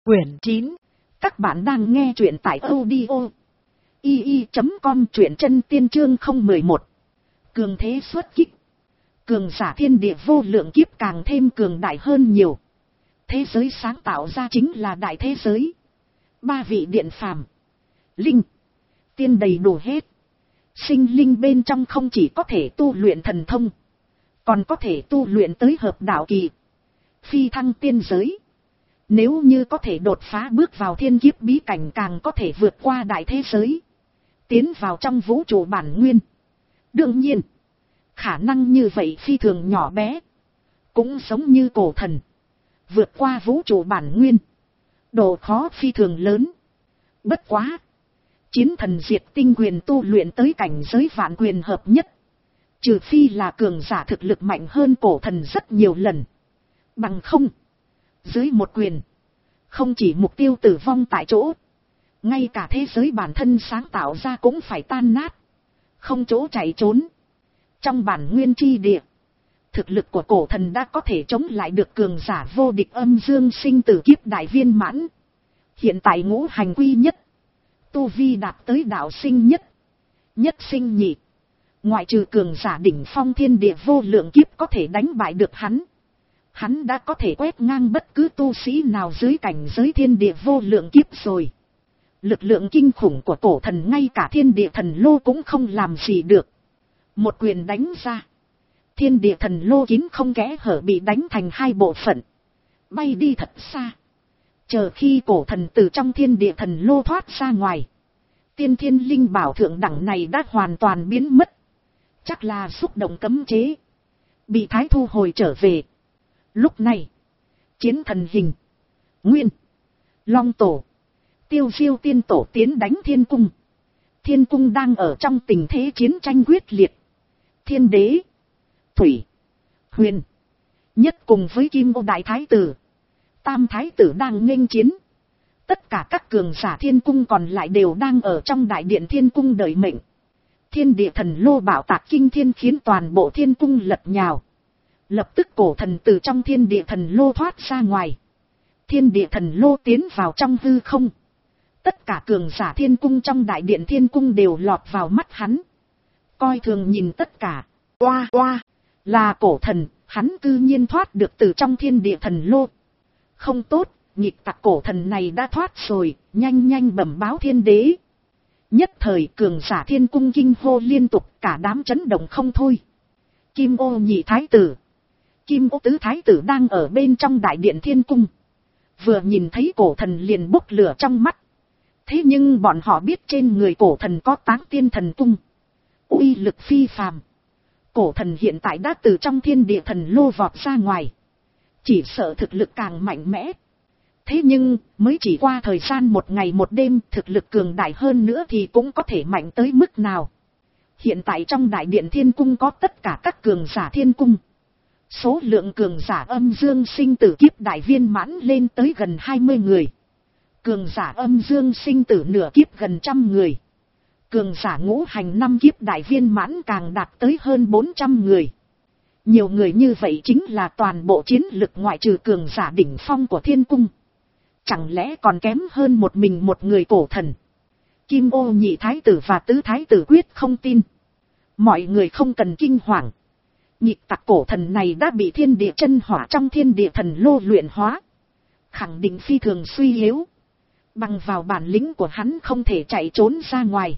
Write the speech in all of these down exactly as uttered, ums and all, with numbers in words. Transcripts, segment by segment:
Quyển chín. Các bạn đang nghe truyện tại audio i i chấm com, truyện chân tiên chương không một một. Cường thế xuất kích. Cường giả thiên địa vô lượng kiếp càng thêm cường đại hơn nhiều. Thế giới sáng tạo ra chính là đại thế giới. Ba vị điện phàm, linh, tiên đầy đủ hết. Sinh linh bên trong không chỉ có thể tu luyện thần thông, còn có thể tu luyện tới hợp đạo kỳ, phi thăng tiên giới. Nếu như có thể đột phá bước vào thiên kiếp bí cảnh, càng có thể vượt qua đại thế giới, tiến vào trong vũ trụ bản nguyên. Đương nhiên, khả năng như vậy phi thường nhỏ bé, cũng giống như cổ thần, vượt qua vũ trụ bản nguyên, độ khó phi thường lớn. Bất quá, chiến thần diệt tinh quyền tu luyện tới cảnh giới vạn quyền hợp nhất, trừ phi là cường giả thực lực mạnh hơn cổ thần rất nhiều lần, bằng không, dưới một quyền, không chỉ mục tiêu tử vong tại chỗ, ngay cả thế giới bản thân sáng tạo ra cũng phải tan nát, không chỗ chạy trốn. Trong bản nguyên chi địa, thực lực của cổ thần đã có thể chống lại được cường giả vô địch âm dương sinh tử kiếp đại viên mãn. Hiện tại ngũ hành quy nhất, tu vi đạt tới đạo sinh nhất, nhất sinh nhị. Ngoại trừ cường giả đỉnh phong thiên địa vô lượng kiếp có thể đánh bại được hắn, hắn đã có thể quét ngang bất cứ tu sĩ nào dưới cảnh giới thiên địa vô lượng kiếp rồi. Lực lượng kinh khủng của cổ thần ngay cả thiên địa thần lô cũng không làm gì được. Một quyền đánh ra, thiên địa thần lô kín không kẽ hở bị đánh thành hai bộ phận, bay đi thật xa. Chờ khi cổ thần từ trong thiên địa thần lô thoát ra ngoài, tiên thiên linh bảo thượng đẳng này đã hoàn toàn biến mất. Chắc là xúc động cấm chế, bị thái thu hồi trở về. Lúc này, chiến thần hình, nguyên, long tổ, tiêu diêu tiên tổ tiến đánh thiên cung. Thiên cung đang ở trong tình thế chiến tranh quyết liệt. Thiên đế, thủy, huyền, nhất cùng với kim ô đại thái tử, tam thái tử đang nghênh chiến. Tất cả các cường giả thiên cung còn lại đều đang ở trong đại điện thiên cung đợi mệnh. Thiên địa thần lô bảo tạc kinh thiên khiến toàn bộ thiên cung lật nhào. Lập tức cổ thần từ trong thiên địa thần lô thoát ra ngoài. Thiên địa thần lô tiến vào trong hư không. Tất cả cường giả thiên cung trong đại điện thiên cung đều lọt vào mắt hắn. Coi thường nhìn tất cả. Oa oa, là cổ thần, hắn cư nhiên thoát được từ trong thiên địa thần lô. Không tốt, nghịch tặc cổ thần này đã thoát rồi, nhanh nhanh bẩm báo thiên đế. Nhất thời cường giả thiên cung kinh hô liên tục, cả đám chấn động không thôi. Kim ô nhị thái tử, Kim ô tứ thái tử đang ở bên trong đại điện thiên cung. Vừa nhìn thấy cổ thần liền bốc lửa trong mắt. Thế nhưng bọn họ biết trên người cổ thần có táng tiên thần cung, uy lực phi phàm. Cổ thần hiện tại đã từ trong thiên địa thần lô vọt ra ngoài, chỉ sợ thực lực càng mạnh mẽ. Thế nhưng, mới chỉ qua thời gian một ngày một đêm, thực lực cường đại hơn nữa thì cũng có thể mạnh tới mức nào. Hiện tại trong đại điện thiên cung có tất cả các cường giả thiên cung. Số lượng cường giả âm dương sinh tử kiếp đại viên mãn lên tới gần hai mươi người. Cường giả âm dương sinh tử nửa kiếp gần trăm người. Cường giả ngũ hành năm kiếp đại viên mãn càng đạt tới hơn bốn trăm người. Nhiều người như vậy chính là toàn bộ chiến lực ngoại trừ cường giả đỉnh phong của thiên cung. Chẳng lẽ còn kém hơn một mình một người cổ thần? Kim ô nhị thái tử và tứ thái tử quyết không tin. Mọi người không cần kinh hoàng. Nhị tặc cổ thần này đã bị thiên địa chân hỏa trong thiên địa thần lô luyện hóa, khẳng định phi thường suy yếu. Bằng vào bản lĩnh của hắn không thể chạy trốn ra ngoài.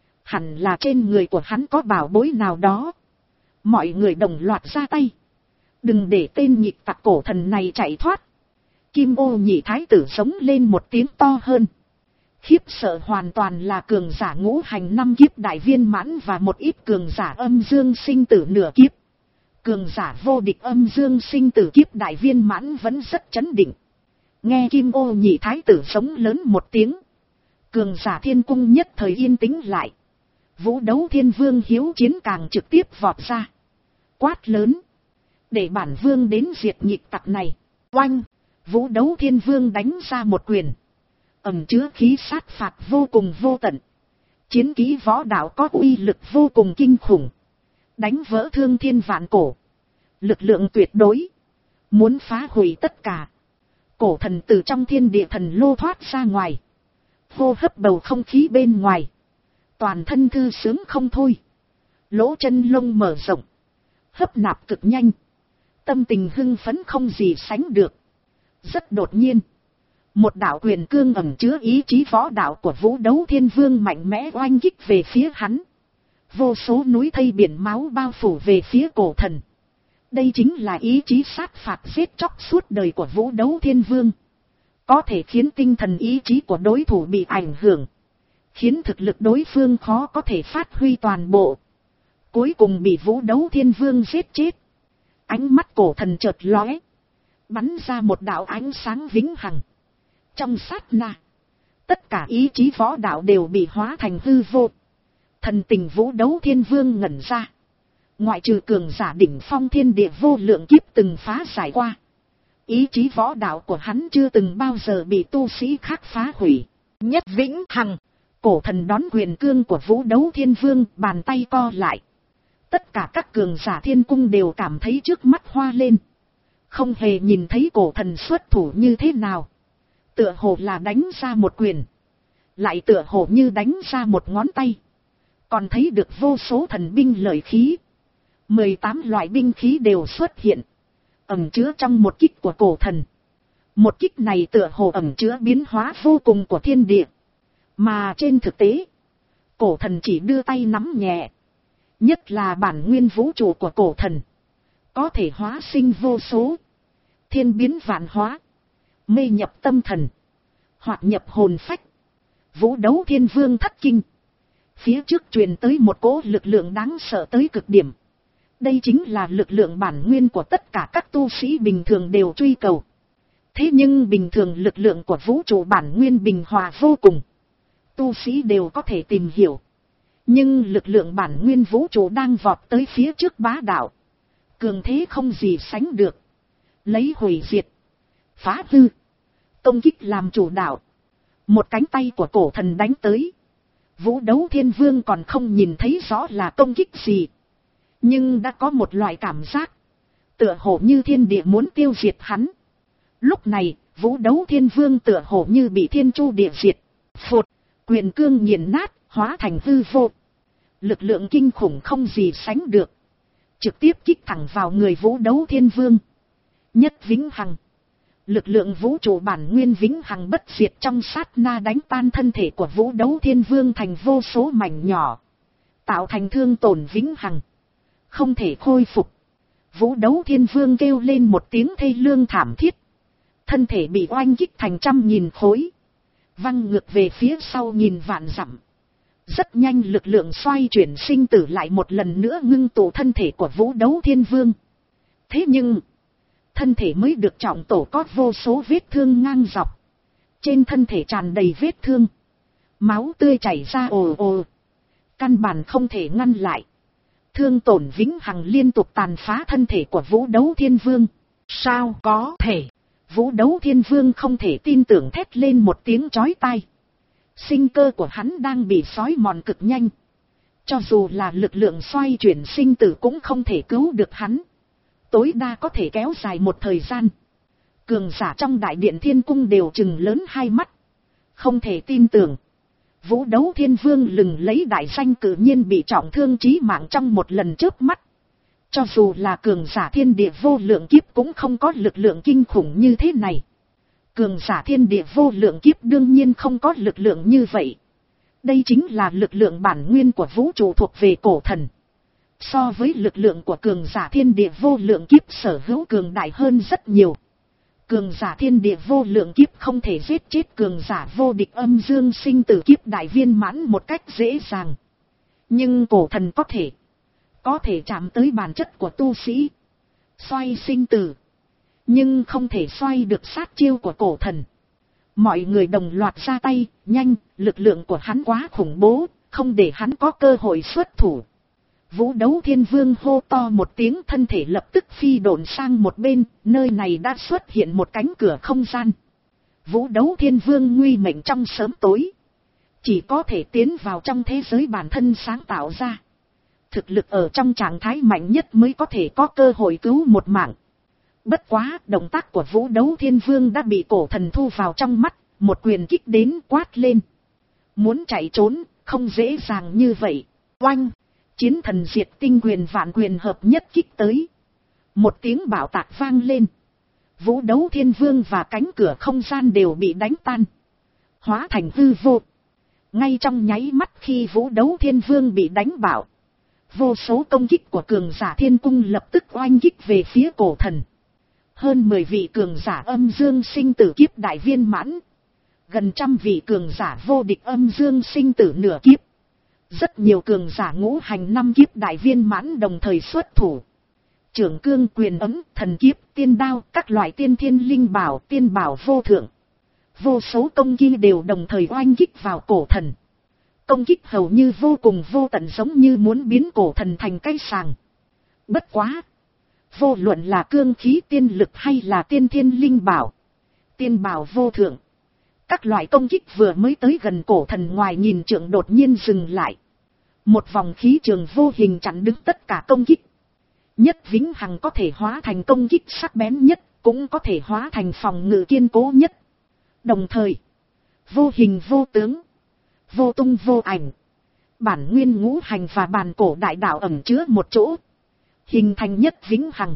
Hẳn là trên người của hắn có bảo bối nào đó. Mọi người đồng loạt ra tay, đừng để tên nhị tặc cổ thần này chạy thoát. Kim ô nhị thái tử sống lên một tiếng to hơn. Khiếp sợ hoàn toàn là cường giả ngũ hành năm kiếp đại viên mãn và một ít cường giả âm dương sinh tử nửa kiếp. Cường giả vô địch âm dương sinh tử kiếp đại viên mãn vẫn rất chấn định. Nghe kim ô nhị thái tử sống lớn một tiếng, cường giả thiên cung nhất thời yên tĩnh lại. Vũ đấu thiên vương hiếu chiến càng trực tiếp vọt ra, quát lớn: để bản vương đến diệt nhị tặc này. Oanh! Vũ đấu thiên vương đánh ra một quyền, ẩn chứa khí sát phạt vô cùng vô tận. Chiến kỹ võ đạo có uy lực vô cùng kinh khủng, đánh vỡ thương thiên vạn cổ, lực lượng tuyệt đối, muốn phá hủy tất cả. Cổ thần từ trong thiên địa thần lô thoát ra ngoài. Hô hấp bầu không khí bên ngoài. Toàn thân thư sướng không thôi. Lỗ chân lông mở rộng. Hấp nạp cực nhanh. Tâm tình hưng phấn không gì sánh được. Rất đột nhiên. Một đạo quyền cương ẩn chứa ý chí võ đạo của Vũ Đấu Thiên Vương mạnh mẽ oanh kích về phía hắn. Vô số núi thây biển máu bao phủ về phía cổ thần. Đây chính là ý chí sát phạt giết chóc suốt đời của Vũ Đấu Thiên Vương. Có thể khiến tinh thần ý chí của đối thủ bị ảnh hưởng. Khiến thực lực đối phương khó có thể phát huy toàn bộ. Cuối cùng bị Vũ Đấu Thiên Vương giết chết. Ánh mắt cổ thần chợt lóe. Bắn ra một đạo ánh sáng vĩnh hằng. Trong sát na. Tất cả ý chí võ đạo đều bị hóa thành hư vô. Thần tình Vũ Đấu Thiên Vương ngẩn ra. Ngoại trừ cường giả đỉnh phong thiên địa vô lượng kiếp từng phá giải qua. Ý chí võ đạo của hắn chưa từng bao giờ bị tu sĩ khác phá hủy. Nhất vĩnh hằng. Cổ thần đón quyền cương của Vũ Đấu Thiên Vương, bàn tay co lại. Tất cả các cường giả thiên cung đều cảm thấy trước mắt hoa lên. Không hề nhìn thấy cổ thần xuất thủ như thế nào. Tựa hồ là đánh ra một quyền. Lại tựa hồ như đánh ra một ngón tay. Còn thấy được vô số thần binh lợi khí. mười tám loại binh khí đều xuất hiện. Ẩn chứa trong một kích của cổ thần. Một kích này tựa hồ ẩn chứa biến hóa vô cùng của thiên địa. Mà trên thực tế, cổ thần chỉ đưa tay nắm nhẹ. Nhất là bản nguyên vũ trụ của cổ thần. Có thể hóa sinh vô số. Thiên biến vạn hóa. Mê nhập tâm thần. Hoặc nhập hồn phách. Vũ Đấu Thiên Vương thất kinh. Phía trước truyền tới một cỗ lực lượng đáng sợ tới cực điểm. Đây chính là lực lượng bản nguyên của tất cả các tu sĩ bình thường đều truy cầu. Thế nhưng bình thường lực lượng của vũ trụ bản nguyên bình hòa vô cùng. Tu sĩ đều có thể tìm hiểu. Nhưng lực lượng bản nguyên vũ trụ đang vọt tới phía trước bá đạo. Cường thế không gì sánh được. Lấy hủy diệt. Phá hư. Công kích làm chủ đạo. Một cánh tay của cổ thần đánh tới. Vũ Đấu Thiên Vương còn không nhìn thấy rõ là công kích gì. Nhưng đã có một loại cảm giác. Tựa hồ như thiên địa muốn tiêu diệt hắn. Lúc này, Vũ Đấu Thiên Vương tựa hồ như bị thiên chu địa diệt. Phụt, quyền cương nghiền nát, hóa thành hư vô. Lực lượng kinh khủng không gì sánh được. Trực tiếp kích thẳng vào người Vũ Đấu Thiên Vương. Nhất vĩnh hằng. Lực lượng vũ trụ bản nguyên vĩnh hằng bất diệt trong sát na đánh tan thân thể của Vũ Đấu Thiên Vương thành vô số mảnh nhỏ. Tạo thành thương tổn vĩnh hằng. Không thể khôi phục. Vũ Đấu Thiên Vương kêu lên một tiếng thê lương thảm thiết. Thân thể bị oanh kích thành trăm nghìn khối. Văng ngược về phía sau nghìn vạn dặm. Rất nhanh lực lượng xoay chuyển sinh tử lại một lần nữa ngưng tụ thân thể của Vũ Đấu Thiên Vương. Thế nhưng, thân thể mới được trọng tổ có vô số vết thương ngang dọc. Trên thân thể tràn đầy vết thương. Máu tươi chảy ra ồ ồ. Căn bản không thể ngăn lại. Thương tổn vĩnh hằng liên tục tàn phá thân thể của Vũ Đấu Thiên Vương. Sao có thể? Vũ Đấu Thiên Vương không thể tin tưởng thét lên một tiếng chói tai. Sinh cơ của hắn đang bị xói mòn cực nhanh. Cho dù là lực lượng xoay chuyển sinh tử cũng không thể cứu được hắn. Tối đa có thể kéo dài một thời gian. Cường giả trong đại điện thiên cung đều trừng lớn hai mắt. Không thể tin tưởng. Vũ Đấu Thiên Vương lừng lấy đại danh cử nhiên bị trọng thương chí mạng trong một lần chớp mắt. Cho dù là cường giả thiên địa vô lượng kiếp cũng không có lực lượng kinh khủng như thế này. Cường giả thiên địa vô lượng kiếp đương nhiên không có lực lượng như vậy. Đây chính là lực lượng bản nguyên của vũ trụ thuộc về cổ thần. So với lực lượng của cường giả thiên địa vô lượng kiếp sở hữu cường đại hơn rất nhiều. Cường giả thiên địa vô lượng kiếp không thể giết chết cường giả vô địch âm dương sinh tử kiếp đại viên mãn một cách dễ dàng. Nhưng cổ thần có thể. Có thể chạm tới bản chất của tu sĩ. Xoay sinh tử. Nhưng không thể xoay được sát chiêu của cổ thần. Mọi người đồng loạt ra tay, nhanh, lực lượng của hắn quá khủng bố, không để hắn có cơ hội xuất thủ. Vũ Đấu Thiên Vương hô to một tiếng, thân thể lập tức phi độn sang một bên, nơi này đã xuất hiện một cánh cửa không gian. Vũ Đấu Thiên Vương nguy mệnh trong sớm tối. Chỉ có thể tiến vào trong thế giới bản thân sáng tạo ra. Thực lực ở trong trạng thái mạnh nhất mới có thể có cơ hội cứu một mạng. Bất quá, động tác của Vũ Đấu Thiên Vương đã bị cổ thần thu vào trong mắt, một quyền kích đến quát lên. Muốn chạy trốn, không dễ dàng như vậy. Oanh! Chiến thần diệt tinh quyền vạn quyền hợp nhất kích tới. Một tiếng bạo tạc vang lên. Vũ Đấu Thiên Vương và cánh cửa không gian đều bị đánh tan, hóa thành hư vô. Ngay trong nháy mắt khi Vũ Đấu Thiên Vương bị đánh bạo, vô số công kích của cường giả thiên cung lập tức oanh kích về phía cổ thần. Hơn mười vị cường giả âm dương sinh tử kiếp đại viên mãn, gần trăm vị cường giả vô địch âm dương sinh tử nửa kiếp, rất nhiều cường giả ngũ hành năm kiếp đại viên mãn đồng thời xuất thủ. Trưởng cương, quyền ấm, thần kiếp, tiên đao, các loại tiên thiên linh bảo, tiên bảo vô thượng. Vô số công kích đều đồng thời oanh kích vào cổ thần. Công kích hầu như vô cùng vô tận, giống như muốn biến cổ thần thành cái sàng. Bất quá! Vô luận là cương khí tiên lực hay là tiên thiên linh bảo, tiên bảo vô thượng, các loại công kích vừa mới tới gần cổ thần ngoài nhìn trượng đột nhiên dừng lại. Một vòng khí trường vô hình chặn đứng tất cả công kích. Nhất vĩnh hằng có thể hóa thành công kích sắc bén nhất, cũng có thể hóa thành phòng ngự kiên cố nhất. Đồng thời, vô hình vô tướng, vô tung vô ảnh, bản nguyên ngũ hành và bản cổ đại đạo ẩn chứa một chỗ, hình thành nhất vĩnh hằng.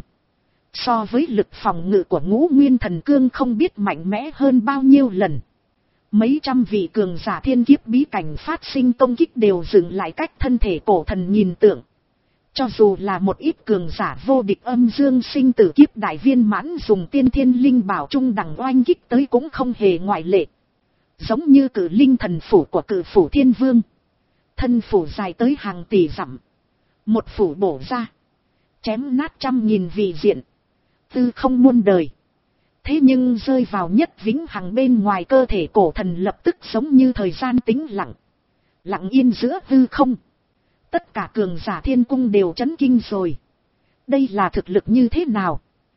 So với lực phòng ngự của ngũ nguyên thần cương không biết mạnh mẽ hơn bao nhiêu lần. Mấy trăm vị cường giả thiên kiếp bí cảnh phát sinh công kích đều dừng lại cách thân thể cổ thần nhìn tượng. Cho dù là một ít cường giả vô địch âm dương sinh tử kiếp đại viên mãn dùng tiên thiên linh bảo trung đẳng oanh kích tới cũng không hề ngoại lệ. Giống như cử linh thần phủ của cử phủ thiên vương. Thân phủ dài tới hàng tỷ dặm. Một phủ bổ ra, chém nát trăm nghìn vị diện. Tư không muôn đời. Thế nhưng rơi vào nhất vĩnh hằng bên ngoài cơ thể cổ thần lập tức giống như thời gian tĩnh lặng. Lặng yên giữa hư không. Tất cả cường giả thiên cung đều chấn kinh rồi. Đây là thực lực như thế nào?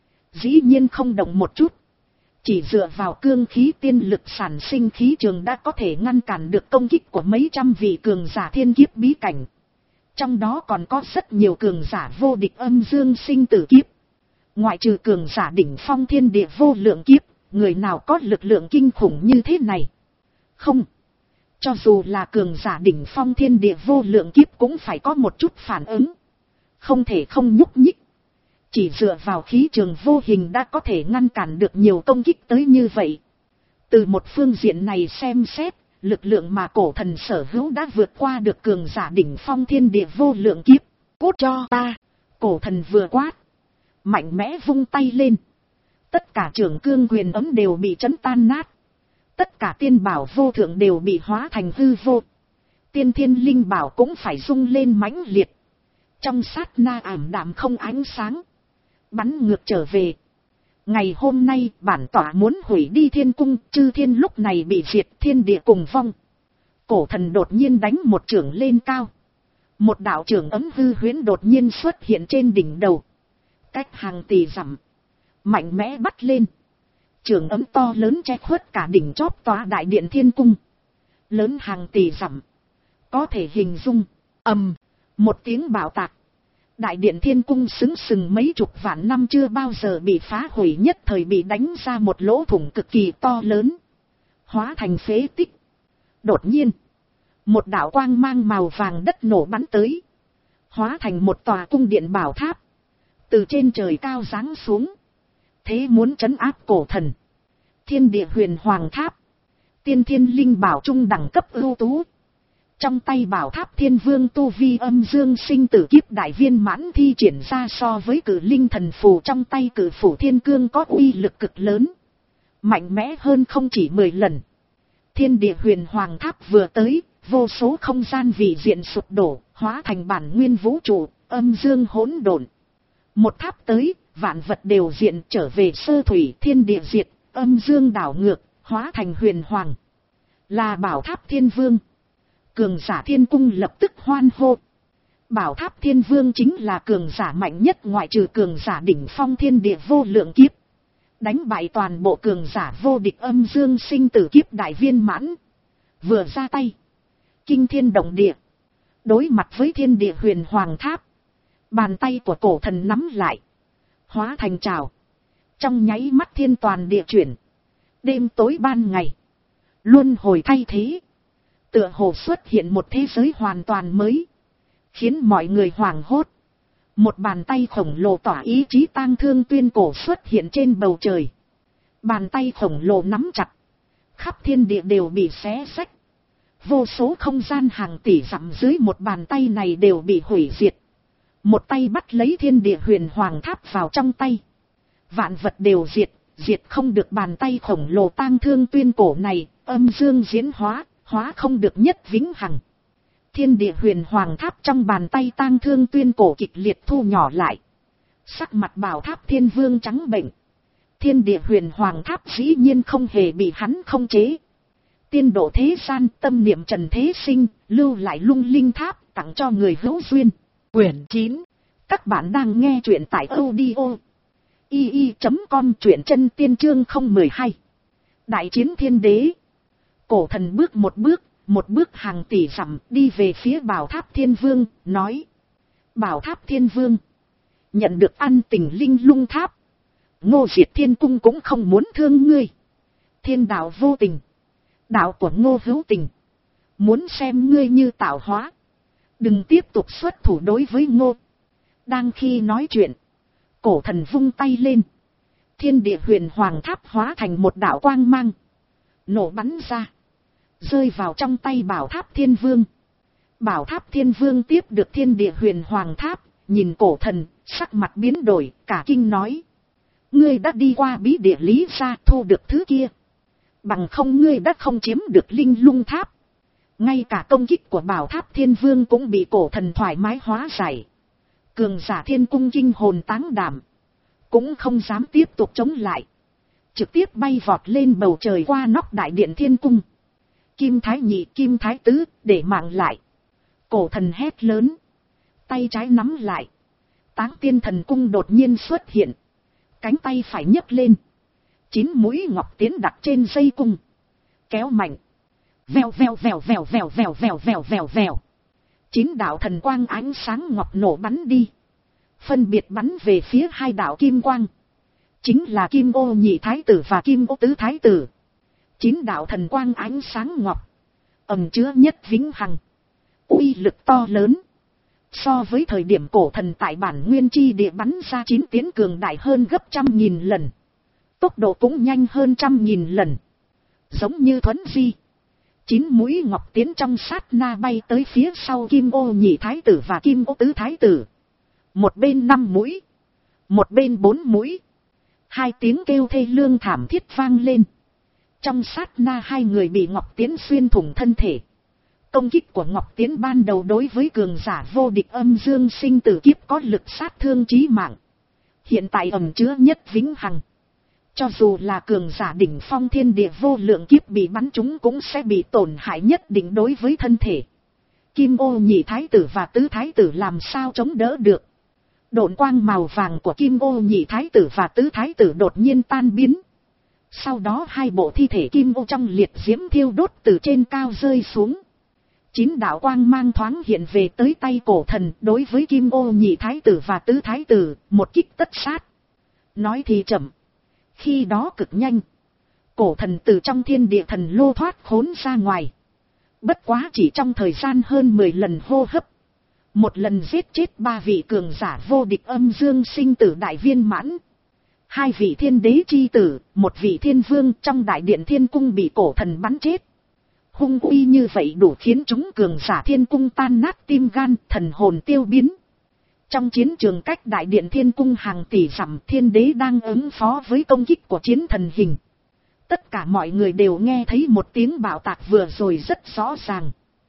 Dĩ nhiên không động một chút. Chỉ dựa vào cương khí tiên lực sản sinh khí trường đã có thể ngăn cản được công kích của mấy trăm vị cường giả thiên kiếp bí cảnh. Trong đó còn có rất nhiều cường giả vô địch âm dương sinh tử kiếp. Ngoại trừ cường giả đỉnh phong thiên địa vô lượng kiếp, người nào có lực lượng kinh khủng như thế này? Không. Cho dù là cường giả đỉnh phong thiên địa vô lượng kiếp cũng phải có một chút phản ứng. Không thể không nhúc nhích. Chỉ dựa vào khí trường vô hình đã có thể ngăn cản được nhiều công kích tới như vậy. Từ một phương diện này xem xét, lực lượng mà cổ thần sở hữu đã vượt qua được cường giả đỉnh phong thiên địa vô lượng kiếp. Cút cho ta! Cổ thần vừa quát, mạnh mẽ vung tay lên. Tất cả trưởng cương quyền ấm đều bị chấn tan nát. Tất cả tiên bảo vô thượng đều bị hóa thành hư vô. Tiên thiên linh bảo cũng phải rung lên mãnh liệt. Trong sát na ảm đạm không ánh sáng. Bắn ngược trở về. Ngày hôm nay bản tỏa muốn hủy đi thiên cung, chư thiên lúc này bị diệt, thiên địa cùng vong. Cổ thần đột nhiên đánh một chưởng lên cao. Một đạo chưởng ấm hư huyễn đột nhiên xuất hiện trên đỉnh đầu. Cách hàng tỷ dặm. Mạnh mẽ bắt lên. Chưởng ấm to lớn che khuất cả đỉnh chóp tòa đại điện thiên cung. Lớn hàng tỷ dặm. Có thể hình dung. Ầm. Một tiếng bạo tạc. Đại điện thiên cung xứng sừng mấy chục vạn năm chưa bao giờ bị phá hủy, nhất thời bị đánh ra một lỗ thủng cực kỳ to lớn. Hóa thành phế tích. Đột nhiên. Một đạo quang mang màu vàng đất nổ bắn tới. Hóa thành một tòa cung điện bảo tháp. Từ trên trời cao giáng xuống. Thế muốn trấn áp cổ thần. Thiên địa huyền hoàng tháp. Tiên thiên linh bảo trung đẳng cấp ưu tú. Trong tay bảo tháp thiên vương tu vi âm dương sinh tử kiếp đại viên mãn thi triển ra so với cử linh thần phù trong tay cử phủ thiên cương có uy lực cực lớn. Mạnh mẽ hơn không chỉ mười lần. Thiên địa huyền hoàng tháp vừa tới, vô số không gian vị diện sụp đổ, hóa thành bản nguyên vũ trụ, âm dương hỗn độn. Một tháp tới, vạn vật đều diện trở về sơ thủy, thiên địa diệt, âm dương đảo ngược, hóa thành huyền hoàng. Là bảo tháp thiên vương. Cường giả thiên cung lập tức hoan hô. Bảo tháp thiên vương chính là cường giả mạnh nhất ngoại trừ cường giả đỉnh phong thiên địa vô lượng kiếp. Đánh bại toàn bộ cường giả vô địch âm dương sinh tử kiếp đại viên mãn. Vừa ra tay. Kinh thiên động địa. Đối mặt với thiên địa huyền hoàng tháp. Bàn tay của cổ thần nắm lại. Hóa thành trào. Trong nháy mắt thiên toàn địa chuyển. Đêm tối ban ngày. Luân hồi thay thế. Tựa hồ xuất hiện một thế giới hoàn toàn mới. Khiến mọi người hoảng hốt. Một bàn tay khổng lồ tỏa ý chí tang thương tuyên cổ xuất hiện trên bầu trời. Bàn tay khổng lồ nắm chặt. Khắp thiên địa đều bị xé xách. Vô số không gian hàng tỷ dặm dưới một bàn tay này đều bị hủy diệt. Một tay bắt lấy thiên địa huyền hoàng tháp vào trong tay. Vạn vật đều diệt, diệt không được bàn tay khổng lồ tang thương tuyên cổ này, âm dương diễn hóa, hóa không được nhất vĩnh hằng. Thiên địa huyền hoàng tháp trong bàn tay tang thương tuyên cổ kịch liệt thu nhỏ lại. Sắc mặt bảo tháp thiên vương trắng bệnh. Thiên địa huyền hoàng tháp dĩ nhiên không hề bị hắn không chế. Tiên độ thế gian, tâm niệm trần thế sinh, lưu lại lung linh tháp, tặng cho người hữu duyên. Quyển chín. Các bạn đang nghe truyện tại audio i i chấm com, truyện chân tiên chương không một hai. Đại chiến thiên đế. Cổ thần bước một bước, một bước hàng tỷ dặm đi về phía bảo tháp thiên vương, nói. Bảo tháp thiên vương. Nhận được ăn tình linh lung tháp. Ngô Diệt Thiên Cung cũng không muốn thương ngươi. Thiên đạo vô tình. Đạo của Ngô hữu tình. Muốn xem ngươi như tạo hóa. Đừng tiếp tục xuất thủ đối với Ngô. Đang khi nói chuyện. Cổ thần vung tay lên. Thiên địa huyền hoàng tháp hóa thành một đạo quang mang. Nổ bắn ra. Rơi vào trong tay bảo tháp thiên vương. Bảo tháp thiên vương tiếp được thiên địa huyền hoàng tháp. Nhìn cổ thần, sắc mặt biến đổi, cả kinh nói. Ngươi đã đi qua bí địa lý ra thu được thứ kia. Bằng không ngươi đã không chiếm được linh lung tháp. Ngay cả công kích của bảo tháp thiên vương cũng bị cổ thần thoải mái hóa giải. Cường giả thiên cung kinh hồn táng đảm. Cũng không dám tiếp tục chống lại. Trực tiếp bay vọt lên bầu trời qua nóc đại điện thiên cung. Kim thái nhị, kim thái tứ, để mạng lại. Cổ thần hét lớn. Tay trái nắm lại. Táng tiên thần cung đột nhiên xuất hiện. Cánh tay phải nhấc lên. Chín mũi ngọc tiến đặt trên dây cung. Kéo mạnh. Vèo vèo vèo vèo vèo vèo vèo vèo vèo vèo. Chín đạo thần quang ánh sáng ngọc nổ bắn đi. Phân biệt bắn về phía hai đạo kim quang. Chính là Kim Ô nhị thái tử và Kim Ô tứ thái tử. Chín đạo thần quang ánh sáng ngọc. Ẩn chứa nhất vĩnh hằng. Uy lực to lớn. So với thời điểm cổ thần tại bản nguyên chi địa bắn ra chín tiến cường đại hơn gấp trăm nghìn lần. Tốc độ cũng nhanh hơn trăm nghìn lần. Giống như thuấn di. Chín mũi ngọc tiến trong sát na bay tới phía sau Kim Ô nhị thái tử và Kim Ô tứ thái tử. Một bên năm mũi. Một bên bốn mũi. Hai tiếng kêu thê lương thảm thiết vang lên. Trong sát na hai người bị ngọc tiến xuyên thủng thân thể. Công kích của ngọc tiến ban đầu đối với cường giả vô địch âm dương sinh tử kiếp có lực sát thương chí mạng. Hiện tại ẩn chứa nhất vĩnh hằng. Cho dù là cường giả đỉnh phong thiên địa vô lượng kiếp bị bắn trúng cũng sẽ bị tổn hại nhất định đối với thân thể. Kim Ô nhị thái tử và tứ thái tử làm sao chống đỡ được. Độn quang màu vàng của Kim Ô nhị thái tử và tứ thái tử đột nhiên tan biến. Sau đó hai bộ thi thể Kim Ô trong liệt diễm thiêu đốt từ trên cao rơi xuống. Chín đạo quang mang thoáng hiện về tới tay cổ thần đối với Kim Ô nhị thái tử và tứ thái tử, một kích tất sát. Nói thì chậm. Khi đó cực nhanh. Cổ thần từ trong thiên địa thần lô thoát khốn ra ngoài. Bất quá chỉ trong thời gian hơn mười lần hô hấp. Một lần giết chết ba vị cường giả vô địch âm dương sinh tử đại viên mãn. Hai vị thiên đế chi tử, một vị thiên vương trong đại điện thiên cung bị cổ thần bắn chết. Hung uy như vậy đủ khiến chúng cường giả thiên cung tan nát tim gan, thần hồn tiêu biến. Trong chiến trường cách đại điện thiên cung hàng tỷ dặm, thiên đế đang ứng phó với công kích của chiến thần hình. Tất cả mọi người đều nghe thấy một tiếng bạo tạc vừa rồi rất rõ ràng.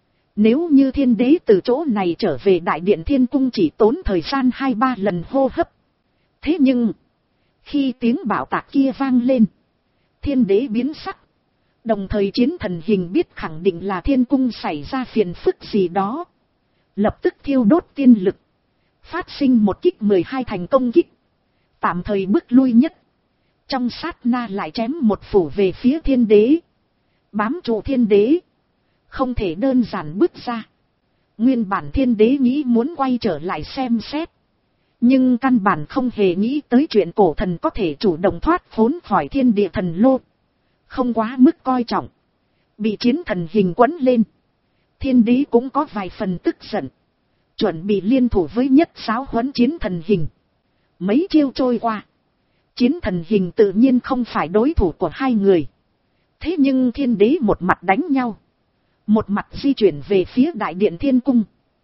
Nếu như thiên đế từ chỗ này trở về đại điện thiên cung chỉ tốn thời gian hai ba lần hô hấp. Thế nhưng, khi tiếng bạo tạc kia vang lên, thiên đế biến sắc. Đồng thời chiến thần hình biết khẳng định là thiên cung xảy ra phiền phức gì đó. Lập tức thiêu đốt tiên lực. Phát sinh một kích mười hai thành công kích. Tạm thời bước lui nhất. Trong sát na lại chém một phủ về phía thiên đế. Bám trụ thiên đế. Không thể đơn giản bước ra. Nguyên bản thiên đế nghĩ muốn quay trở lại xem xét. Nhưng căn bản không hề nghĩ tới chuyện cổ thần có thể chủ động thoát khốn khỏi thiên địa thần lô. Không quá mức coi trọng. Bị chiến thần hình quấn lên. Thiên đế cũng có vài phần tức giận. Chuẩn bị liên thủ với nhất giáo huấn chiến thần hình. Mấy chiêu trôi qua. Chiến thần hình tự nhiên không phải đối thủ của hai người. Thế nhưng thiên đế một mặt đánh nhau. Một mặt di chuyển về phía đại điện thiên cung.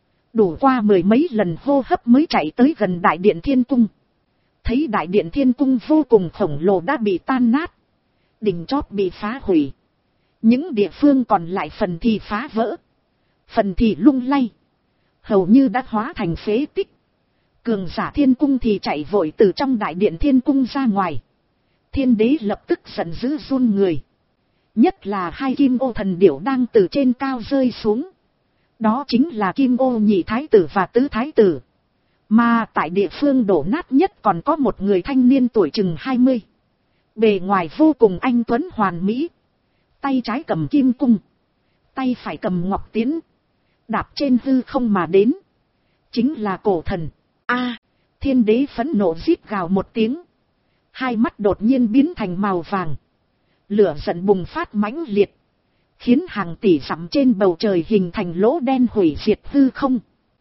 Đủ qua mười mấy lần hô hấp mới chạy tới gần đại điện thiên cung. Thấy đại điện thiên cung vô cùng khổng lồ đã bị tan nát. Đỉnh chóp bị phá hủy. Những địa phương còn lại phần thì phá vỡ. Phần thì lung lay. Hầu như đã hóa thành phế tích. Cường giả thiên cung thì chạy vội từ trong đại điện thiên cung ra ngoài. Thiên đế lập tức giận dữ run người. Nhất là hai kim ô thần điểu đang từ trên cao rơi xuống. Đó chính là kim ô nhị thái tử và tứ thái tử. Mà tại địa phương đổ nát nhất còn có một người thanh niên tuổi chừng hai mươi. Bề ngoài vô cùng anh tuấn hoàn mỹ. Tay trái cầm kim cung. Tay phải cầm ngọc tiến. Đạp trên hư không mà đến. Chính là cổ thần. A, thiên đế phẫn nộ rít gào một tiếng. Hai mắt đột nhiên biến thành màu vàng. Lửa giận bùng phát mãnh liệt. Khiến hàng tỷ dặm trên bầu trời hình thành lỗ đen hủy diệt hư không.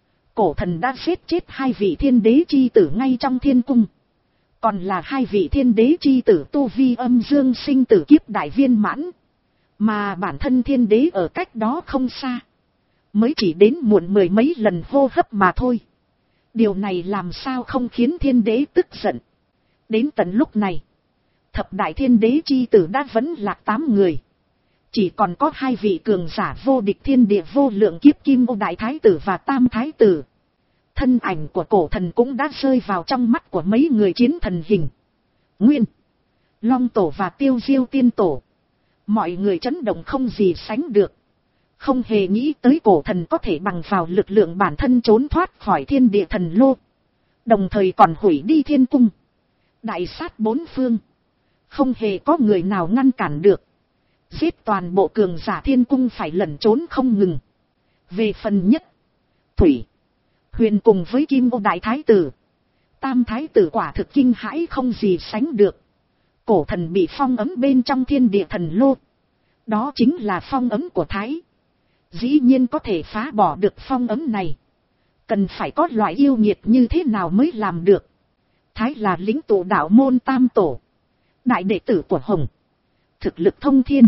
Cổ thần đã giết chết hai vị thiên đế chi tử ngay trong thiên cung. Còn là hai vị thiên đế chi tử tu vi âm dương sinh tử kiếp đại viên mãn. Mà bản thân thiên đế ở cách đó không xa. Mới chỉ đến muộn mười mấy lần hô hấp mà thôi. Điều này làm sao không khiến thiên đế tức giận. Đến tận lúc này. Thập đại thiên đế chi tử đã vẫn lạc tám người. Chỉ còn có hai vị cường giả vô địch thiên địa vô lượng kiếp kim ô đại thái tử và tam thái tử. Thân ảnh của cổ thần cũng đã rơi vào trong mắt của mấy người chiến thần hình. Nguyên, Long tổ và Tiêu Diêu tiên tổ. Mọi người chấn động không gì sánh được. Không hề nghĩ tới cổ thần có thể bằng vào lực lượng bản thân trốn thoát khỏi thiên địa thần lô. Đồng thời còn hủy đi thiên cung. Đại sát bốn phương. Không hề có người nào ngăn cản được. Giết toàn bộ cường giả thiên cung phải lẩn trốn không ngừng. Về phần nhất, Thủy, Huyền cùng với Kim ô đại thái tử. Tam thái tử quả thực kinh hãi không gì sánh được. Cổ thần bị phong ấm bên trong thiên địa thần lô. Đó chính là phong ấm của Thái. Dĩ nhiên có thể phá bỏ được phong ấm này. Cần phải có loại yêu nghiệt như thế nào mới làm được. Thái là lĩnh tụ đạo môn tam tổ. Đại đệ tử của Hồng. Thực lực thông thiên.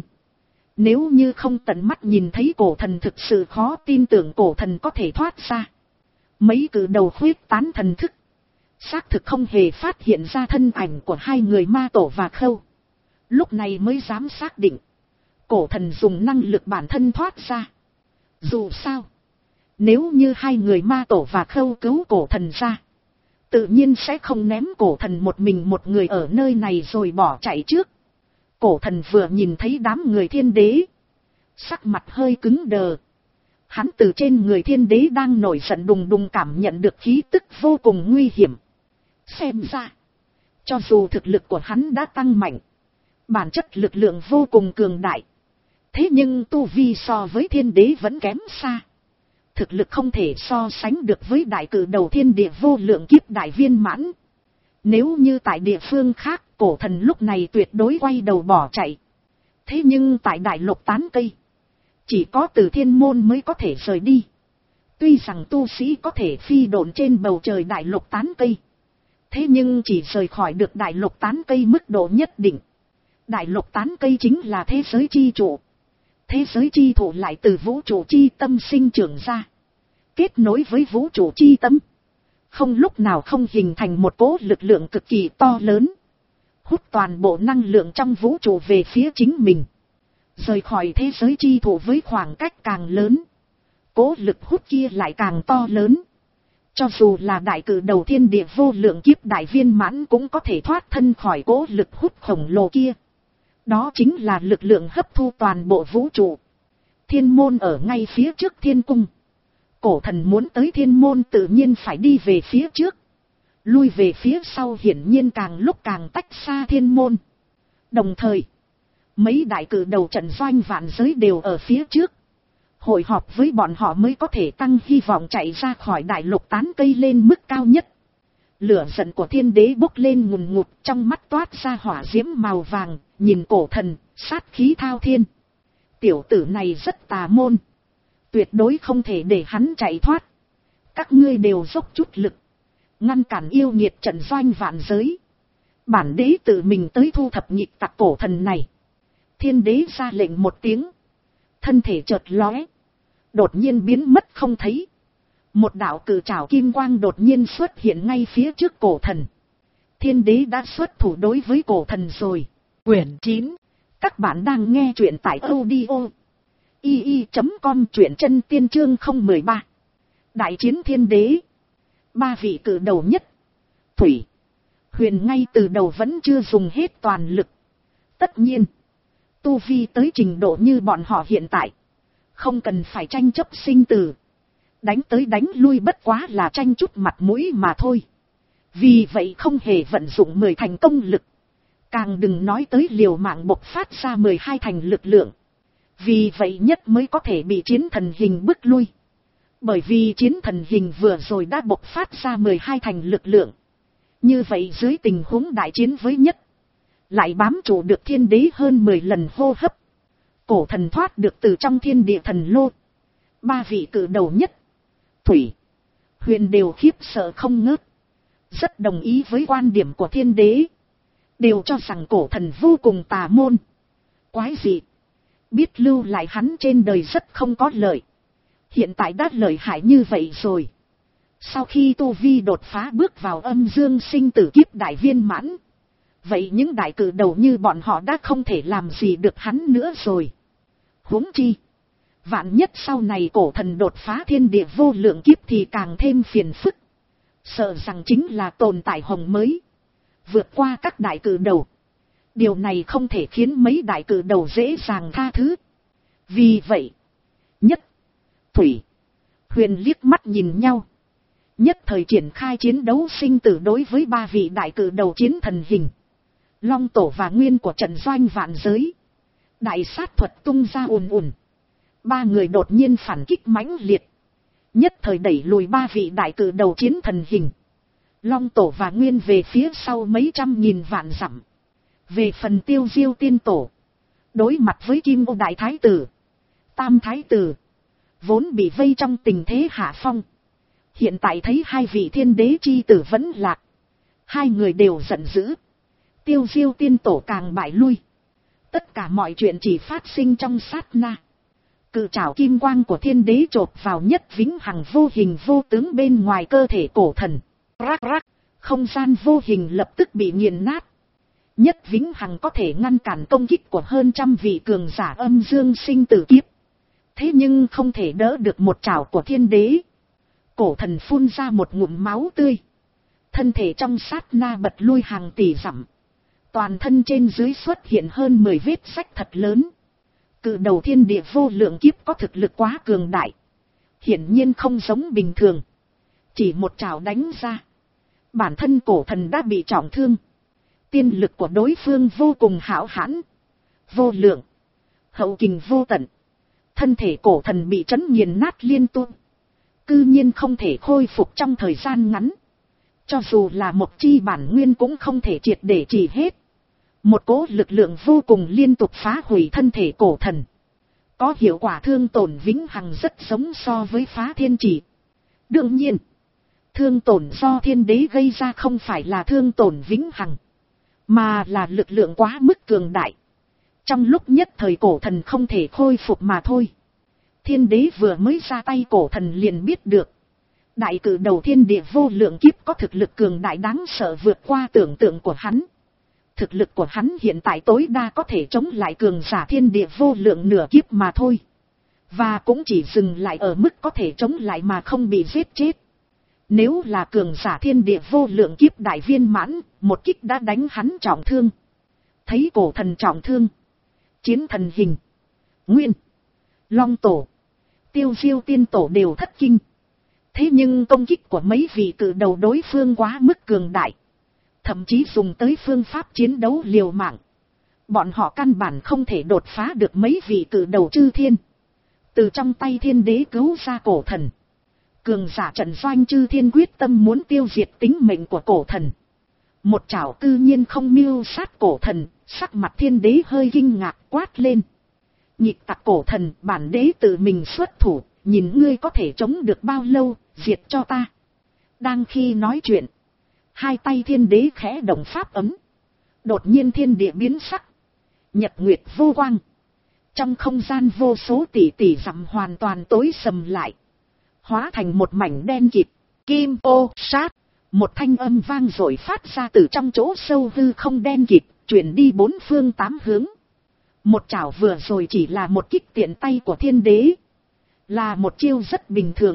Nếu như không tận mắt nhìn thấy cổ thần thực sự khó tin tưởng cổ thần có thể thoát ra. Mấy cử đầu khuyết tán thần thức. Xác thực không hề phát hiện ra thân ảnh của hai người ma tổ và khâu. Lúc này mới dám xác định. Cổ thần dùng năng lực bản thân thoát ra. Dù sao. Nếu như hai người ma tổ và khâu cứu cổ thần ra. Tự nhiên sẽ không ném cổ thần một mình một người ở nơi này rồi bỏ chạy trước. Cổ thần vừa nhìn thấy đám người thiên đế. Sắc mặt hơi cứng đờ. Hắn từ trên người thiên đế đang nổi giận đùng đùng cảm nhận được khí tức vô cùng nguy hiểm. Xem ra. Cho dù thực lực của hắn đã tăng mạnh. Bản chất lực lượng vô cùng cường đại. Thế nhưng tu vi so với thiên đế vẫn kém xa. Thực lực không thể so sánh được với đại cử đầu thiên địa vô lượng kiếp đại viên mãn. Nếu như tại địa phương khác, cổ thần lúc này tuyệt đối quay đầu bỏ chạy. Thế nhưng tại đại lục tán cây, chỉ có từ thiên môn mới có thể rời đi. Tuy rằng tu sĩ có thể phi độn trên bầu trời đại lục tán cây. Thế nhưng chỉ rời khỏi được đại lục tán cây mức độ nhất định. Đại lục tán cây chính là thế giới chi trụ. Thế giới chi thụ lại từ vũ trụ chi tâm sinh trưởng ra. Kết nối với vũ trụ chi tâm. Không lúc nào không hình thành một cỗ lực lượng cực kỳ to lớn. Hút toàn bộ năng lượng trong vũ trụ về phía chính mình. Rời khỏi thế giới chi thụ với khoảng cách càng lớn. Cỗ lực hút kia lại càng to lớn. Cho dù là đại cử đầu thiên địa vô lượng kiếp đại viên mãn cũng có thể thoát thân khỏi cỗ lực hút khổng lồ kia. Đó chính là lực lượng hấp thu toàn bộ vũ trụ. Thiên môn ở ngay phía trước thiên cung. Cổ thần muốn tới thiên môn tự nhiên phải đi về phía trước. Lui về phía sau hiển nhiên càng lúc càng tách xa thiên môn. Đồng thời, mấy đại cử đầu trận doanh vạn giới đều ở phía trước. Hội họp với bọn họ mới có thể tăng hy vọng chạy ra khỏi đại lục tán cây lên mức cao nhất. Lửa giận của thiên đế bốc lên ngùn ngụt, trong mắt toát ra hỏa diễm màu vàng, nhìn cổ thần, sát khí thao thiên. Tiểu tử này rất tà môn. Tuyệt đối không thể để hắn chạy thoát. Các ngươi đều dốc chút lực. Ngăn cản yêu nghiệt trận doanh vạn giới. Bản đế tự mình tới thu thập nhịp tặc cổ thần này. Thiên đế ra lệnh một tiếng. Thân thể chợt lóe. Đột nhiên biến mất không thấy. Một đạo cự trảo kim quang đột nhiên xuất hiện ngay phía trước cổ thần. Thiên đế đã xuất thủ đối với cổ thần rồi. Quyển chín. Các bạn đang nghe truyện tại audio i i chấm com, truyện chân tiên chương không một ba. Đại chiến thiên đế. Ba vị cự đầu nhất. Thủy. Huyền ngay từ đầu vẫn chưa dùng hết toàn lực. Tất nhiên. Tu vi tới trình độ như bọn họ hiện tại. Không cần phải tranh chấp sinh tử. Đánh tới đánh lui bất quá là tranh chút mặt mũi mà thôi. Vì vậy không hề vận dụng mười thành công lực. Càng đừng nói tới liều mạng bộc phát ra mười hai thành lực lượng. Vì vậy nhất mới có thể bị chiến thần hình bức lui. Bởi vì chiến thần hình vừa rồi đã bộc phát ra mười hai thành lực lượng. Như vậy dưới tình huống đại chiến với nhất. Lại bám trụ được thiên đế hơn mười lần hô hấp. Cổ thần thoát được từ trong thiên địa thần lô. Ba vị cự đầu nhất. Thủy. Huyền đều khiếp sợ không ngớt. Rất đồng ý với quan điểm của thiên đế. Đều cho rằng cổ thần vô cùng tà môn. Quái dị. Biết lưu lại hắn trên đời rất không có lợi. Hiện tại đã lợi hại như vậy rồi. Sau khi tu vi đột phá bước vào âm dương sinh tử kiếp đại viên mãn. Vậy những đại cử đầu như bọn họ đã không thể làm gì được hắn nữa rồi. Huống chi. Vạn nhất sau này cổ thần đột phá thiên địa vô lượng kiếp thì càng thêm phiền phức. Sợ rằng chính là tồn tại hồng mới. Vượt qua các đại cử đầu. Điều này không thể khiến mấy đại cử đầu dễ dàng tha thứ. Vì vậy. Nhất. Thủy. Huyền liếc mắt nhìn nhau. Nhất thời triển khai chiến đấu sinh tử đối với ba vị đại cử đầu chiến thần hình. Long tổ và nguyên của trận doanh vạn giới. Đại sát thuật tung ra ùn ùn. Ba người đột nhiên phản kích mãnh liệt. Nhất thời đẩy lùi ba vị đại cử đầu chiến thần hình. Long tổ và nguyên về phía sau mấy trăm nghìn vạn dặm. Về phần tiêu diêu tiên tổ. Đối mặt với kim ô đại thái tử. Tam thái tử. Vốn bị vây trong tình thế hạ phong. Hiện tại thấy hai vị thiên đế chi tử vẫn lạc. Hai người đều giận dữ. Tiêu diêu tiên tổ càng bại lui. Tất cả mọi chuyện chỉ phát sinh trong sát na. Cự trảo kim quang của thiên đế chộp vào nhất vĩnh hằng vô hình vô tướng bên ngoài cơ thể cổ thần. Rắc rắc, không gian vô hình lập tức bị nghiền nát. Nhất vĩnh hằng có thể ngăn cản công kích của hơn trăm vị cường giả âm dương sinh tử kiếp. Thế nhưng không thể đỡ được một trảo của thiên đế. Cổ thần phun ra một ngụm máu tươi. Thân thể trong sát na bật lui hàng tỷ dặm. Toàn thân trên dưới xuất hiện hơn mười vết rách thật lớn. Cự đầu thiên địa vô lượng kiếp có thực lực quá cường đại. Hiển nhiên không giống bình thường. Chỉ một trảo đánh ra. Bản thân cổ thần đã bị trọng thương. Tiên lực của đối phương vô cùng hão hãn. Vô lượng. Hậu kình vô tận. Thân thể cổ thần bị chấn nghiền nát liên tục. Cư nhiên không thể khôi phục trong thời gian ngắn. Cho dù là một chi bản nguyên cũng không thể triệt để trị hết. Một cỗ lực lượng vô cùng liên tục phá hủy thân thể cổ thần. Có hiệu quả thương tổn vĩnh hằng rất giống so với phá thiên chỉ. Đương nhiên, thương tổn do thiên đế gây ra không phải là thương tổn vĩnh hằng, mà là lực lượng quá mức cường đại. Trong lúc nhất thời cổ thần không thể khôi phục mà thôi. Thiên đế vừa mới ra tay cổ thần liền biết được. Đại cử đầu thiên địa vô lượng kiếp có thực lực cường đại đáng sợ vượt qua tưởng tượng của hắn. Thực lực của hắn hiện tại tối đa có thể chống lại cường giả thiên địa vô lượng nửa kiếp mà thôi. Và cũng chỉ dừng lại ở mức có thể chống lại mà không bị giết chết. Nếu là cường giả thiên địa vô lượng kiếp đại viên mãn, một kích đã đánh hắn trọng thương. Thấy cổ thần trọng thương. Chiến thần hình. Nguyên. Long tổ. Tiêu diêu tiên tổ đều thất kinh. Thế nhưng công kích của mấy vị cự đầu đối phương quá mức cường đại. Thậm chí dùng tới phương pháp chiến đấu liều mạng. Bọn họ căn bản không thể đột phá được mấy vị cự đầu chư thiên. Từ trong tay thiên đế cứu ra cổ thần. Cường giả trận doanh chư thiên quyết tâm muốn tiêu diệt tính mệnh của cổ thần. Một chảo cư nhiên không mưu sát cổ thần, sắc mặt thiên đế hơi kinh ngạc quát lên. Nhịp tặc cổ thần, bản đế tự mình xuất thủ, nhìn ngươi có thể chống được bao lâu, diệt cho ta. Đang khi nói chuyện, hai tay thiên đế khẽ động pháp ấm. Đột nhiên thiên địa biến sắc, nhật nguyệt vô quang. Trong không gian vô số tỷ tỷ dặm hoàn toàn tối sầm lại, hóa thành một mảnh đen kịt. Kim ô sát, một thanh âm vang rồi phát ra từ trong chỗ sâu hư không đen kịt, chuyển đi bốn phương tám hướng. Một chảo vừa rồi chỉ là một kích tiện tay của thiên đế, là một chiêu rất bình thường.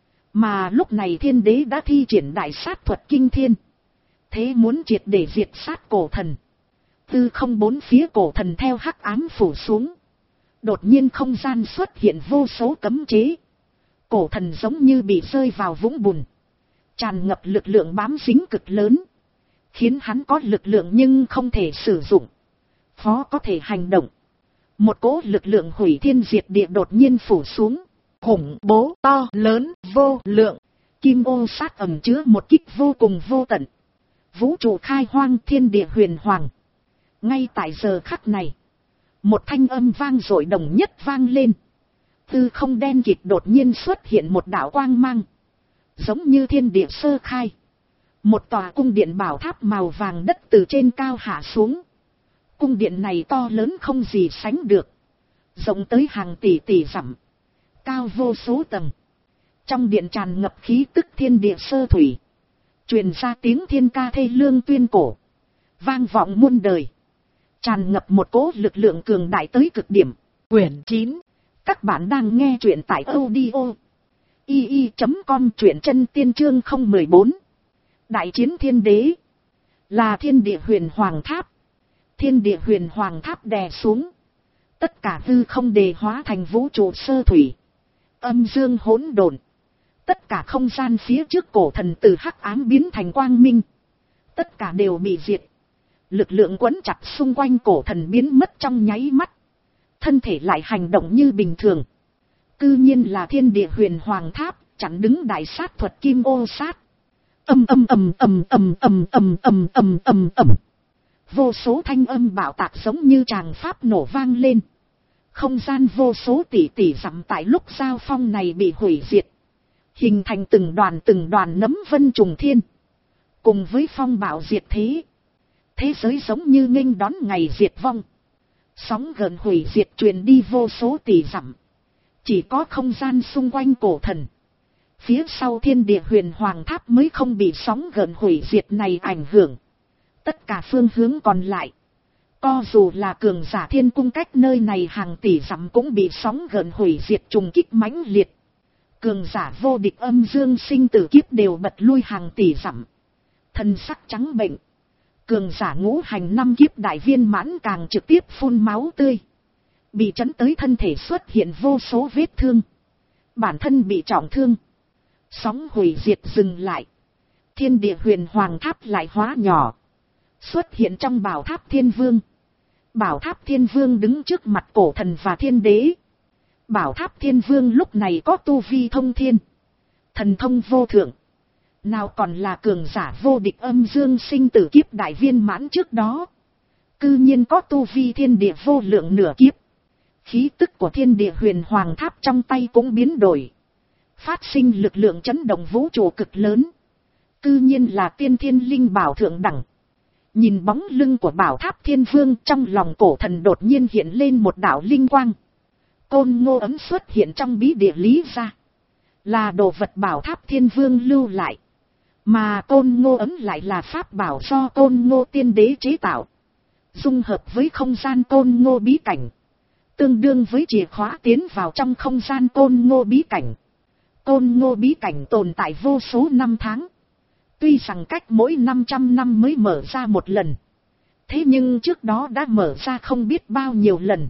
Mà lúc này thiên đế đã thi triển đại sát thuật kinh thiên, thế muốn triệt để diệt sát cổ thần. Tư không bốn phía cổ thần theo hắc ám phủ xuống. Đột nhiên không gian xuất hiện vô số cấm chế. Cổ thần giống như bị rơi vào vũng bùn, tràn ngập lực lượng bám dính cực lớn, khiến hắn có lực lượng nhưng không thể sử dụng, khó có thể hành động. Một cỗ lực lượng hủy thiên diệt địa đột nhiên phủ xuống, khủng bố to lớn vô lượng. Kim ô sát ẩm chứa một kích vô cùng vô tận. Vũ trụ khai hoang, thiên địa huyền hoàng. Ngay tại giờ khắc này, một thanh âm vang dội đồng nhất vang lên. Tư không đen kịt đột nhiên xuất hiện một đạo quang mang, giống như thiên địa sơ khai. Một tòa cung điện bảo tháp màu vàng đất từ trên cao hạ xuống. Cung điện này to lớn không gì sánh được, rộng tới hàng tỷ tỷ dặm, cao vô số tầng. Trong điện tràn ngập khí tức thiên địa sơ thủy, truyền ra tiếng thiên ca thê lương tuyên cổ, vang vọng muôn đời, tràn ngập một cỗ lực lượng cường đại tới cực điểm. Quyển chín. Các bạn đang nghe truyện tại audio i i chấm com, truyện chân tiên chương không một bốn. Đại chiến thiên đế, là thiên địa huyền hoàng tháp. Thiên địa huyền hoàng tháp đè xuống, tất cả hư không đề hóa thành vũ trụ sơ thủy, âm dương hỗn độn. Tất cả không gian phía trước cổ thần từ hắc ám biến thành quang minh, tất cả đều bị diệt. Lực lượng quấn chặt xung quanh cổ thần biến mất trong nháy mắt, thân thể lại hành động như bình thường. Cư nhiên là thiên địa huyền hoàng tháp chặn đứng đại sát thuật kim ô sát. Ầm ầm ầm ầm ầm ầm ầm ầm ầm ầm ầm. Vô số thanh âm bạo tạc giống như tràng pháp nổ vang lên. Không gian vô số tỷ tỷ dặm tại lúc giao phong này bị hủy diệt, hình thành từng đoàn từng đoàn nấm vân trùng thiên. Cùng với phong bạo diệt thế, thế giới giống như nghênh đón ngày diệt vong. Sóng gần hủy diệt truyền đi vô số tỷ dặm, chỉ có không gian xung quanh cổ thần, phía sau thiên địa huyền hoàng tháp mới không bị sóng gần hủy diệt này ảnh hưởng. Tất cả phương hướng còn lại, co dù là cường giả thiên cung cách nơi này hàng tỷ dặm cũng bị sóng gần hủy diệt trùng kích mãnh liệt. Cường giả vô địch âm dương sinh tử kiếp đều bật lui hàng tỷ dặm, thân sắc trắng bệnh. Cường giả ngũ hành năm kiếp đại viên mãn càng trực tiếp phun máu tươi, bị chấn tới thân thể xuất hiện vô số vết thương, bản thân bị trọng thương. Sóng hủy diệt dừng lại, thiên địa huyền hoàng tháp lại hóa nhỏ, xuất hiện trong bảo tháp thiên vương. Bảo tháp thiên vương đứng trước mặt cổ thần và thiên đế. Bảo tháp thiên vương lúc này có tu vi thông thiên, thần thông vô thượng, nào còn là cường giả vô địch âm dương sinh tử kiếp đại viên mãn trước đó. Cư nhiên có tu vi thiên địa vô lượng nửa kiếp. Khí tức của thiên địa huyền hoàng tháp trong tay cũng biến đổi, phát sinh lực lượng chấn động vũ trụ cực lớn. Cư nhiên là tiên thiên linh bảo thượng đẳng. Nhìn bóng lưng của bảo tháp thiên vương, trong lòng cổ thần đột nhiên hiện lên một đạo linh quang. Côn ngô ấm xuất hiện trong bí địa lý ra, là đồ vật bảo tháp thiên vương lưu lại. Mà côn ngô ấm lại là pháp bảo do côn ngô tiên đế chế tạo, dung hợp với không gian côn ngô bí cảnh, tương đương với chìa khóa tiến vào trong không gian côn ngô bí cảnh. Côn ngô bí cảnh tồn tại vô số năm tháng, tuy rằng cách mỗi năm trăm năm mới mở ra một lần, thế nhưng trước đó đã mở ra không biết bao nhiêu lần.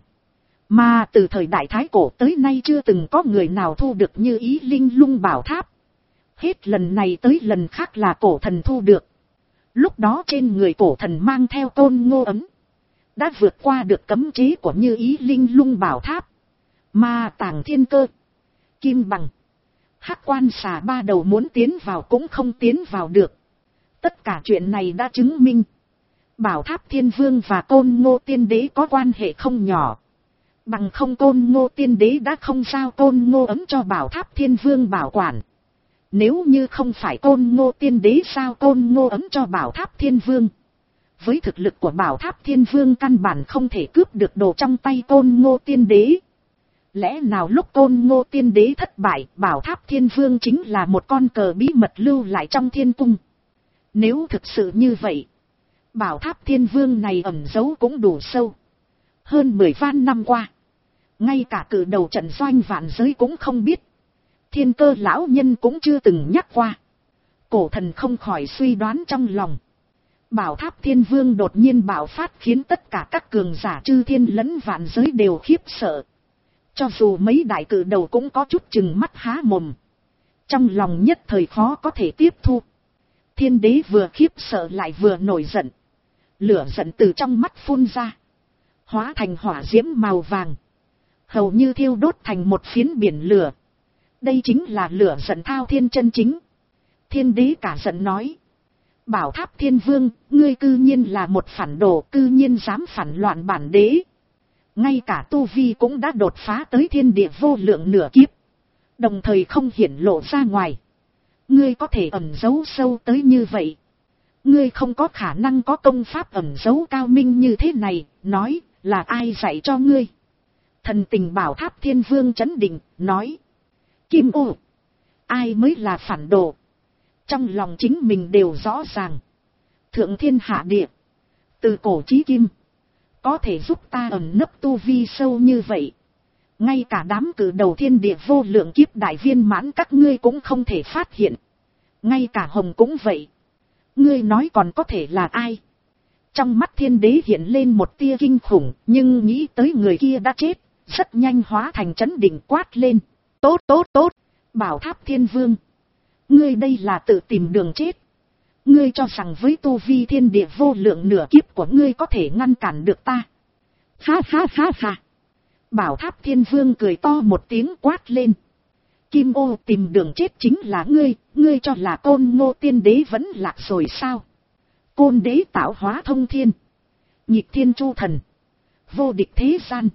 Mà từ thời đại Thái Cổ tới nay chưa từng có người nào thu được như ý linh lung bảo tháp. Hết lần này tới lần khác là cổ thần thu được. Lúc đó trên người cổ thần mang theo côn ngô ấm, đã vượt qua được cấm chế của như ý linh lung bảo tháp. Mà tàng thiên cơ, kim bằng, Hắc quan xà ba đầu muốn tiến vào cũng không tiến vào được. Tất cả chuyện này đã chứng minh. Bảo Tháp Thiên Vương và Côn Ngô Tiên Đế có quan hệ không nhỏ. Bằng không Côn Ngô Tiên Đế đã không giao Côn Ngô ấm cho Bảo Tháp Thiên Vương bảo quản. Nếu như không phải Côn Ngô Tiên Đế giao Côn Ngô ấm cho Bảo Tháp Thiên Vương. Với thực lực của Bảo Tháp Thiên Vương căn bản không thể cướp được đồ trong tay Côn Ngô Tiên Đế. Lẽ nào lúc Côn Ngô Tiên Đế thất bại, Bảo Tháp Thiên Vương chính là một con cờ bí mật lưu lại trong thiên cung. Nếu thực sự như vậy, Bảo Tháp Thiên Vương này ẩn giấu cũng đủ sâu. Hơn mười vạn năm qua, ngay cả cử đầu trận doanh vạn giới cũng không biết. Thiên Cơ lão nhân cũng chưa từng nhắc qua. Cổ thần không khỏi suy đoán trong lòng. Bảo Tháp Thiên Vương đột nhiên bạo phát khiến tất cả các cường giả chư thiên lẫn vạn giới đều khiếp sợ. Cho dù mấy đại cử đầu cũng có chút chừng mắt há mồm. Trong lòng nhất thời khó có thể tiếp thu. Thiên đế vừa khiếp sợ lại vừa nổi giận. Lửa giận từ trong mắt phun ra. Hóa thành hỏa diễm màu vàng. Hầu như thiêu đốt thành một phiến biển lửa. Đây chính là lửa giận thao thiên chân chính. Thiên đế cả giận nói. Bảo Tháp Thiên Vương, ngươi cư nhiên là một phản đồ, cư nhiên dám phản loạn bản đế. Ngay cả tu vi cũng đã đột phá tới thiên địa vô lượng nửa kiếp. Đồng thời không hiển lộ ra ngoài. Ngươi có thể ẩn giấu sâu tới như vậy. Ngươi không có khả năng có công pháp ẩn giấu cao minh như thế này, nói, là ai dạy cho ngươi? Thần tình Bảo Tháp Thiên Vương chấn định, nói. Kim ô, ai mới là phản đồ? Trong lòng chính mình đều rõ ràng. Thượng thiên hạ địa, từ cổ chí kim, có thể giúp ta ẩn nấp tu vi sâu như vậy. Ngay cả đám cử đầu thiên địa vô lượng kiếp đại viên mãn các ngươi cũng không thể phát hiện. Ngay cả Hồng cũng vậy. Ngươi nói còn có thể là ai? Trong mắt thiên đế hiện lên một tia kinh khủng, nhưng nghĩ tới người kia đã chết, rất nhanh hóa thành chấn định quát lên. Tốt tốt tốt, Bảo Tháp Thiên Vương. Ngươi đây là tự tìm đường chết. Ngươi cho rằng với tu vi thiên địa vô lượng nửa kiếp của ngươi có thể ngăn cản được ta. Ha ha ha ha. Bảo Tháp Thiên Vương cười to một tiếng quát lên. Kim ô, tìm đường chết chính là ngươi, ngươi cho là Côn Ngô Tiên Đế vẫn lạc rồi sao? Côn đế tạo hóa thông thiên, nhịp thiên chu thần, vô địch thế gian,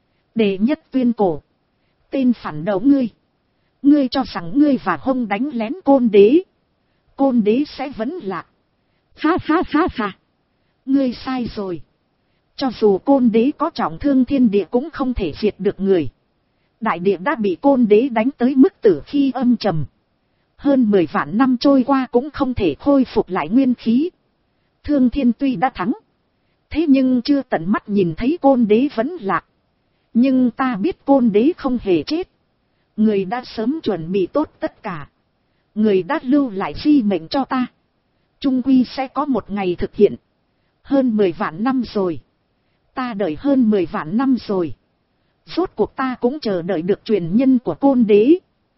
đệ nhất tuyên cổ. Tên phản đầu ngươi. Ngươi cho rằng ngươi và Hông đánh lén Côn đế, Côn đế sẽ vẫn lạc. Ha ha ha ha. Ngươi sai rồi. Cho dù Côn đế có trọng thương thiên địa cũng không thể diệt được người. Đại địa đã bị Côn đế đánh tới mức tử khi âm trầm. Hơn mười vạn năm trôi qua cũng không thể khôi phục lại nguyên khí. Thương thiên tuy đã thắng, thế nhưng chưa tận mắt nhìn thấy Côn đế vẫn lạc. Nhưng ta biết Côn đế không hề chết. Người đã sớm chuẩn bị tốt tất cả. Người đã lưu lại di mệnh cho ta. Trung quy sẽ có một ngày thực hiện. Hơn mười vạn năm rồi. Ta đợi hơn mười vạn năm rồi. Rốt cuộc ta cũng chờ đợi được truyền nhân của Côn đế.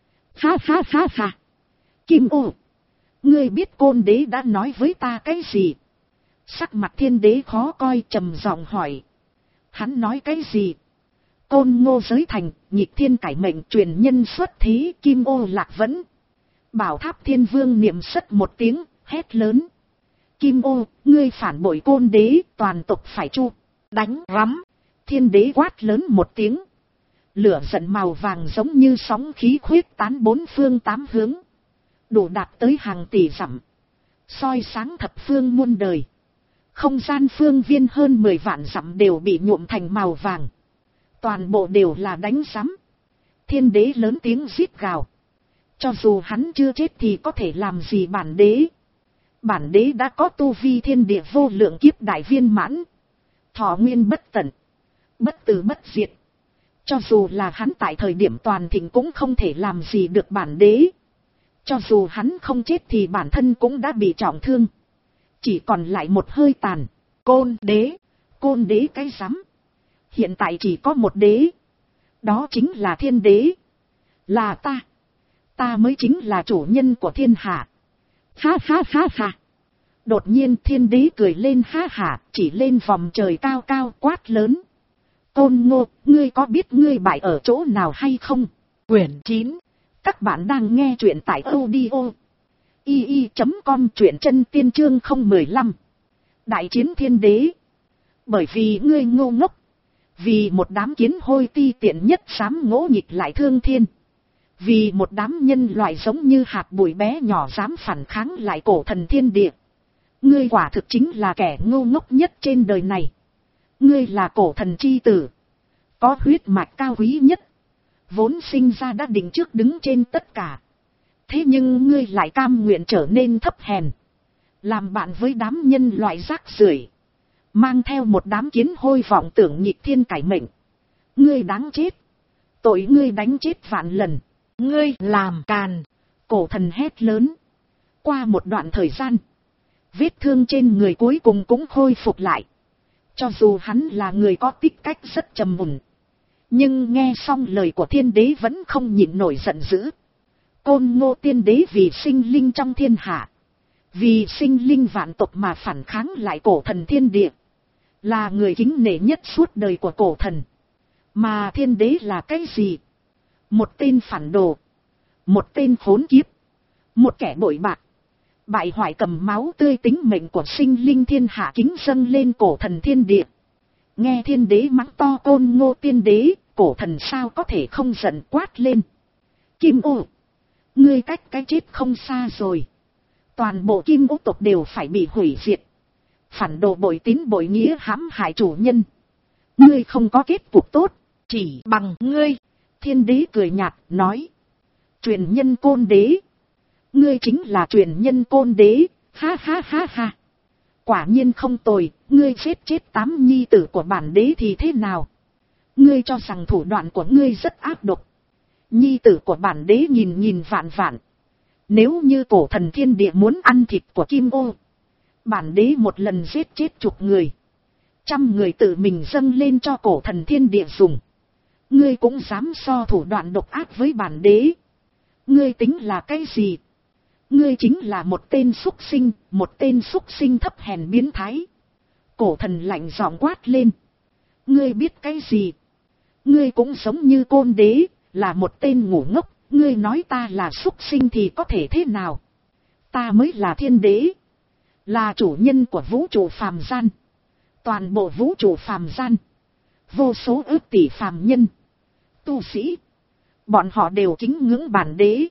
Ha ha ha ha. Kim ô, ngươi biết Côn đế đã nói với ta cái gì? Sắc mặt thiên đế khó coi trầm giọng hỏi. Hắn nói cái gì? Côn Ngô giới thành, nhịp thiên cải mệnh truyền nhân xuất thế, Kim ô lạc vẫn. Bảo Tháp Thiên Vương niệm sất một tiếng, hét lớn. Kim ô, ngươi phản bội Côn đế, toàn tộc phải chu, đánh rắm. Thiên đế quát lớn một tiếng. Lửa giận màu vàng giống như sóng khí khuyết tán bốn phương tám hướng. Đủ đạt tới hàng tỷ dặm. Soi sáng thập phương muôn đời. Không gian phương viên hơn mười vạn dặm đều bị nhuộm thành màu vàng. Toàn bộ đều là đánh sắm. Thiên đế lớn tiếng rít gào. Cho dù hắn chưa chết thì có thể làm gì bản đế. Bản đế đã có tu vi thiên địa vô lượng kiếp đại viên mãn. Thọ nguyên bất tận. Bất tử bất diệt. Cho dù là hắn tại thời điểm toàn thịnh cũng không thể làm gì được bản đế. Cho dù hắn không chết thì bản thân cũng đã bị trọng thương. Chỉ còn lại một hơi tàn. Côn đế. Côn đế cái rắm. Hiện tại chỉ có một đế. Đó chính là thiên đế. Là ta. Ta mới chính là chủ nhân của thiên hạ. Ha ha ha ha. Đột nhiên thiên đế cười lên ha hả, chỉ lên vòng trời cao cao quát lớn. Côn Ngô, ngươi có biết ngươi bại ở chỗ nào hay không? Quyển chín. Các bạn đang nghe truyện tại audio i i chấm com, truyện chân tiên chương không một lăm. Đại chiến thiên đế. Bởi vì ngươi ngu ngốc, vì một đám kiến hôi ti tiện nhất dám ngỗ nghịch lại thương thiên, vì một đám nhân loại giống như hạt bụi bé nhỏ dám phản kháng lại cổ thần thiên địa, ngươi quả thực chính là kẻ ngu ngốc nhất trên đời này. Ngươi là cổ thần chi tử, có huyết mạch cao quý nhất, vốn sinh ra đã định trước đứng trên tất cả. Thế nhưng ngươi lại cam nguyện trở nên thấp hèn, làm bạn với đám nhân loại rác rưởi, mang theo một đám kiến hôi vọng tưởng nhịp thiên cải mệnh. Ngươi đáng chết, tội ngươi đánh chết vạn lần, ngươi làm càn. Cổ thần hét lớn. Qua một đoạn thời gian, vết thương trên người cuối cùng cũng khôi phục lại. Cho dù hắn là người có tích cách rất trầm mùn, nhưng nghe xong lời của thiên đế vẫn không nhịn nổi giận dữ. Côn Ngô tiên đế vì sinh linh trong thiên hạ, vì sinh linh vạn tộc mà phản kháng lại cổ thần thiên địa, là người kính nể nhất suốt đời của cổ thần. Mà thiên đế là cái gì? Một tên phản đồ, một tên khốn kiếp, một kẻ bội bạc, bại hoại cầm máu tươi tính mệnh của sinh linh thiên hạ kính dâng lên cổ thần thiên địa. Nghe thiên đế mắng to Côn Ngô tiên đế, cổ thần sao có thể không giận quát lên. Kim ô, ngươi cách cái chết không xa rồi. Toàn bộ Kim ô tộc đều phải bị hủy diệt. Phản đồ bội tín bội nghĩa hãm hại chủ nhân, ngươi không có kết cục tốt, chỉ bằng ngươi. Thiên đế cười nhạt nói. Truyền nhân Côn đế, ngươi chính là truyền nhân Côn đế, ha ha ha ha. Quả nhiên không tồi, ngươi giết chết tám nhi tử của bản đế thì thế nào? Ngươi cho rằng thủ đoạn của ngươi rất ác độc. Nhi tử của bản đế nhìn nhìn vạn vạn. Nếu như cổ thần thiên địa muốn ăn thịt của Kim ô, bản đế một lần giết chết chục người, trăm người tự mình dâng lên cho cổ thần thiên địa dùng. Ngươi cũng dám so thủ đoạn độc ác với bản đế? Ngươi tính là cái gì? Ngươi chính là một tên súc sinh, một tên súc sinh thấp hèn biến thái. Cổ thần lạnh giọng quát lên. Ngươi biết cái gì? Ngươi cũng giống như Côn đế, là một tên ngu ngốc. Ngươi nói ta là súc sinh thì có thể thế nào? Ta mới là thiên đế, là chủ nhân của vũ trụ phàm gian. Toàn bộ vũ trụ phàm gian, vô số ước tỷ phàm nhân, tu sĩ, bọn họ đều kính ngưỡng bản đế.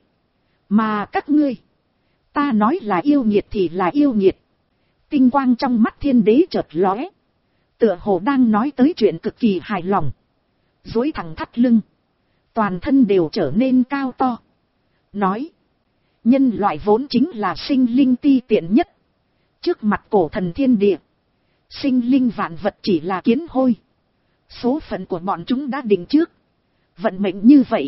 Mà các ngươi, ta nói là yêu nghiệt thì là yêu nghiệt. Tinh quang trong mắt thiên đế chợt lóe, tựa hồ đang nói tới chuyện cực kỳ hài lòng. Duỗi thẳng thắt lưng, toàn thân đều trở nên cao to. Nói, nhân loại vốn chính là sinh linh ti tiện nhất. Trước mặt cổ thần thiên địa, sinh linh vạn vật chỉ là kiến hôi. Số phận của bọn chúng đã định trước. Vận mệnh như vậy,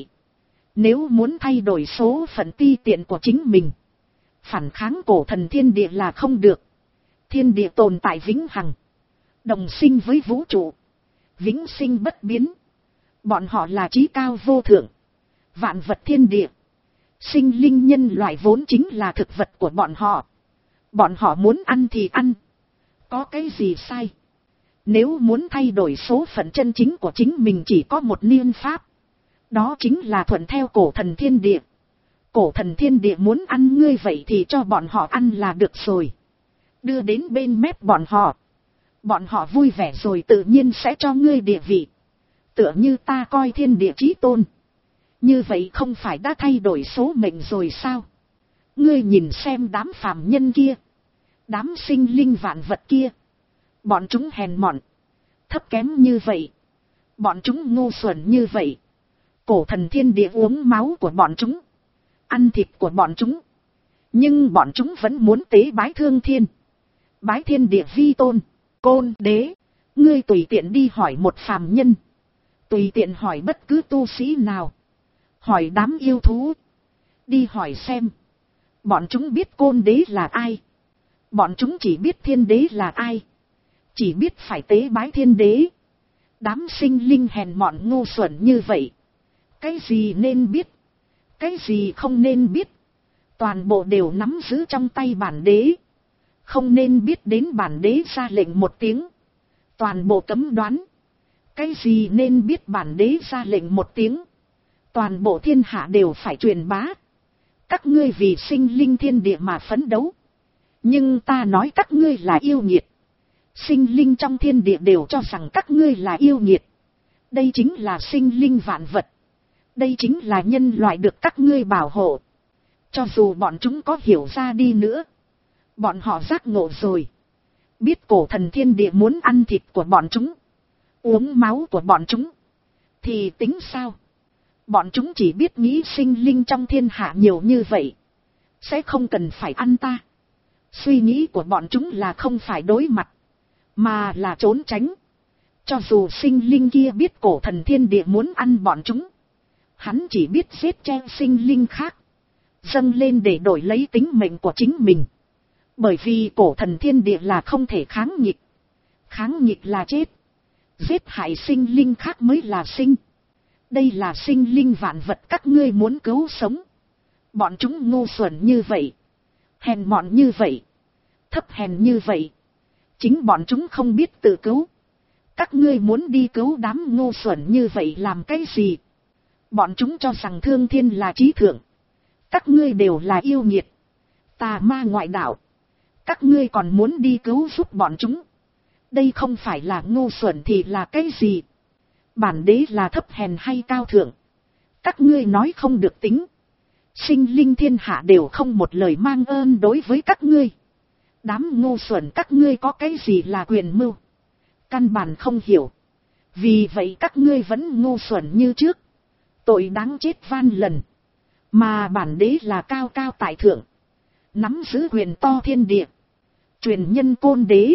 nếu muốn thay đổi số phận ti tiện của chính mình, phản kháng cổ thần thiên địa là không được. Thiên địa tồn tại vĩnh hằng, đồng sinh với vũ trụ, vĩnh sinh bất biến. Bọn họ là chí cao vô thượng, vạn vật thiên địa. Sinh linh nhân loại vốn chính là thực vật của bọn họ. Bọn họ muốn ăn thì ăn, có cái gì sai? Nếu muốn thay đổi số phận chân chính của chính mình chỉ có một niên pháp, đó chính là thuận theo cổ thần thiên địa. Cổ thần thiên địa muốn ăn ngươi vậy thì cho bọn họ ăn là được rồi. Đưa đến bên mép bọn họ, bọn họ vui vẻ rồi tự nhiên sẽ cho ngươi địa vị. Tựa như ta coi thiên địa chí tôn, như vậy không phải đã thay đổi số mệnh rồi sao? Ngươi nhìn xem đám phàm nhân kia, đám sinh linh vạn vật kia, bọn chúng hèn mọn, thấp kém như vậy, bọn chúng ngu xuẩn như vậy. Cổ thần thiên địa uống máu của bọn chúng, ăn thịt của bọn chúng, nhưng bọn chúng vẫn muốn tế bái thương thiên, bái thiên địa vi tôn. Côn đế, ngươi tùy tiện đi hỏi một phàm nhân, tùy tiện hỏi bất cứ tu sĩ nào, hỏi đám yêu thú, đi hỏi xem, bọn chúng biết Côn đế là ai? Bọn chúng chỉ biết thiên đế là ai, chỉ biết phải tế bái thiên đế. Đám sinh linh hèn mọn ngu xuẩn như vậy, cái gì nên biết, cái gì không nên biết, toàn bộ đều nắm giữ trong tay bản đế. Không nên biết đến bản đế ra lệnh một tiếng, toàn bộ cấm đoán. Cái gì nên biết bản đế ra lệnh một tiếng, Toàn bộ thiên hạ đều phải truyền bá. Các ngươi vì sinh linh thiên địa mà phấn đấu. Nhưng ta nói các ngươi là yêu nghiệt. Sinh linh trong thiên địa đều cho rằng các ngươi là yêu nghiệt. Đây chính là sinh linh vạn vật. Đây chính là nhân loại được các ngươi bảo hộ. Cho dù bọn chúng có hiểu ra đi nữa. Bọn họ giác ngộ rồi. Biết cổ thần thiên địa muốn ăn thịt của bọn chúng. Uống máu của bọn chúng. Thì tính sao? Bọn chúng chỉ biết nghĩ sinh linh trong thiên hạ nhiều như vậy. Sẽ không cần phải ăn ta. Suy nghĩ của bọn chúng là không phải đối mặt. Mà là trốn tránh. Cho dù sinh linh kia biết cổ thần thiên địa muốn ăn bọn chúng. Hắn chỉ biết giết che sinh linh khác. Dâng lên để đổi lấy tính mệnh của chính mình. Bởi vì cổ thần thiên địa là không thể kháng nghịch. Kháng nghịch là chết. Giết hại sinh linh khác mới là sinh. Đây là sinh linh vạn vật các ngươi muốn cứu sống. Bọn chúng ngu xuẩn như vậy. Hèn mọn như vậy. Thấp hèn như vậy. Chính bọn chúng không biết tự cứu. Các ngươi muốn đi cứu đám ngu xuẩn như vậy làm cái gì? Bọn chúng cho rằng thương thiên là trí thượng. Các ngươi đều là yêu nghiệt. Tà ma ngoại đạo. Các ngươi còn muốn đi cứu giúp bọn chúng. Đây không phải là ngu xuẩn thì là cái gì? Bản đế là thấp hèn hay cao thượng? Các ngươi nói không được tính. Sinh linh thiên hạ đều không một lời mang ơn đối với các ngươi. Đám ngu xuẩn các ngươi có cái gì là quyền mưu? Căn bản không hiểu. Vì vậy các ngươi vẫn ngu xuẩn như trước. Tội đáng chết van lần. Mà bản đế là cao cao tại thượng. Nắm giữ quyền to thiên địa. Truyền nhân Côn Đế.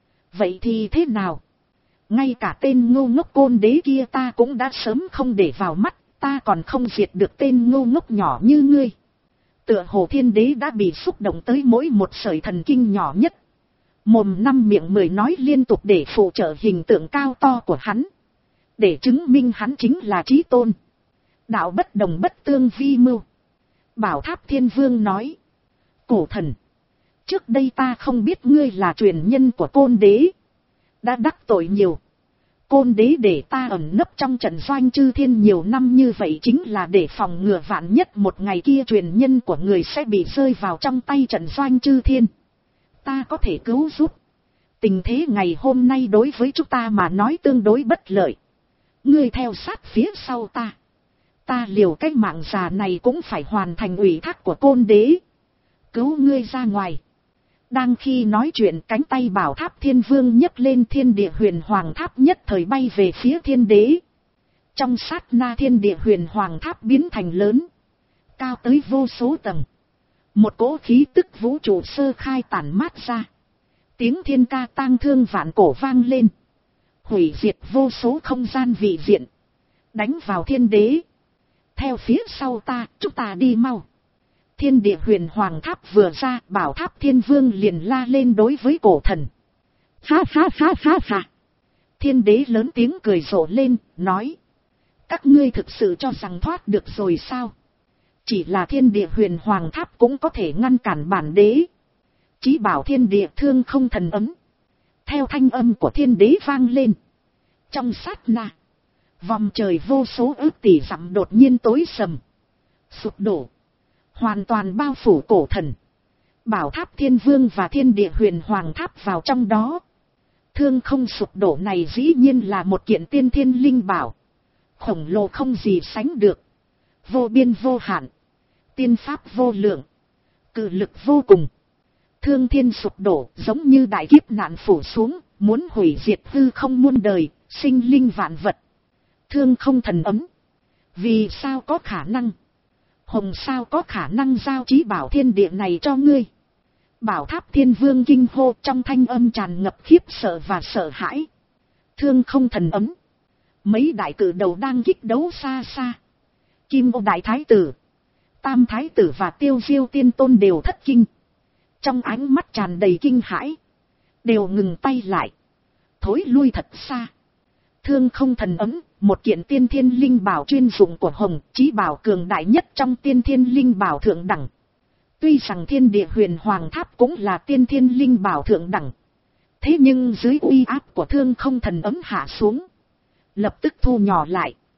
Vậy thì thế nào? Ngay cả tên ngu ngốc Côn Đế kia ta cũng đã sớm không để vào mắt. Ta còn không diệt được tên ngu ngốc nhỏ như ngươi. Tựa hồ thiên đế đã bị xúc động tới mỗi một sợi thần kinh nhỏ nhất. Mồm năm miệng mười nói liên tục để phụ trợ hình tượng cao to của hắn. Để chứng minh hắn chính là chí tôn. Đạo bất đồng bất tương vi mưu. Bảo Tháp Thiên Vương nói. Cổ thần. Trước đây ta không biết ngươi là truyền nhân của Côn Đế. Đã đắc tội nhiều. Côn Đế để ta ẩn nấp trong trận doanh chư thiên nhiều năm như vậy chính là để phòng ngừa vạn nhất một ngày kia truyền nhân của người sẽ bị rơi vào trong tay trận doanh chư thiên. Ta có thể cứu giúp. Tình thế ngày hôm nay đối với chúng ta mà nói tương đối bất lợi. Ngươi theo sát phía sau ta. Ta liều cái mạng già này cũng phải hoàn thành ủy thác của Côn Đế. Cứu ngươi ra ngoài. Đang khi nói chuyện cánh tay Bảo Tháp Thiên Vương nhấc lên thiên địa huyền hoàng tháp nhất thời bay về phía thiên đế. Trong sát na thiên địa huyền hoàng tháp biến thành lớn. Cao tới vô số tầng. Một cỗ khí tức vũ trụ sơ khai tản mát ra. Tiếng thiên ca tang thương vạn cổ vang lên. Hủy diệt vô số không gian vị diện. Đánh vào thiên đế. Theo phía sau ta, chúng ta đi mau. Thiên địa huyền hoàng tháp vừa ra, Bảo Tháp Thiên Vương liền la lên đối với cổ thần. Ha ha ha ha ha. Thiên đế lớn tiếng cười rộ lên, nói. Các ngươi thực sự cho rằng thoát được rồi sao? Chỉ là thiên địa huyền hoàng tháp cũng có thể ngăn cản bản đế. Chí bảo thiên địa thương không thần ấm. Theo thanh âm của thiên đế vang lên. Trong sát na. Vòng trời vô số ước tỷ dặm đột nhiên tối sầm. Sụp đổ. Hoàn toàn bao phủ cổ thần. Bảo Tháp Thiên Vương và thiên địa huyền hoàng tháp vào trong đó. Thương không sụp đổ này dĩ nhiên là một kiện tiên thiên linh bảo. Khổng lồ không gì sánh được. Vô biên vô hạn. Tiên pháp vô lượng. Cự lực vô cùng. Thương thiên sụp đổ giống như đại kiếp nạn phủ xuống. Muốn hủy diệt hư không muôn đời. Sinh linh vạn vật. Thương không thần ấm. Vì sao có khả năng? Hồng sao có khả năng giao chí bảo thiên địa này cho ngươi? Bảo Tháp Thiên Vương kinh hô trong thanh âm tràn ngập khiếp sợ và sợ hãi. Thương không thần ấm. Mấy đại cử đầu đang kích đấu xa xa. Kim ô đại thái tử, Tam thái tử và Tiêu Diêu tiên tôn đều thất kinh. Trong ánh mắt tràn đầy kinh hãi. Đều ngừng tay lại. Thối lui thật xa. Thương không thần ấm, một kiện tiên thiên linh bảo chuyên dụng của Hồng, chí bảo cường đại nhất trong tiên thiên linh bảo thượng đẳng. Tuy rằng thiên địa huyền hoàng tháp cũng là tiên thiên linh bảo thượng đẳng. Thế nhưng dưới uy áp của thương không thần ấm hạ xuống. Lập tức thu nhỏ lại.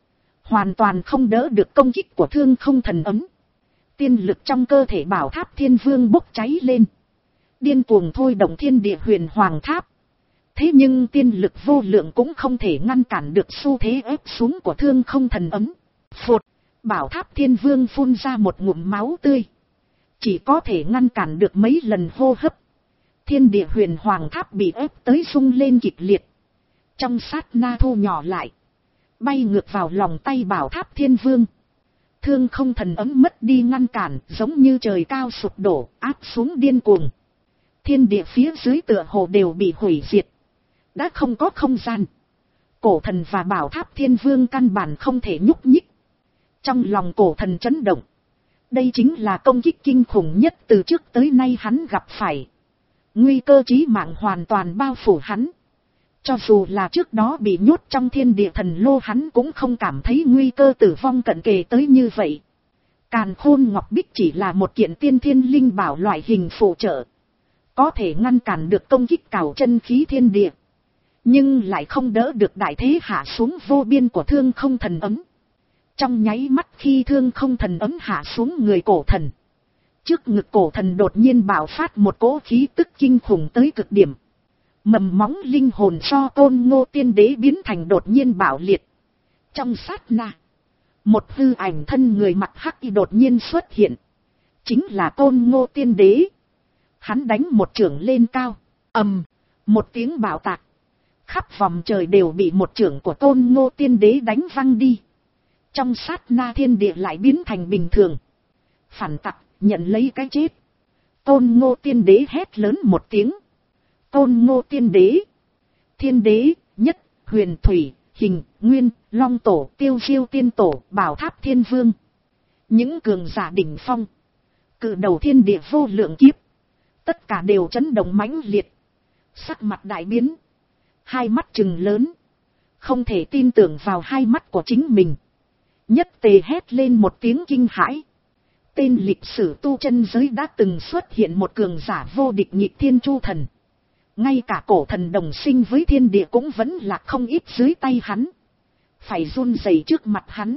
hoàn toàn không đỡ được công kích của thương không thần ấm. Tiên lực trong cơ thể bảo tháp thiên vương bốc cháy lên, điên cuồng thôi động thiên địa huyền hoàng tháp. Thế nhưng tiên lực vô lượng cũng không thể ngăn cản được xu thế ép xuống của thương không thần ấm. Phụt, bảo tháp thiên vương phun ra một ngụm máu tươi, chỉ có thể ngăn cản được mấy lần hô hấp. Thiên địa huyền hoàng tháp bị ép tới rung lên kịch liệt, trong sát na thu nhỏ lại, bay ngược vào lòng tay bảo tháp thiên vương. Thương không thần ấm mất đi ngăn cản, giống như trời cao sụp đổ, áp xuống điên cuồng. Thiên địa phía dưới tựa hồ đều bị hủy diệt, đã không có không gian. Cổ thần và bảo tháp thiên vương căn bản không thể nhúc nhích. Trong lòng cổ thần chấn động, đây chính là công kích kinh khủng nhất từ trước tới nay hắn gặp phải. Nguy cơ chí mạng hoàn toàn bao phủ hắn. Cho dù là trước đó bị nhốt trong thiên địa thần lô, hắn cũng không cảm thấy nguy cơ tử vong cận kề tới như vậy. Càn khôn ngọc bích chỉ là một kiện tiên thiên linh bảo loại hình phụ trợ, có thể ngăn cản được công kích cào chân khí thiên địa, nhưng lại không đỡ được đại thế hạ xuống vô biên của thương không thần ấm. Trong nháy mắt khi thương không thần ấm hạ xuống người cổ thần, trước ngực cổ thần đột nhiên bạo phát một cỗ khí tức kinh khủng tới cực điểm. Mầm móng linh hồn do Côn Ngô Tiên Đế biến thành đột nhiên bạo liệt. Trong sát na, một hư ảnh thân người mặc hắc y đột nhiên xuất hiện, chính là Côn Ngô Tiên Đế. Hắn đánh một chưởng lên cao, ầm, một tiếng bạo tạc, khắp vòng trời đều bị một chưởng của Côn Ngô Tiên Đế đánh văng đi. Trong sát na thiên địa lại biến thành bình thường. Phản tặc, nhận lấy cái chết. Côn Ngô Tiên Đế hét lớn một tiếng. Côn Ngô Tiên Đế, Thiên Đế, Nhất, Huyền Thủy, Hình, Nguyên, Long Tổ, Tiêu Diêu Tiên Tổ, Bảo Tháp Thiên Vương. Những cường giả đỉnh phong, cự đầu thiên địa vô lượng kiếp, tất cả đều chấn động mãnh liệt, sắc mặt đại biến, hai mắt trừng lớn, không thể tin tưởng vào hai mắt của chính mình. Nhất tề hét lên một tiếng kinh hãi. Tên lịch sử tu chân giới đã từng xuất hiện một cường giả vô địch nhịp thiên chu thần. Ngay cả cổ thần đồng sinh với thiên địa cũng vẫn là không ít dưới tay hắn, phải run rẩy trước mặt hắn.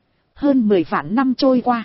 Hơn mười vạn năm trôi qua,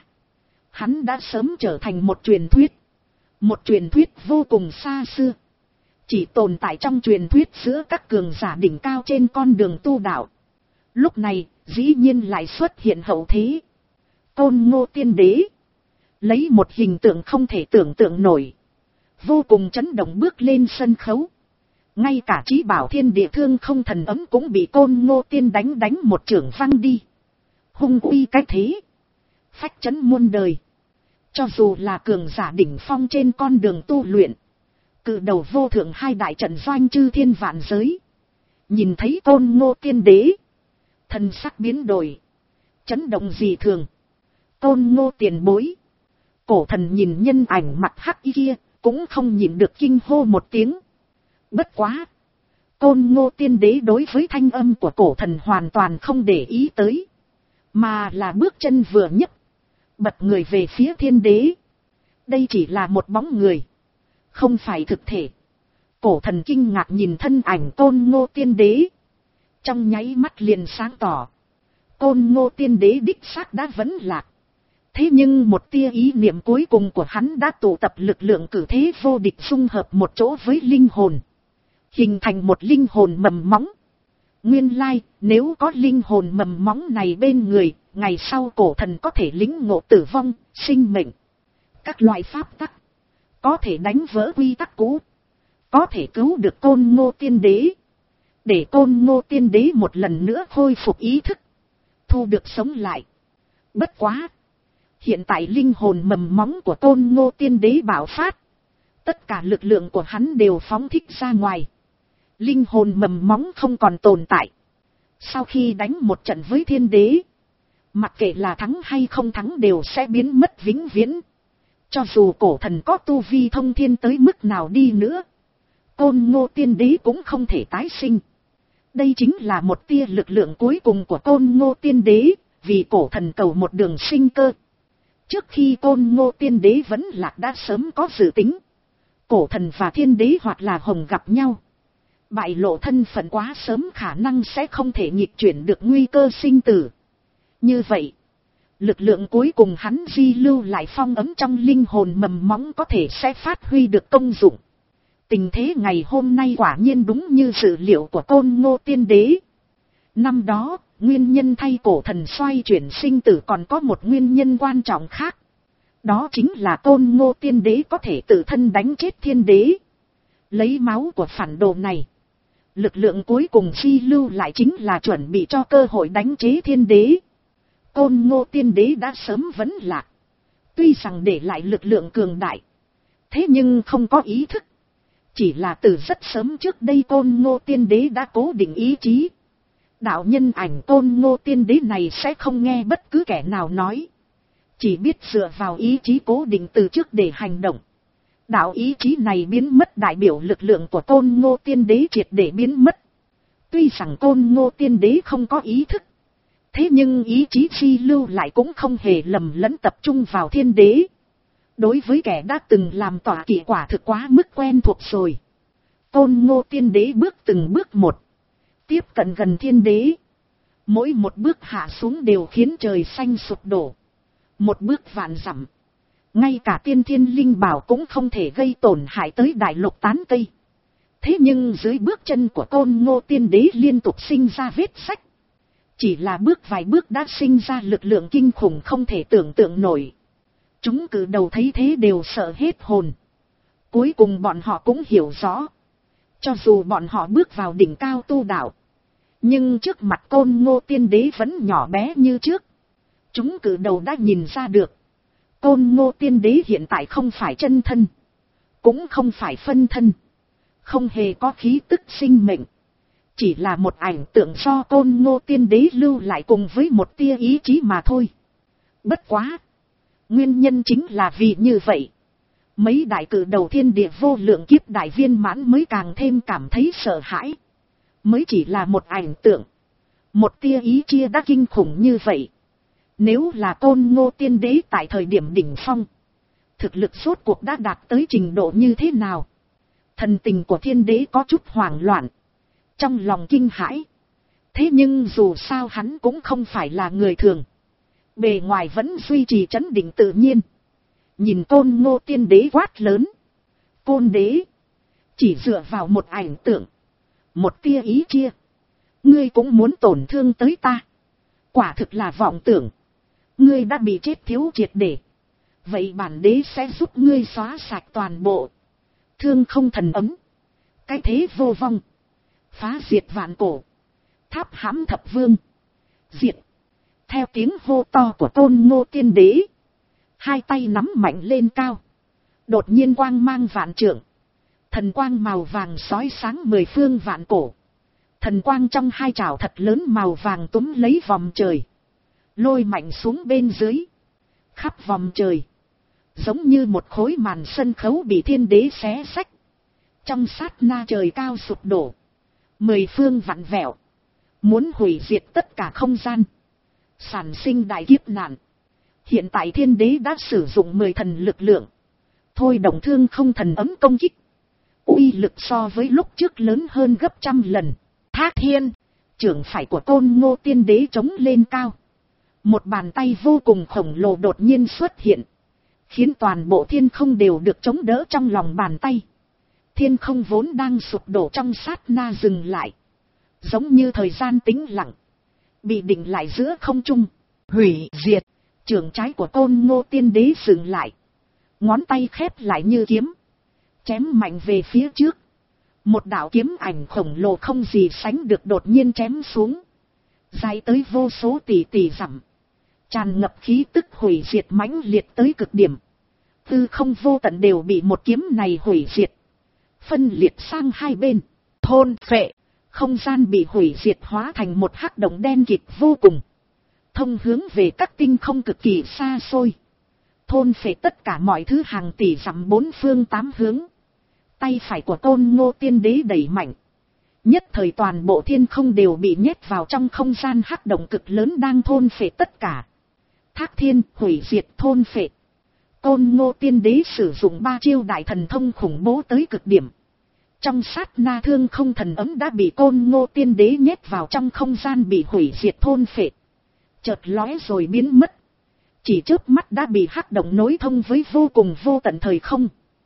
hắn đã sớm trở thành một truyền thuyết. Một truyền thuyết vô cùng xa xưa, chỉ tồn tại trong truyền thuyết giữa các cường giả đỉnh cao trên con đường tu đạo. Lúc này, dĩ nhiên lại xuất hiện hậu thế. Côn Ngô Tiên Đế, lấy một hình tượng không thể tưởng tượng nổi, vô cùng chấn động bước lên sân khấu. Ngay cả trí bảo thiên địa thương không thần ấm cũng bị Côn Ngô Tiên đánh đánh một chưởng văng đi. Hung uy cái thế, phách chấn muôn đời. Cho dù là cường giả đỉnh phong trên con đường tu luyện, cự đầu vô thượng hai đại trận doanh chư thiên vạn giới, nhìn thấy Côn Ngô Tiên Đế, thân sắc biến đổi, chấn động dị thường. Côn Ngô tiền bối. Cổ thần nhìn nhân ảnh mặt hắc y kia, cũng không nhìn được kinh hô một tiếng. Bất quá, Côn Ngô Tiên Đế đối với thanh âm của cổ thần hoàn toàn không để ý tới, mà là bước chân vừa nhấc, bật người về phía thiên đế. Đây chỉ là một bóng người, không phải thực thể. Cổ thần kinh ngạc nhìn thân ảnh Côn Ngô Tiên Đế, trong nháy mắt liền sáng tỏ. Côn Ngô Tiên Đế đích xác đã vẫn lạc. Thế nhưng một tia ý niệm cuối cùng của hắn đã tụ tập lực lượng cử thế vô địch xung hợp một chỗ với linh hồn, hình thành một linh hồn mầm móng. Nguyên lai, nếu có linh hồn mầm móng này bên người, ngày sau cổ thần có thể lĩnh ngộ tử vong, sinh mệnh, các loại pháp tắc, có thể đánh vỡ quy tắc cũ, có thể cứu được Côn Ngô Tiên Đế, để Côn Ngô Tiên Đế một lần nữa khôi phục ý thức, thu được sống lại. Bất quá, hiện tại linh hồn mầm móng của Côn Ngô Tiên Đế bạo phát, tất cả lực lượng của hắn đều phóng thích ra ngoài, linh hồn mầm móng không còn tồn tại. Sau khi đánh một trận với thiên đế, mặc kệ là thắng hay không thắng đều sẽ biến mất vĩnh viễn. Cho dù cổ thần có tu vi thông thiên tới mức nào đi nữa, Côn Ngô Tiên Đế cũng không thể tái sinh. Đây chính là một tia lực lượng cuối cùng của Côn Ngô Tiên Đế, vì cổ thần cầu một đường sinh cơ. Trước khi Côn Ngô Tiên Đế vẫn lạc đã sớm có dự tính, cổ thần và thiên đế hoặc là hồng gặp nhau, bại lộ thân phận quá sớm khả năng sẽ không thể nghịch chuyển được nguy cơ sinh tử. Như vậy, lực lượng cuối cùng hắn di lưu lại phong ấm trong linh hồn mầm móng có thể sẽ phát huy được công dụng. Tình thế ngày hôm nay quả nhiên đúng như dự liệu của Côn Ngô Tiên Đế. Năm đó, nguyên nhân thay cổ thần xoay chuyển sinh tử còn có một nguyên nhân quan trọng khác. Đó chính là Côn Ngô Tiên Đế có thể tự thân đánh chết thiên đế. Lấy máu của phản đồ này, lực lượng cuối cùng di lưu lại chính là chuẩn bị cho cơ hội đánh chế thiên đế. Côn Ngô Tiên Đế đã sớm vấn lạc. Tuy rằng để lại lực lượng cường đại, thế nhưng không có ý thức. Chỉ là từ rất sớm trước đây Côn Ngô Tiên Đế đã cố định ý chí. Đạo nhân ảnh Côn Ngô Tiên Đế này sẽ không nghe bất cứ kẻ nào nói. Chỉ biết dựa vào ý chí cố định từ trước để hành động. Đạo ý chí này biến mất đại biểu lực lượng của Côn Ngô Tiên Đế triệt để biến mất. Tuy rằng Côn Ngô Tiên Đế không có ý thức, thế nhưng ý chí di lưu lại cũng không hề lầm lẫn tập trung vào thiên đế. Đối với kẻ đã từng làm tọa kỵ quả thực quá mức quen thuộc rồi. Côn Ngô Tiên Đế bước từng bước một, tiếp cận gần thiên đế. Mỗi một bước hạ xuống đều khiến trời xanh sụp đổ. Một bước vạn dặm, ngay cả tiên thiên linh bảo cũng không thể gây tổn hại tới đại lục tán cây. Thế nhưng dưới bước chân của Côn Ngô Tiên Đế liên tục sinh ra vết sách. Chỉ là bước vài bước đã sinh ra lực lượng kinh khủng không thể tưởng tượng nổi. Chúng cử đầu thấy thế đều sợ hết hồn. Cuối cùng bọn họ cũng hiểu rõ. Cho dù bọn họ bước vào đỉnh cao tu đạo, nhưng trước mặt Côn Ngô Tiên Đế vẫn nhỏ bé như trước. Chúng cử đầu đã nhìn ra được. Côn Ngô Tiên Đế hiện tại không phải chân thân, cũng không phải phân thân, không hề có khí tức sinh mệnh. Chỉ là một ảnh tượng do Côn Ngô Tiên Đế lưu lại cùng với một tia ý chí mà thôi. Bất quá, nguyên nhân chính là vì như vậy, mấy đại cử đầu thiên địa vô lượng kiếp đại viên mãn mới càng thêm cảm thấy sợ hãi. Mới chỉ là một ảnh tượng, một tia ý chí đã kinh khủng như vậy. Nếu là Côn Ngô Tiên Đế tại thời điểm đỉnh phong, thực lực rốt cuộc đã đạt tới trình độ như thế nào? Thần tình của thiên đế có chút hoảng loạn, trong lòng kinh hãi. Thế nhưng dù sao hắn cũng không phải là người thường, bề ngoài vẫn duy trì trấn định tự nhiên. Nhìn Côn Ngô Tiên Đế quát lớn: Côn Đế, chỉ dựa vào một ảnh tượng, một tia ý chia, ngươi cũng muốn tổn thương tới ta? Quả thực là vọng tưởng. Ngươi đã bị chết thiếu triệt để. Vậy bản đế sẽ giúp ngươi xóa sạch toàn bộ. Thương không thần ấm, cái thế vô vong, phá diệt vạn cổ, tháp hãm thập vương, diệt. Theo tiếng hô to của Côn Ngô Tiên Đế, hai tay nắm mạnh lên cao, đột nhiên quang mang vạn trượng, thần quang màu vàng sói sáng mười phương vạn cổ. Thần quang trong hai chảo thật lớn màu vàng túm lấy vòng trời, lôi mạnh xuống bên dưới. Khắp vòng trời, giống như một khối màn sân khấu bị thiên đế xé xách. Trong sát na trời cao sụp đổ, mười phương vặn vẹo, muốn hủy diệt tất cả không gian, sản sinh đại kiếp nạn. Hiện tại thiên đế đã sử dụng mười thần lực lượng, thôi động thương không thần ấm công kích. Uy lực so với lúc trước lớn hơn gấp trăm lần. Thác Thiên, trưởng phải của Côn Ngô Tiên Đế chống lên cao. Một bàn tay vô cùng khổng lồ đột nhiên xuất hiện, khiến toàn bộ thiên không đều được chống đỡ trong lòng bàn tay. Thiên không vốn đang sụp đổ trong sát na dừng lại, giống như thời gian tĩnh lặng, bị định lại giữa không trung. Hủy diệt. Trưởng trái của Côn Ngô Tiên Đế dừng lại, ngón tay khép lại như kiếm, chém mạnh về phía trước. Một đạo kiếm ảnh khổng lồ không gì sánh được đột nhiên chém xuống, dài tới vô số tỷ tỷ dặm, tràn ngập khí tức hủy diệt mãnh liệt tới cực điểm. Tư không vô tận đều bị một kiếm này hủy diệt, phân liệt sang hai bên, thôn phệ. Không gian bị hủy diệt hóa thành một hắc động đen kịt vô cùng, thông hướng về các tinh không cực kỳ xa xôi, thôn phệ tất cả mọi thứ hàng tỷ dặm bốn phương tám hướng. Tay phải của Côn Ngô Tiên Đế đẩy mạnh, nhất thời toàn bộ thiên không đều bị nhét vào trong không gian hắc động cực lớn đang thôn phệ tất cả. Thác Thiên, hủy diệt, thôn phệ. Côn Ngô Tiên Đế sử dụng ba chiêu đại thần thông khủng bố tới cực điểm. Trong sát na thương không thần ấm đã bị Côn Ngô Tiên Đế nhét vào trong không gian bị hủy diệt thôn phệ. chợt lóe rồi biến mất. Chỉ chớp mắt đã bị hắc động nối thông với vô cùng vô tận thời không.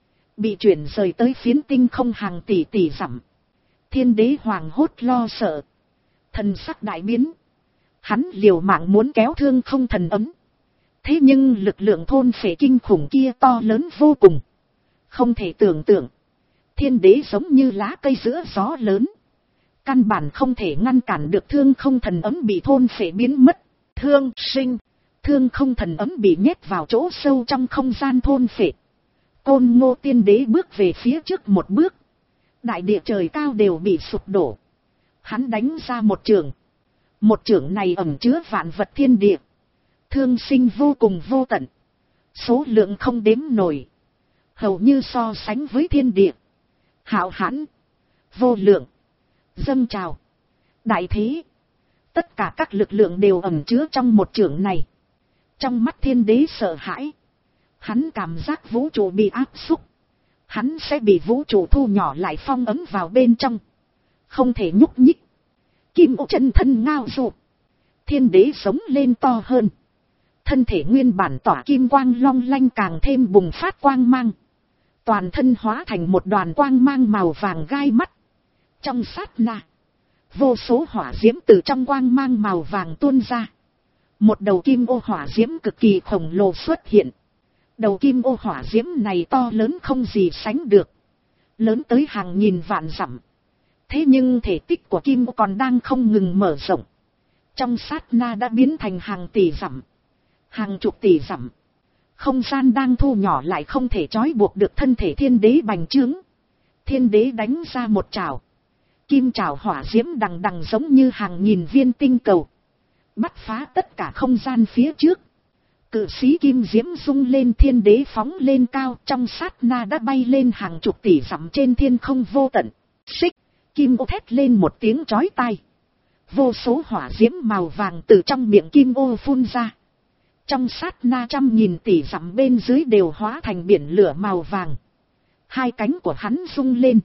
Bị chuyển rời tới phiến tinh không hàng tỷ tỷ dặm. Thiên đế hoàng hốt lo sợ. Thần sắc đại biến. Hắn liều mạng muốn kéo thương không thần ấm. Thế nhưng lực lượng thôn phệ kinh khủng kia to lớn vô cùng. Không thể tưởng tượng. Thiên đế giống như lá cây giữa gió lớn. Căn bản không thể ngăn cản được thương không thần ấm bị thôn phệ biến mất. Thương sinh. Thương không thần ấm bị nhét vào chỗ sâu trong không gian thôn phệ. Côn Ngô tiên đế bước về phía trước một bước. Đại địa trời cao đều bị sụp đổ. Hắn đánh ra một chưởng. Một chưởng này ẩn chứa vạn vật thiên địa. Thương sinh vô cùng vô tận. Số lượng không đếm nổi. Hầu như so sánh với thiên địa. Hạo hãn. Vô lượng. Dâng trào. Đại thế. Tất cả các lực lượng đều ẩn chứa trong một chưởng này. Trong mắt thiên đế sợ hãi. Hắn cảm giác vũ trụ bị áp xúc. Hắn sẽ bị vũ trụ thu nhỏ lại phong ấm vào bên trong. Không thể nhúc nhích. Kim ô chân thân ngao rụ. Thiên đế sống lên to hơn. Thân thể nguyên bản tỏa kim quang long lanh càng thêm bùng phát quang mang. Toàn thân hóa thành một đoàn quang mang màu vàng gai mắt. Trong sát na. Vô số hỏa diễm từ trong quang mang màu vàng tuôn ra. Một đầu kim ô hỏa diễm cực kỳ khổng lồ xuất hiện. Đầu kim ô hỏa diễm này to lớn không gì sánh được. Lớn tới hàng nghìn vạn dặm. Thế nhưng thể tích của kim ô còn đang không ngừng mở rộng. Trong sát na đã biến thành hàng tỷ dặm. Hàng chục tỷ dặm. Không gian đang thu nhỏ lại không thể trói buộc được thân thể thiên đế bành trướng. Thiên đế đánh ra một trảo. Kim trảo hỏa diễm đằng đằng giống như hàng nghìn viên tinh cầu. Bắt phá tất cả không gian phía trước. Cự sĩ kim diễm rung lên, thiên đế phóng lên cao, trong sát na đã bay lên hàng chục tỷ dặm trên thiên không vô tận. Xích, kim ô thét lên một tiếng chói tai. Vô số hỏa diễm màu vàng từ trong miệng kim ô phun ra. Trong sát na trăm nghìn tỷ dặm bên dưới đều hóa thành biển lửa màu vàng. Hai cánh của hắn rung lên.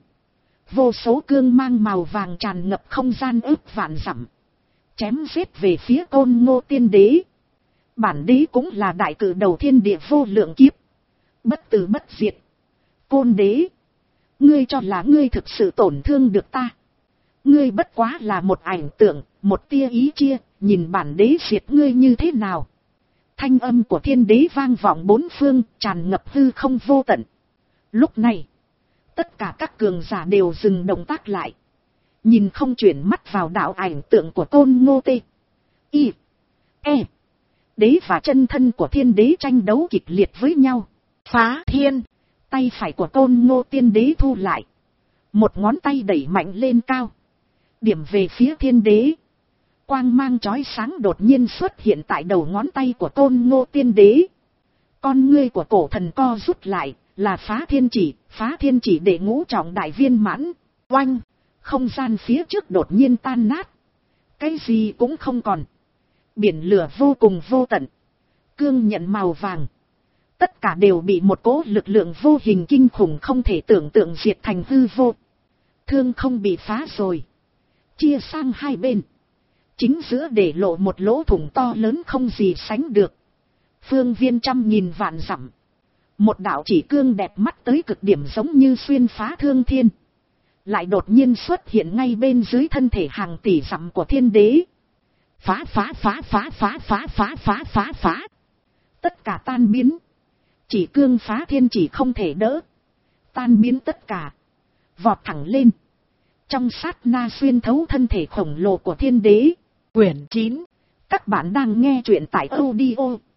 Vô số cương mang màu vàng tràn ngập không gian ước vạn dặm. Chém giết về phía Côn Ngô tiên đế. Bản đế cũng là đại cử đầu thiên địa vô lượng kiếp. Bất tử bất diệt. Côn đế. Ngươi cho là ngươi thực sự tổn thương được ta. Ngươi bất quá là một ảnh tượng, một tia ý chia, nhìn bản đế diệt ngươi như thế nào. Thanh âm của thiên đế vang vọng bốn phương, tràn ngập hư không vô tận. Lúc này, tất cả các cường giả đều dừng động tác lại. Nhìn không chuyển mắt vào đạo ảnh tượng của Côn Ngô tê. Y. E. Đế và chân thân của thiên đế tranh đấu kịch liệt với nhau. Phá thiên. Tay phải của Côn Ngô tiên đế thu lại. Một ngón tay đẩy mạnh lên cao. Điểm về phía thiên đế. Quang mang chói sáng đột nhiên xuất hiện tại đầu ngón tay của Côn Ngô tiên đế. Con ngươi của cổ thần co rút lại, là phá thiên chỉ, phá thiên chỉ để ngũ trọng đại viên mãn. Oanh, không gian phía trước đột nhiên tan nát. Cái gì cũng không còn. Biển lửa vô cùng vô tận. Cương nhận màu vàng. Tất cả đều bị một cỗ lực lượng vô hình kinh khủng không thể tưởng tượng diệt thành hư vô. Thương không bị phá rồi. Chia sang hai bên. Chính giữa để lộ một lỗ thủng to lớn không gì sánh được. Phương viên trăm nghìn vạn dặm. Một đạo chỉ cương đẹp mắt tới cực điểm giống như xuyên phá thương thiên. Lại đột nhiên xuất hiện ngay bên dưới thân thể hàng tỷ dặm của thiên đế. Phá phá phá phá phá phá phá phá phá phá. Tất cả tan biến. Chỉ cương phá thiên chỉ không thể đỡ. Tan biến tất cả. Vọt thẳng lên. Trong sát na xuyên thấu thân thể khổng lồ của thiên đế. Quyển chín. Các bạn đang nghe truyện tại audio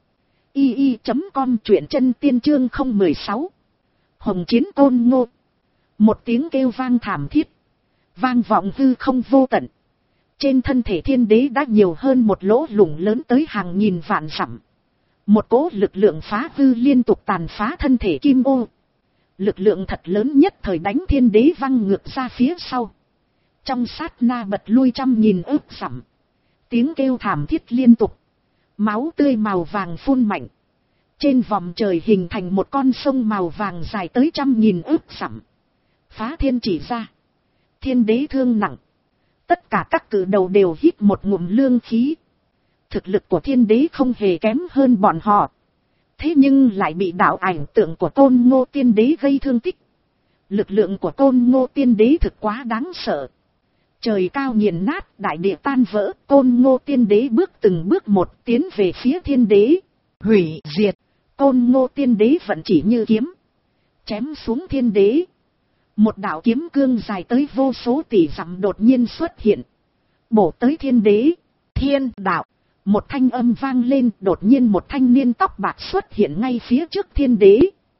i i chấm com, truyện chân tiên chương không một sáu. Hồng chiến Côn Ngô. Một tiếng kêu vang thảm thiết. Vang vọng hư không vô tận. Trên thân thể thiên đế đã nhiều hơn một lỗ lủng lớn tới hàng nghìn vạn dặm. Một cỗ lực lượng phá hư liên tục tàn phá thân thể kim ô. Lực lượng thật lớn nhất thời đánh thiên đế văng ngược ra phía sau. Trong sát na bật lui trăm nghìn ước dặm. Tiếng kêu thảm thiết liên tục. Máu tươi màu vàng phun mạnh. Trên vòm trời hình thành một con sông màu vàng dài tới trăm nghìn ước dặm. Phá thiên chỉ ra. Thiên đế thương nặng. Tất cả các cử đầu đều hít một ngụm lương khí. Thực lực của thiên đế không hề kém hơn bọn họ. Thế nhưng lại bị đạo ảnh tượng của Tôn Ngô Tiên Đế gây thương tích. Lực lượng của Tôn Ngô Tiên Đế thực quá đáng sợ. Trời cao nghiền nát, đại địa tan vỡ, Tôn Ngô Tiên Đế bước từng bước một tiến về phía thiên đế. Hủy diệt, Tôn Ngô Tiên Đế vận chỉ như kiếm. Chém xuống thiên đế. Một đạo kiếm cương dài tới vô số tỷ dặm đột nhiên xuất hiện. Bổ tới thiên đế. Thiên đạo. Một thanh âm vang lên, đột nhiên một thanh niên tóc bạc xuất hiện ngay phía trước thiên đế.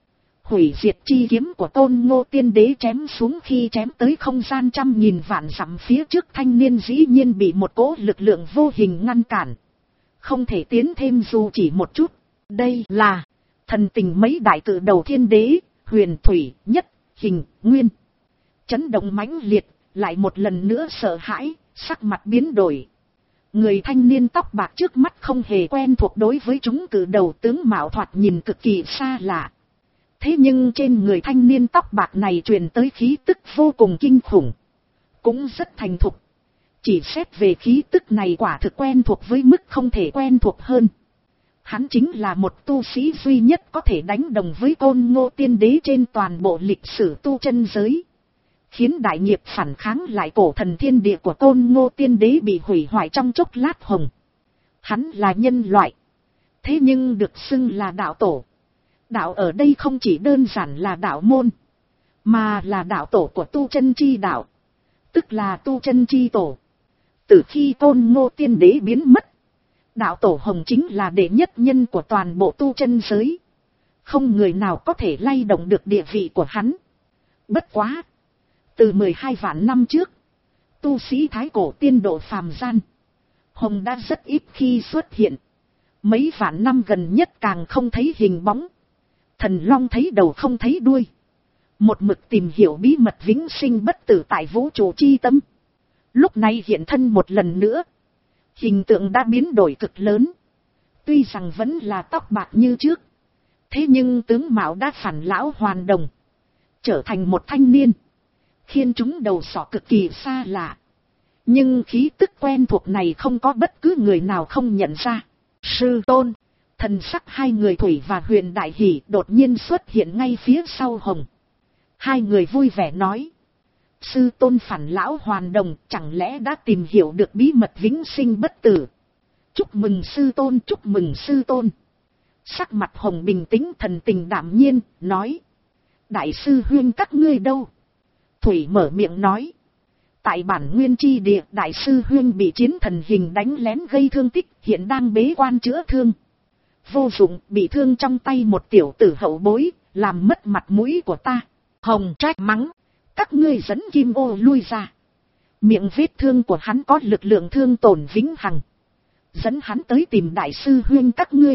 Hủy diệt chi kiếm của Tôn Ngô Tiên Đế chém xuống, khi chém tới không gian trăm nghìn vạn dặm phía trước thanh niên dĩ nhiên bị một cỗ lực lượng vô hình ngăn cản. Không thể tiến thêm dù chỉ một chút. Đây là thần tình mấy đại cự đầu thiên đế, huyền thủy, nhất, hình, nguyên. Chấn động mãnh liệt, lại một lần nữa sợ hãi, sắc mặt biến đổi. Người thanh niên tóc bạc trước mắt không hề quen thuộc đối với chúng cử đầu, tướng mạo thoạt nhìn cực kỳ xa lạ. Thế nhưng trên người thanh niên tóc bạc này truyền tới khí tức vô cùng kinh khủng. Cũng rất thành thục. Chỉ xét về khí tức này quả thực quen thuộc với mức không thể quen thuộc hơn. Hắn chính là một tu sĩ duy nhất có thể đánh đồng với Tôn Ngô Tiên Đế trên toàn bộ lịch sử tu chân giới. Khiến đại nghiệp phản kháng lại cổ thần thiên địa của Tôn Ngô Tiên Đế bị hủy hoại trong chốc lát hồng. Hắn là nhân loại. Thế nhưng được xưng là đạo tổ. Đạo ở đây không chỉ đơn giản là đạo môn. Mà là đạo tổ của tu chân chi đạo. Tức là tu chân chi tổ. Từ khi Tôn Ngô Tiên Đế biến mất. Đạo tổ hồng chính là đệ nhất nhân của toàn bộ tu chân giới. Không người nào có thể lay động được địa vị của hắn. Bất quá. Từ mười hai vạn năm trước. Tu sĩ thái cổ tiên độ phàm gian. Hồng đã rất ít khi xuất hiện. Mấy vạn năm gần nhất càng không thấy hình bóng. Thần long thấy đầu không thấy đuôi. Một mực tìm hiểu bí mật vĩnh sinh bất tử tại vũ trụ chi tâm. Lúc này hiện thân một lần nữa. Hình tượng đã biến đổi cực lớn. Tuy rằng vẫn là tóc bạc như trước. Thế nhưng tướng mạo đã phản lão hoàn đồng. Trở thành một thanh niên. Khiến chúng đầu sọ cực kỳ xa lạ. Nhưng khí tức quen thuộc này không có bất cứ người nào không nhận ra. Sư tôn. Thần sắc hai người Thủy và Huyền đại hỉ đột nhiên xuất hiện ngay phía sau Hồng. Hai người vui vẻ nói. Sư tôn phản lão hoàn đồng, chẳng lẽ đã tìm hiểu được bí mật vĩnh sinh bất tử. Chúc mừng sư tôn, chúc mừng sư tôn. Sắc mặt Hồng bình tĩnh, thần tình đảm nhiên, nói. Đại sư huynh các ngươi đâu? Thủy mở miệng nói. Tại bản nguyên chi địa, đại sư huynh bị chiến thần hình đánh lén gây thương tích, hiện đang bế quan chữa thương. Vô dụng, bị thương trong tay một tiểu tử hậu bối, làm mất mặt mũi của ta. Hồng trách mắng. Các ngươi dẫn Kim Ô lui ra. Miệng vết thương của hắn có lực lượng thương tổn vĩnh hằng. Dẫn hắn tới tìm đại sư huynh các ngươi.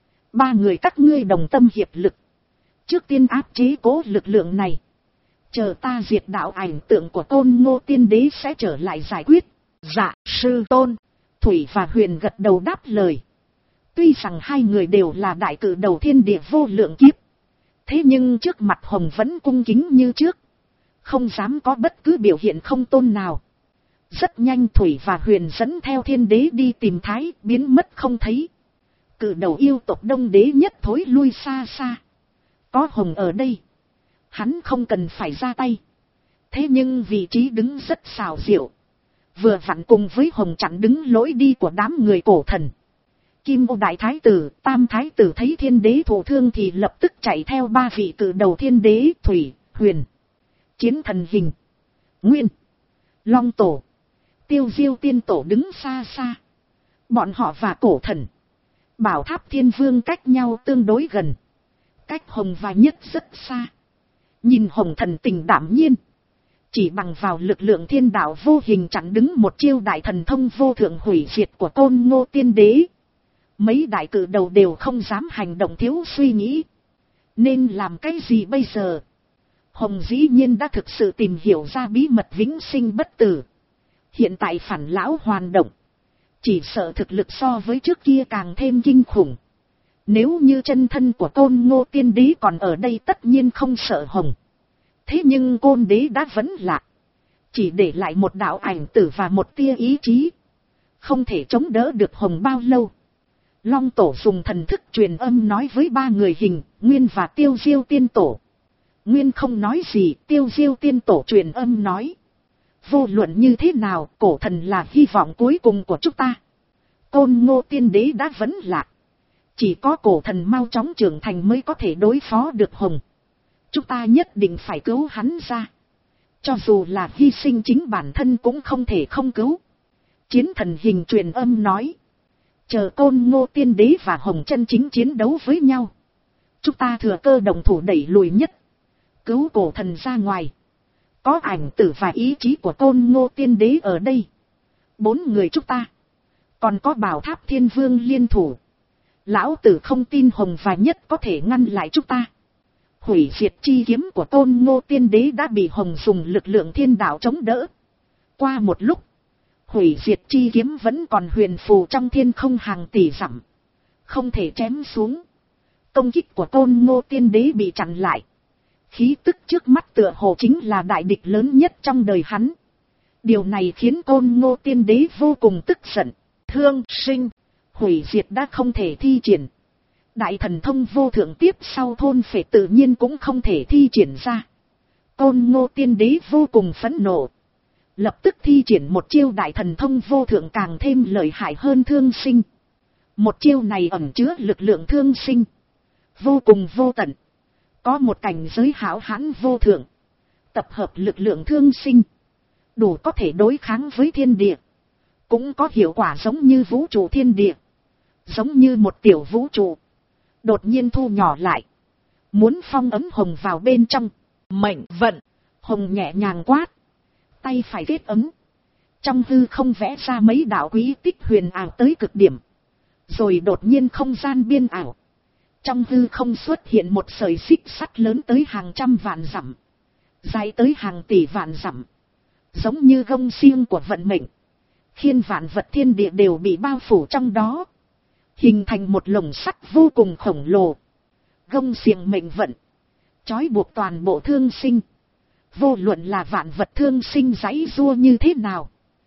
Ba người các ngươi đồng tâm hiệp lực. Trước tiên áp chế cố lực lượng này. Chờ ta diệt đạo ảnh tượng của Tôn Ngô Tiên Đế sẽ trở lại giải quyết. Dạ, sư tôn. Thủy và Huyền gật đầu đáp lời. Tuy rằng hai người đều là đại cử đầu thiên địa vô lượng kiếp. Thế nhưng trước mặt Hồng vẫn cung kính như trước. Không dám có bất cứ biểu hiện không tôn nào. Rất nhanh Thủy và Huyền dẫn theo thiên đế đi tìm Thái, biến mất không thấy. Cử đầu yêu tộc Đông Đế nhất thối lui xa xa. Có Hồng ở đây. Hắn không cần phải ra tay. Thế nhưng vị trí đứng rất xào diệu. Vừa vặn cùng với Hồng chặn đứng lối đi của đám người cổ thần. Kim Ô Đại Thái Tử, Tam Thái Tử thấy thiên đế thụ thương thì lập tức chạy theo ba vị cử đầu thiên đế, Thủy, Huyền. Chiến thần hình, Nguyên, Long Tổ, Tiêu Diêu Tiên Tổ đứng xa xa. Bọn họ và cổ thần, Bảo Tháp Thiên Vương cách nhau tương đối gần. Cách Hồng và Nhất rất xa. Nhìn Hồng thần tình đảm nhiên. Chỉ bằng vào lực lượng thiên đạo vô hình chặn đứng một chiêu đại thần thông vô thượng hủy diệt của Tôn Ngô Tiên Đế. Mấy đại cử đầu đều không dám hành động thiếu suy nghĩ. Nên làm cái gì bây giờ? Hồng dĩ nhiên đã thực sự tìm hiểu ra bí mật vĩnh sinh bất tử. Hiện tại phản lão hoàn động. Chỉ sợ thực lực so với trước kia càng thêm kinh khủng. Nếu như chân thân của Tôn Ngô Tiên Đế còn ở đây tất nhiên không sợ Hồng. Thế nhưng Côn Đế đã vẫn lạc. Chỉ để lại một đạo ảnh tử và một tia ý chí. không thể chống đỡ được Hồng bao lâu. Long tổ dùng thần thức truyền âm nói với ba người Hình, Nguyên và Tiêu Diêu tiên tổ. Nguyên không nói gì, Tiêu Diêu tiên tổ truyền âm nói. Vô luận như thế nào, cổ thần là hy vọng cuối cùng của chúng ta. Côn Ngô tiên đế đã vấn lạc. Chỉ có cổ thần mau chóng trưởng thành mới có thể đối phó được Hồng. Chúng ta nhất định phải cứu hắn ra. Cho dù là hy sinh chính bản thân cũng không thể không cứu. Chiến thần Hình truyền âm nói. Chờ Côn Ngô tiên đế và Hồng chân chính chiến đấu với nhau. Chúng ta thừa cơ đồng thủ đẩy lùi nhất. Cứu cổ thần ra ngoài. Có ảnh tử và ý chí của Côn Ngô tiên đế ở đây. Bốn người chúng ta. Còn có Bảo Tháp Thiên Vương liên thủ. Lão tử không tin Hồng và Nhất có thể ngăn lại chúng ta. Hủy diệt chi kiếm của Côn Ngô tiên đế đã bị Hồng dùng lực lượng thiên đạo chống đỡ. Qua một lúc. Hủy diệt chi kiếm vẫn còn huyền phù trong thiên không hàng tỷ dặm. Không thể chém xuống. Công kích của Côn Ngô tiên đế bị chặn lại. Khí tức trước mắt tựa hồ chính là đại địch lớn nhất trong đời hắn. Điều này khiến Côn Ngô tiên đế vô cùng tức giận. Thương sinh. Hủy diệt đã không thể thi triển. Đại thần thông vô thượng tiếp sau thôn phệ tự nhiên cũng không thể thi triển ra. Côn Ngô tiên đế vô cùng phẫn nộ. Lập tức thi triển một chiêu đại thần thông vô thượng càng thêm lợi hại hơn thương sinh. Một chiêu này ẩn chứa lực lượng thương sinh. Vô cùng vô tận. Có một cảnh giới hão hãn vô thượng. Tập hợp lực lượng thương sinh. Đủ có thể đối kháng với thiên địa. Cũng có hiệu quả giống như vũ trụ thiên địa. Giống như một tiểu vũ trụ. Đột nhiên thu nhỏ lại. Muốn phong ấm Hồng vào bên trong. Mệnh vận. Hồng nhẹ nhàng quát. Tay phải kết ấm. Trong hư không vẽ ra mấy đạo quý tích huyền ảo tới cực điểm. Rồi đột nhiên không gian biên ảo. Trong hư không xuất hiện một sợi xích sắt lớn tới hàng trăm vạn dặm. Dài tới hàng tỷ vạn dặm. Giống như gông xiềng của vận mệnh. Khiến vạn vật thiên địa đều bị bao phủ trong đó. Hình thành một lồng sắt vô cùng khổng lồ. Gông xiềng mệnh vận. Trói buộc toàn bộ thương sinh. Vô luận là vạn vật thương sinh giãy giụa như thế nào.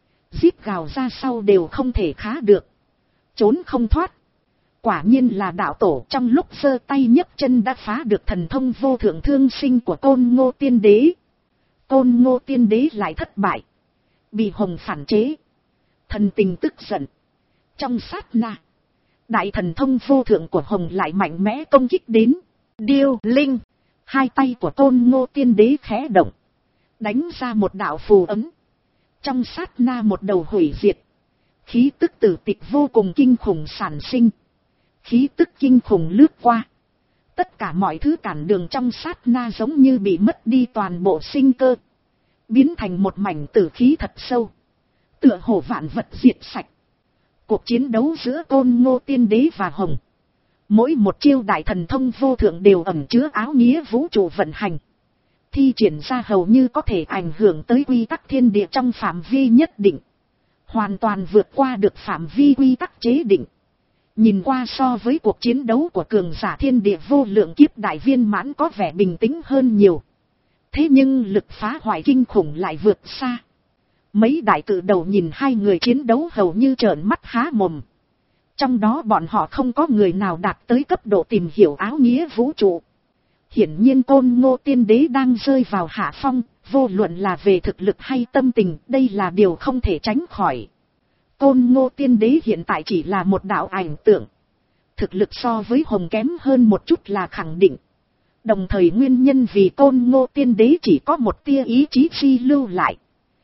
Rít gào ra sau đều không thể khá được. Trốn không thoát. Quả nhiên là đạo tổ trong lúc giơ tay nhấc chân đã phá được thần thông vô thượng thương sinh của Côn Ngô tiên đế. Côn Ngô tiên đế lại thất bại. Bị Hồng phản chế. Thần tình tức giận. Trong sát na. Đại thần thông vô thượng của Hồng lại mạnh mẽ công kích đến. Điêu linh. Hai tay của Côn Ngô tiên đế khẽ động. Đánh ra một đạo phù ấm. Trong sát na một đầu hủy diệt. Khí tức tử tịch vô cùng kinh khủng sản sinh. Khí tức kinh khủng lướt qua. Tất cả mọi thứ cản đường trong sát na giống như bị mất đi toàn bộ sinh cơ. Biến thành một mảnh tử khí thật sâu. Tựa hồ vạn vật diệt sạch. Cuộc chiến đấu giữa Côn Ngô tiên đế và Hồng. Mỗi một chiêu đại thần thông vô thượng đều ẩn chứa áo nghĩa vũ trụ vận hành. Thi triển ra hầu như có thể ảnh hưởng tới quy tắc thiên địa trong phạm vi nhất định. Hoàn toàn vượt qua được phạm vi quy tắc chế định. Nhìn qua so với cuộc chiến đấu của cường giả thiên địa vô lượng kiếp đại viên mãn có vẻ bình tĩnh hơn nhiều. Thế nhưng lực phá hoại kinh khủng lại vượt xa. Mấy đại cử đầu nhìn hai người chiến đấu hầu như trợn mắt há mồm. Trong đó bọn họ không có người nào đạt tới cấp độ tìm hiểu áo nghĩa vũ trụ. Hiển nhiên Côn Ngô tiên đế đang rơi vào hạ phong, vô luận là về thực lực hay tâm tình, đây là điều không thể tránh khỏi. Côn Ngô tiên đế hiện tại chỉ là một đạo ảnh tượng. Thực lực so với Hồng kém hơn một chút là khẳng định. Đồng thời nguyên nhân vì Côn Ngô tiên đế chỉ có một tia ý chí phi lưu lại.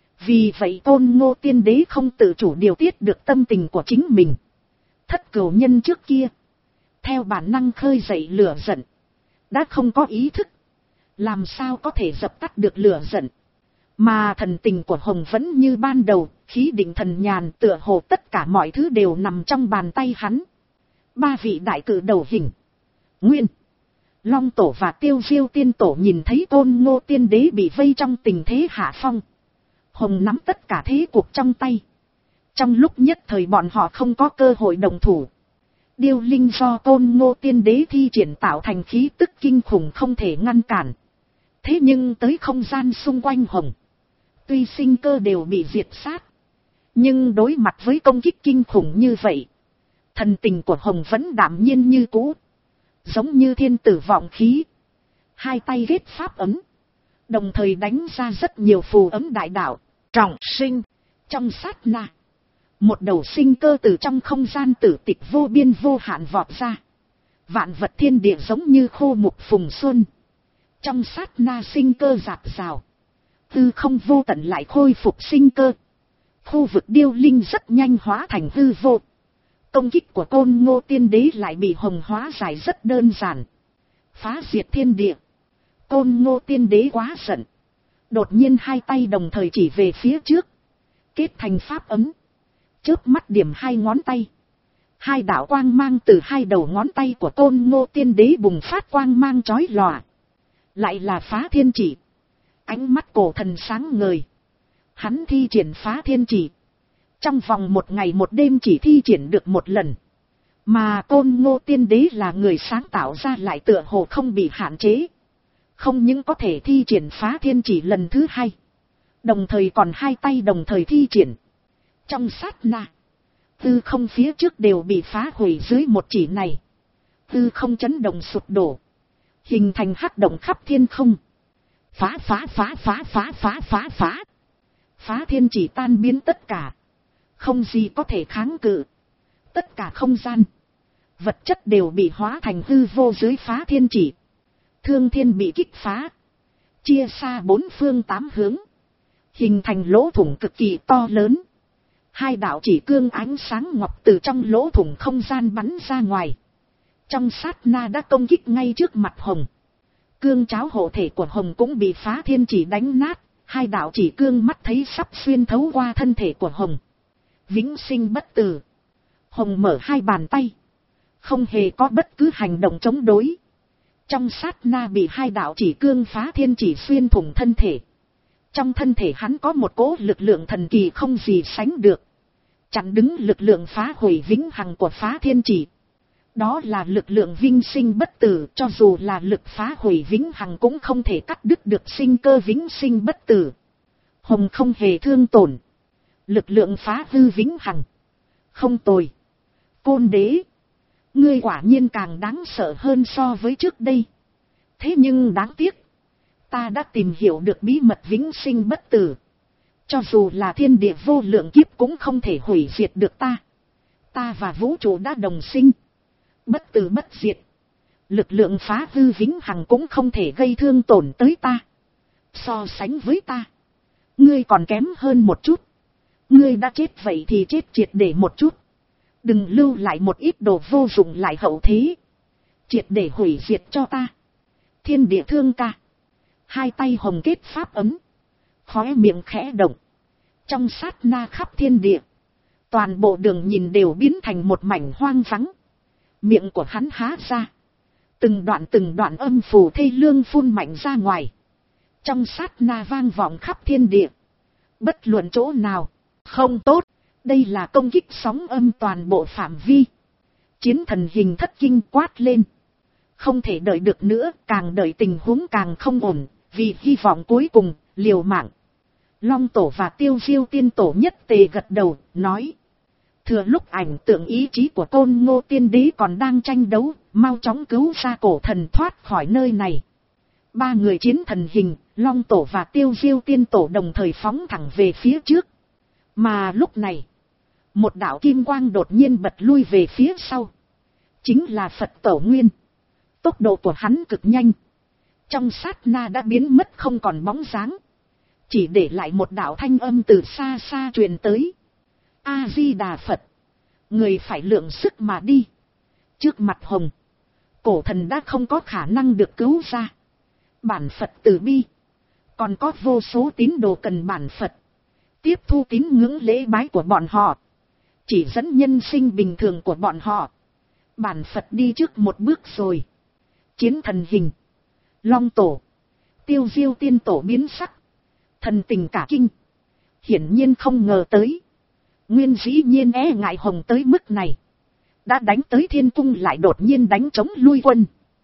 Vì vậy Côn Ngô tiên đế không tự chủ điều tiết được tâm tình của chính mình. Thất cửu nhân trước kia. Theo bản năng khơi dậy lửa giận. Đã không có ý thức. Làm sao có thể dập tắt được lửa giận. Mà thần tình của Hồng vẫn như ban đầu. Khí định thần nhàn tựa hồ tất cả mọi thứ đều nằm trong bàn tay hắn. Ba vị đại cử đầu Hình, Nguyên, Long tổ và Tiêu Diêu tiên tổ nhìn thấy Côn Ngô tiên đế bị vây trong tình thế hạ phong. Hồng nắm tất cả thế cuộc trong tay. Trong lúc nhất thời bọn họ không có cơ hội đồng thủ. Điêu linh do Côn Ngô tiên đế thi triển tạo thành khí tức kinh khủng không thể ngăn cản. Thế nhưng tới không gian xung quanh Hồng. Tuy sinh cơ đều bị diệt sát. Nhưng đối mặt với công kích kinh khủng như vậy, thần tình của Hồng vẫn đạm nhiên như cũ, giống như thiên tử vọng khí. Hai tay ghét pháp ấm, đồng thời đánh ra rất nhiều phù ấm đại đạo, trọng sinh. Trong sát na, một đầu sinh cơ từ trong không gian tử tịch vô biên vô hạn vọt ra. Vạn vật thiên địa giống như khô mục phùng xuân. Trong sát na sinh cơ dạt dào, hư không vô tận lại khôi phục sinh cơ. Khu vực điêu linh rất nhanh hóa thành hư vô. Công kích của Côn Ngô Tiên Đế lại bị Hồng hóa giải rất đơn giản. Phá diệt thiên địa. Côn Ngô Tiên Đế quá giận, đột nhiên hai tay đồng thời chỉ về phía trước, kết thành pháp ấm, chớp mắt điểm hai ngón tay. Hai đạo quang mang từ hai đầu ngón tay của Côn Ngô Tiên Đế bùng phát quang mang chói lòa. Lại là phá thiên chỉ. Ánh mắt cổ thần sáng ngời. Hắn thi triển phá thiên chỉ. Trong vòng một ngày một đêm chỉ thi triển được một lần. Mà Côn Ngô Tiên Đế là người sáng tạo ra lại tựa hồ không bị hạn chế. Không những có thể thi triển phá thiên chỉ lần thứ hai, đồng thời còn hai tay đồng thời thi triển. Trong sát na, tư không phía trước đều bị phá hủy dưới một chỉ này. Tư không chấn động sụp đổ, hình thành hắc động khắp thiên không. Phá phá phá phá phá phá phá phá. Phá thiên chỉ tan biến tất cả, không gì có thể kháng cự. Tất cả không gian, vật chất đều bị hóa thành hư vô dưới phá thiên chỉ. Thương thiên bị kích phá, chia xa bốn phương tám hướng, hình thành lỗ thủng cực kỳ to lớn. Hai đạo chỉ cương ánh sáng ngọc từ trong lỗ thủng không gian bắn ra ngoài. Trong sát na đã công kích ngay trước mặt Hồng. Cương cháo hộ thể của Hồng cũng bị phá thiên chỉ đánh nát. Hai đạo chỉ cương mắt thấy sắp xuyên thấu qua thân thể của Hồng. Vĩnh sinh bất tử. Hồng mở hai bàn tay, không hề có bất cứ hành động chống đối. Trong sát na bị hai đạo chỉ cương phá thiên chỉ xuyên thủng thân thể. Trong thân thể hắn có một cỗ lực lượng thần kỳ không gì sánh được, chặn đứng lực lượng phá hủy vĩnh hằng của phá thiên chỉ. Đó là lực lượng vinh sinh bất tử, cho dù là lực phá hủy vĩnh hằng cũng không thể cắt đứt được sinh cơ vĩnh sinh bất tử. Hồng không hề thương tổn. Lực lượng phá hư vĩnh hằng. Không tồi. Côn Đế, ngươi quả nhiên càng đáng sợ hơn so với trước đây. Thế nhưng đáng tiếc, ta đã tìm hiểu được bí mật vĩnh sinh bất tử. Cho dù là thiên địa vô lượng kiếp cũng không thể hủy diệt được ta. Ta và vũ trụ đã đồng sinh, bất tử bất diệt. Lực lượng phá hư vĩnh hằng cũng không thể gây thương tổn tới ta. So sánh với ta, ngươi còn kém hơn một chút. Ngươi đã chết vậy thì chết triệt để một chút. Đừng lưu lại một ít đồ vô dụng lại hậu thế. Triệt để hủy diệt cho ta. Thiên địa thương ca. Hai tay Hồng kết pháp ấm, khóe miệng khẽ động. Trong sát na khắp thiên địa, toàn bộ đường nhìn đều biến thành một mảnh hoang vắng. Miệng của hắn há ra, từng đoạn từng đoạn âm phù thê lương phun mạnh ra ngoài. Trong sát na vang vọng khắp thiên địa. Bất luận chỗ nào, không tốt. Đây là công kích sóng âm toàn bộ phạm vi. Chiến thần hình thất kinh quát lên. Không thể đợi được nữa, càng đợi tình huống càng không ổn. Vì hy vọng cuối cùng, liều mạng. Long tổ và Tiêu Diêu tiên tổ nhất tề gật đầu, nói. Thừa lúc ảnh tượng ý chí của Côn Ngô Tiên Đế còn đang tranh đấu, mau chóng cứu ra cổ thần thoát khỏi nơi này. Ba người chiến thần hình, Long tổ và Tiêu Diêu tiên tổ đồng thời phóng thẳng về phía trước. Mà lúc này, một đạo kim quang đột nhiên bật lui về phía sau. Chính là Phật Tổ Nguyên. Tốc độ của hắn cực nhanh. Trong sát na đã biến mất không còn bóng dáng. Chỉ để lại một đạo thanh âm từ xa xa truyền tới. A-di-đà Phật. Người phải lượng sức mà đi. Trước mặt Hồng, cổ thần đã không có khả năng được cứu ra. Bản Phật từ bi. Còn có vô số tín đồ cần bản Phật tiếp thu tín ngưỡng lễ bái của bọn họ. Chỉ dẫn nhân sinh bình thường của bọn họ. Bản Phật đi trước một bước rồi. Chiến thần hình, Long tổ, Tiêu Diêu tiên tổ biến sắc. Thần tình cả kinh. Hiển nhiên không ngờ tới. Nguyên dĩ nhiên e ngại Hồng tới mức này. Đã đánh tới thiên cung lại đột nhiên đánh chống lui quân.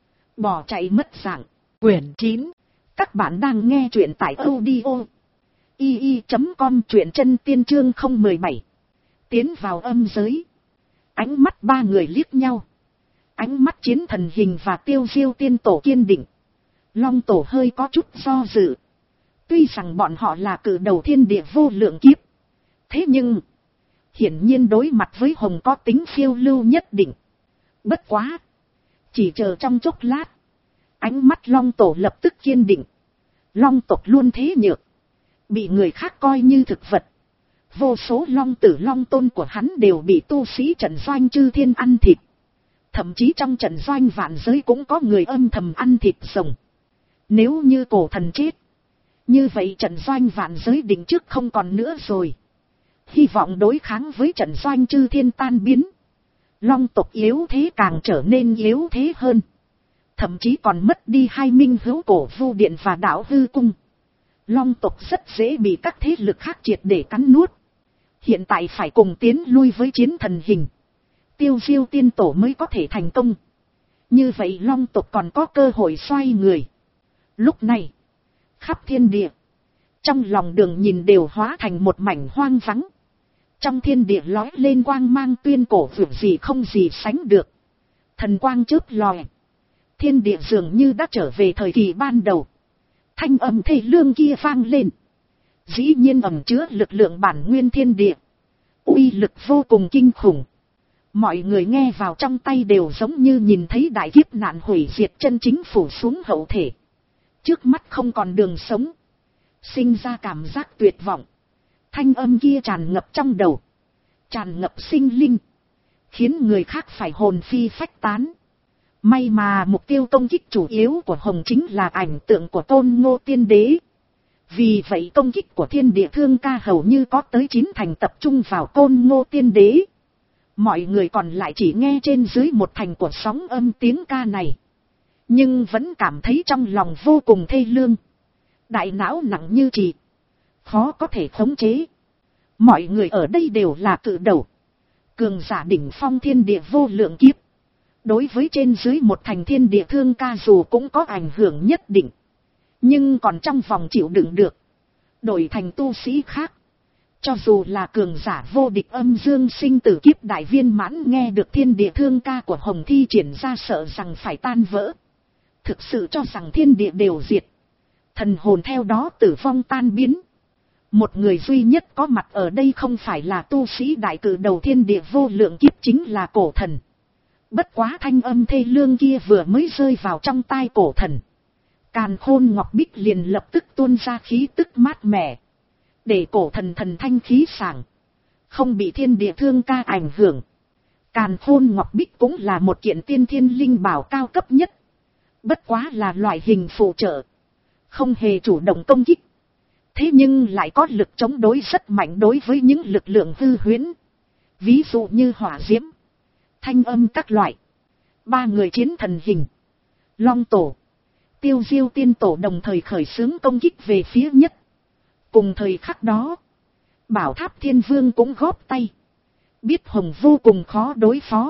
Bỏ chạy mất dạng. Quyển chín. Các bạn đang nghe truyện tại audio y y chấm com truyện chân tiên chương không mười bảy. Tiến vào âm giới. Ánh mắt ba người liếc nhau. Ánh mắt Chiến Thần Hình và Tiêu Diêu Tiên Tổ kiên định. Long Tổ hơi có chút do dự. Tuy rằng bọn họ là cử đầu thiên địa vô lượng kiếp. Thế nhưng, hiển nhiên đối mặt với Hồng có tính phiêu lưu nhất định. Bất quá. Chỉ chờ trong chốc lát. Ánh mắt Long Tổ lập tức kiên định. Long tộc luôn thế nhược. Bị người khác coi như thực vật. Vô số long tử long tôn của hắn đều bị tu sĩ trận doanh chư thiên ăn thịt. Thậm chí trong trận doanh vạn giới cũng có người âm thầm ăn thịt rồng. Nếu như cổ thần chết. Như vậy trận doanh vạn giới định trước không còn nữa rồi. Hy vọng đối kháng với trận doanh chư thiên tan biến. Long tộc yếu thế càng trở nên yếu thế hơn. Thậm chí còn mất đi hai minh hữu cổ vu điện và đảo hư cung. Long tộc rất dễ bị các thế lực khác triệt để cắn nuốt. Hiện tại phải cùng tiến lui với Chiến Thần Hình. Tiêu Diêu Tiên Tổ mới có thể thành công. Như vậy Long tộc còn có cơ hội xoay người. Lúc này, khắp thiên địa, trong lòng đường nhìn đều hóa thành một mảnh hoang vắng. Trong thiên địa lói lên quang mang tuyên cổ vượt gì không gì sánh được. Thần quang chớp lòe. Thiên địa dường như đã trở về thời kỳ ban đầu. Thanh âm thê lương kia vang lên. Dĩ nhiên ẩn chứa lực lượng bản nguyên thiên địa. Uy lực vô cùng kinh khủng. Mọi người nghe vào trong tay đều giống như nhìn thấy đại kiếp nạn hủy diệt chân chính phủ xuống hậu thể. Trước mắt không còn đường sống. Sinh ra cảm giác tuyệt vọng. Thanh âm kia tràn ngập trong đầu. Tràn ngập sinh linh. Khiến người khác phải hồn phi phách tán. May mà mục tiêu công kích chủ yếu của Hồng chính là ảnh tượng của Tôn Ngô Tiên Đế. Vì vậy công kích của thiên địa thương ca hầu như có tới chín thành tập trung vào Tôn Ngô Tiên Đế. Mọi người còn lại chỉ nghe trên dưới một thành của sóng âm tiếng ca này. Nhưng vẫn cảm thấy trong lòng vô cùng thê lương. Đại não nặng như trì. Khó có thể khống chế. Mọi người ở đây đều là cự đầu. Cường giả đỉnh phong thiên địa vô lượng kiếp. Đối với trên dưới một thành thiên địa thương ca dù cũng có ảnh hưởng nhất định. Nhưng còn trong vòng chịu đựng được. Đổi thành tu sĩ khác. Cho dù là cường giả vô địch âm dương sinh tử kiếp đại viên mãn nghe được thiên địa thương ca của Hồng thi triển ra sợ rằng phải tan vỡ. Thực sự cho rằng thiên địa đều diệt. Thần hồn theo đó tử vong tan biến. Một người duy nhất có mặt ở đây không phải là tu sĩ đại cử đầu thiên địa vô lượng kiếp chính là cổ thần. Bất quá thanh âm thê lương kia vừa mới rơi vào trong tai cổ thần. Càn Khôn Ngọc Bích liền lập tức tuôn ra khí tức mát mẻ. Để cổ thần thần thanh khí sảng. Không bị thiên địa thương ca ảnh hưởng. Càn Khôn Ngọc Bích cũng là một kiện tiên thiên linh bảo cao cấp nhất. Bất quá là loại hình phụ trợ. Không hề chủ động công kích. Thế nhưng lại có lực chống đối rất mạnh đối với những lực lượng hư huyễn. Ví dụ như hỏa diễm. Thanh âm các loại. Ba người Chiến Thần Hình. Long Tổ. Tiêu Diêu Tiên Tổ đồng thời khởi xướng công kích về phía nhất. Cùng thời khắc đó. Bảo Tháp Thiên Vương cũng góp tay. Biết Hồng vô cùng khó đối phó.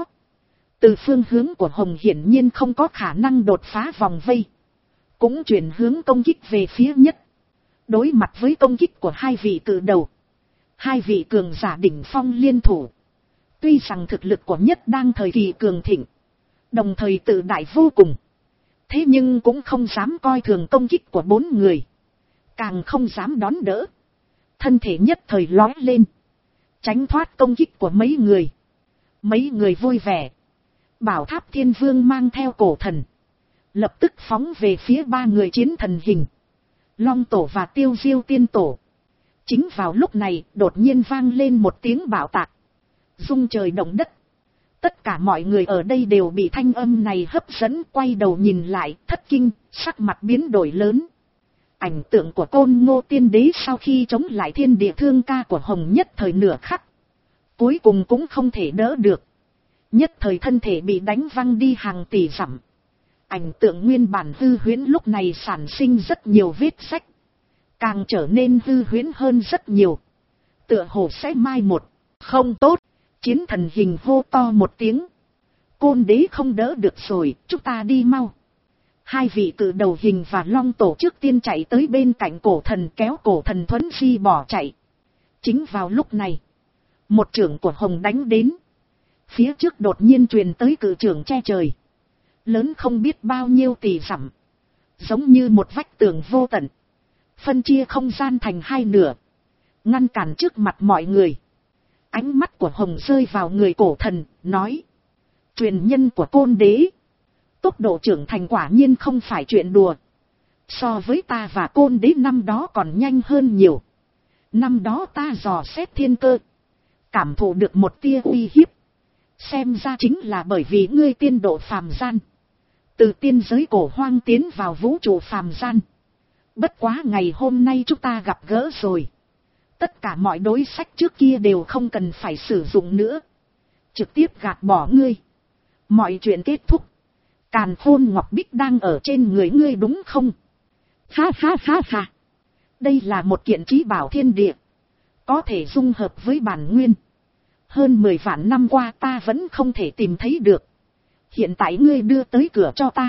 Từ phương hướng của Hồng hiển nhiên không có khả năng đột phá vòng vây. Cũng chuyển hướng công kích về phía nhất. Đối mặt với công kích của hai vị cự đầu. Hai vị cường giả đỉnh phong liên thủ. Tuy rằng thực lực của nhất đang thời kỳ cường thịnh. Đồng thời tự đại vô cùng. Thế nhưng cũng không dám coi thường công kích của bốn người. Càng không dám đón đỡ. Thân thể nhất thời lói lên. Tránh thoát công kích của mấy người. Mấy người vui vẻ. Bảo Tháp Thiên Vương mang theo cổ thần. Lập tức phóng về phía ba người Chiến Thần Hình. Long Tổ và Tiêu Diêu Tiên Tổ. Chính vào lúc này đột nhiên vang lên một tiếng bạo tạc. Rung trời động đất. Tất cả mọi người ở đây đều bị thanh âm này hấp dẫn, quay đầu nhìn lại, thất kinh, sắc mặt biến đổi lớn. Ảnh tượng của Côn Ngô Tiên Đế sau khi chống lại thiên địa thương ca của Hồng nhất thời nửa khắc. Cuối cùng cũng không thể đỡ được. Nhất thời thân thể bị đánh văng đi hàng tỷ dặm. Ảnh tượng nguyên bản hư huyễn lúc này sản sinh rất nhiều vết sách. Càng trở nên hư huyễn hơn rất nhiều. Tựa hồ sẽ mai một. Không tốt. Chiến Thần Hình hô to một tiếng. Côn Đế không đỡ được rồi, chúng ta đi mau. Hai vị cử đầu hình và long tổ trước tiên chạy tới bên cạnh cổ thần, kéo cổ thần thuấn di bỏ chạy. Chính vào lúc này, một trưởng của Hồng đánh đến. Phía trước đột nhiên truyền tới cử trưởng che trời. Lớn không biết bao nhiêu tỷ dặm. Giống như một vách tường vô tận. Phân chia không gian thành hai nửa. Ngăn cản trước mặt mọi người. Ánh mắt của Hồng rơi vào người cổ thần, nói. Truyền nhân của Côn Đế. Tốc độ trưởng thành quả nhiên không phải chuyện đùa. So với ta và Côn Đế năm đó còn nhanh hơn nhiều. Năm đó ta dò xét thiên cơ. Cảm thụ được một tia uy hiếp. Xem ra chính là bởi vì ngươi tiên độ phàm gian. Từ tiên giới cổ hoang tiến vào vũ trụ phàm gian. Bất quá ngày hôm nay chúng ta gặp gỡ rồi. Tất cả mọi đối sách trước kia đều không cần phải sử dụng nữa. Trực tiếp gạt bỏ ngươi. Mọi chuyện kết thúc. Càn Khôn Ngọc Bích đang ở trên người ngươi đúng không? Ha ha ha ha. Đây là một kiện trí bảo thiên địa. Có thể dung hợp với bản nguyên. Hơn mười vạn năm qua ta vẫn không thể tìm thấy được. Hiện tại ngươi đưa tới cửa cho ta.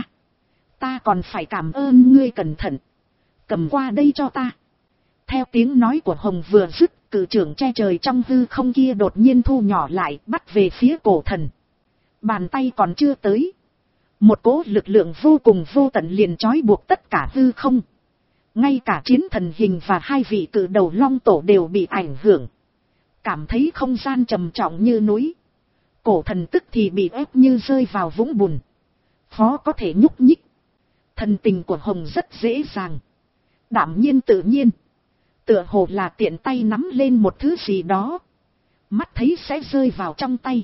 Ta còn phải cảm ơn ngươi cẩn thận. Cầm qua đây cho ta. Theo tiếng nói của Hồng vừa dứt, cử trưởng che trời trong hư không kia đột nhiên thu nhỏ lại, bắt về phía cổ thần. Bàn tay còn chưa tới. Một cỗ lực lượng vô cùng vô tận liền trói buộc tất cả hư không. Ngay cả chiến thần hình và hai vị cử đầu long tổ đều bị ảnh hưởng. Cảm thấy không gian trầm trọng như núi. Cổ thần tức thì bị ép như rơi vào vũng bùn. Khó có thể nhúc nhích. Thần tình của Hồng rất dễ dàng. Đảm nhiên tự nhiên. Tựa hồ là tiện tay nắm lên một thứ gì đó. Mắt thấy sẽ rơi vào trong tay.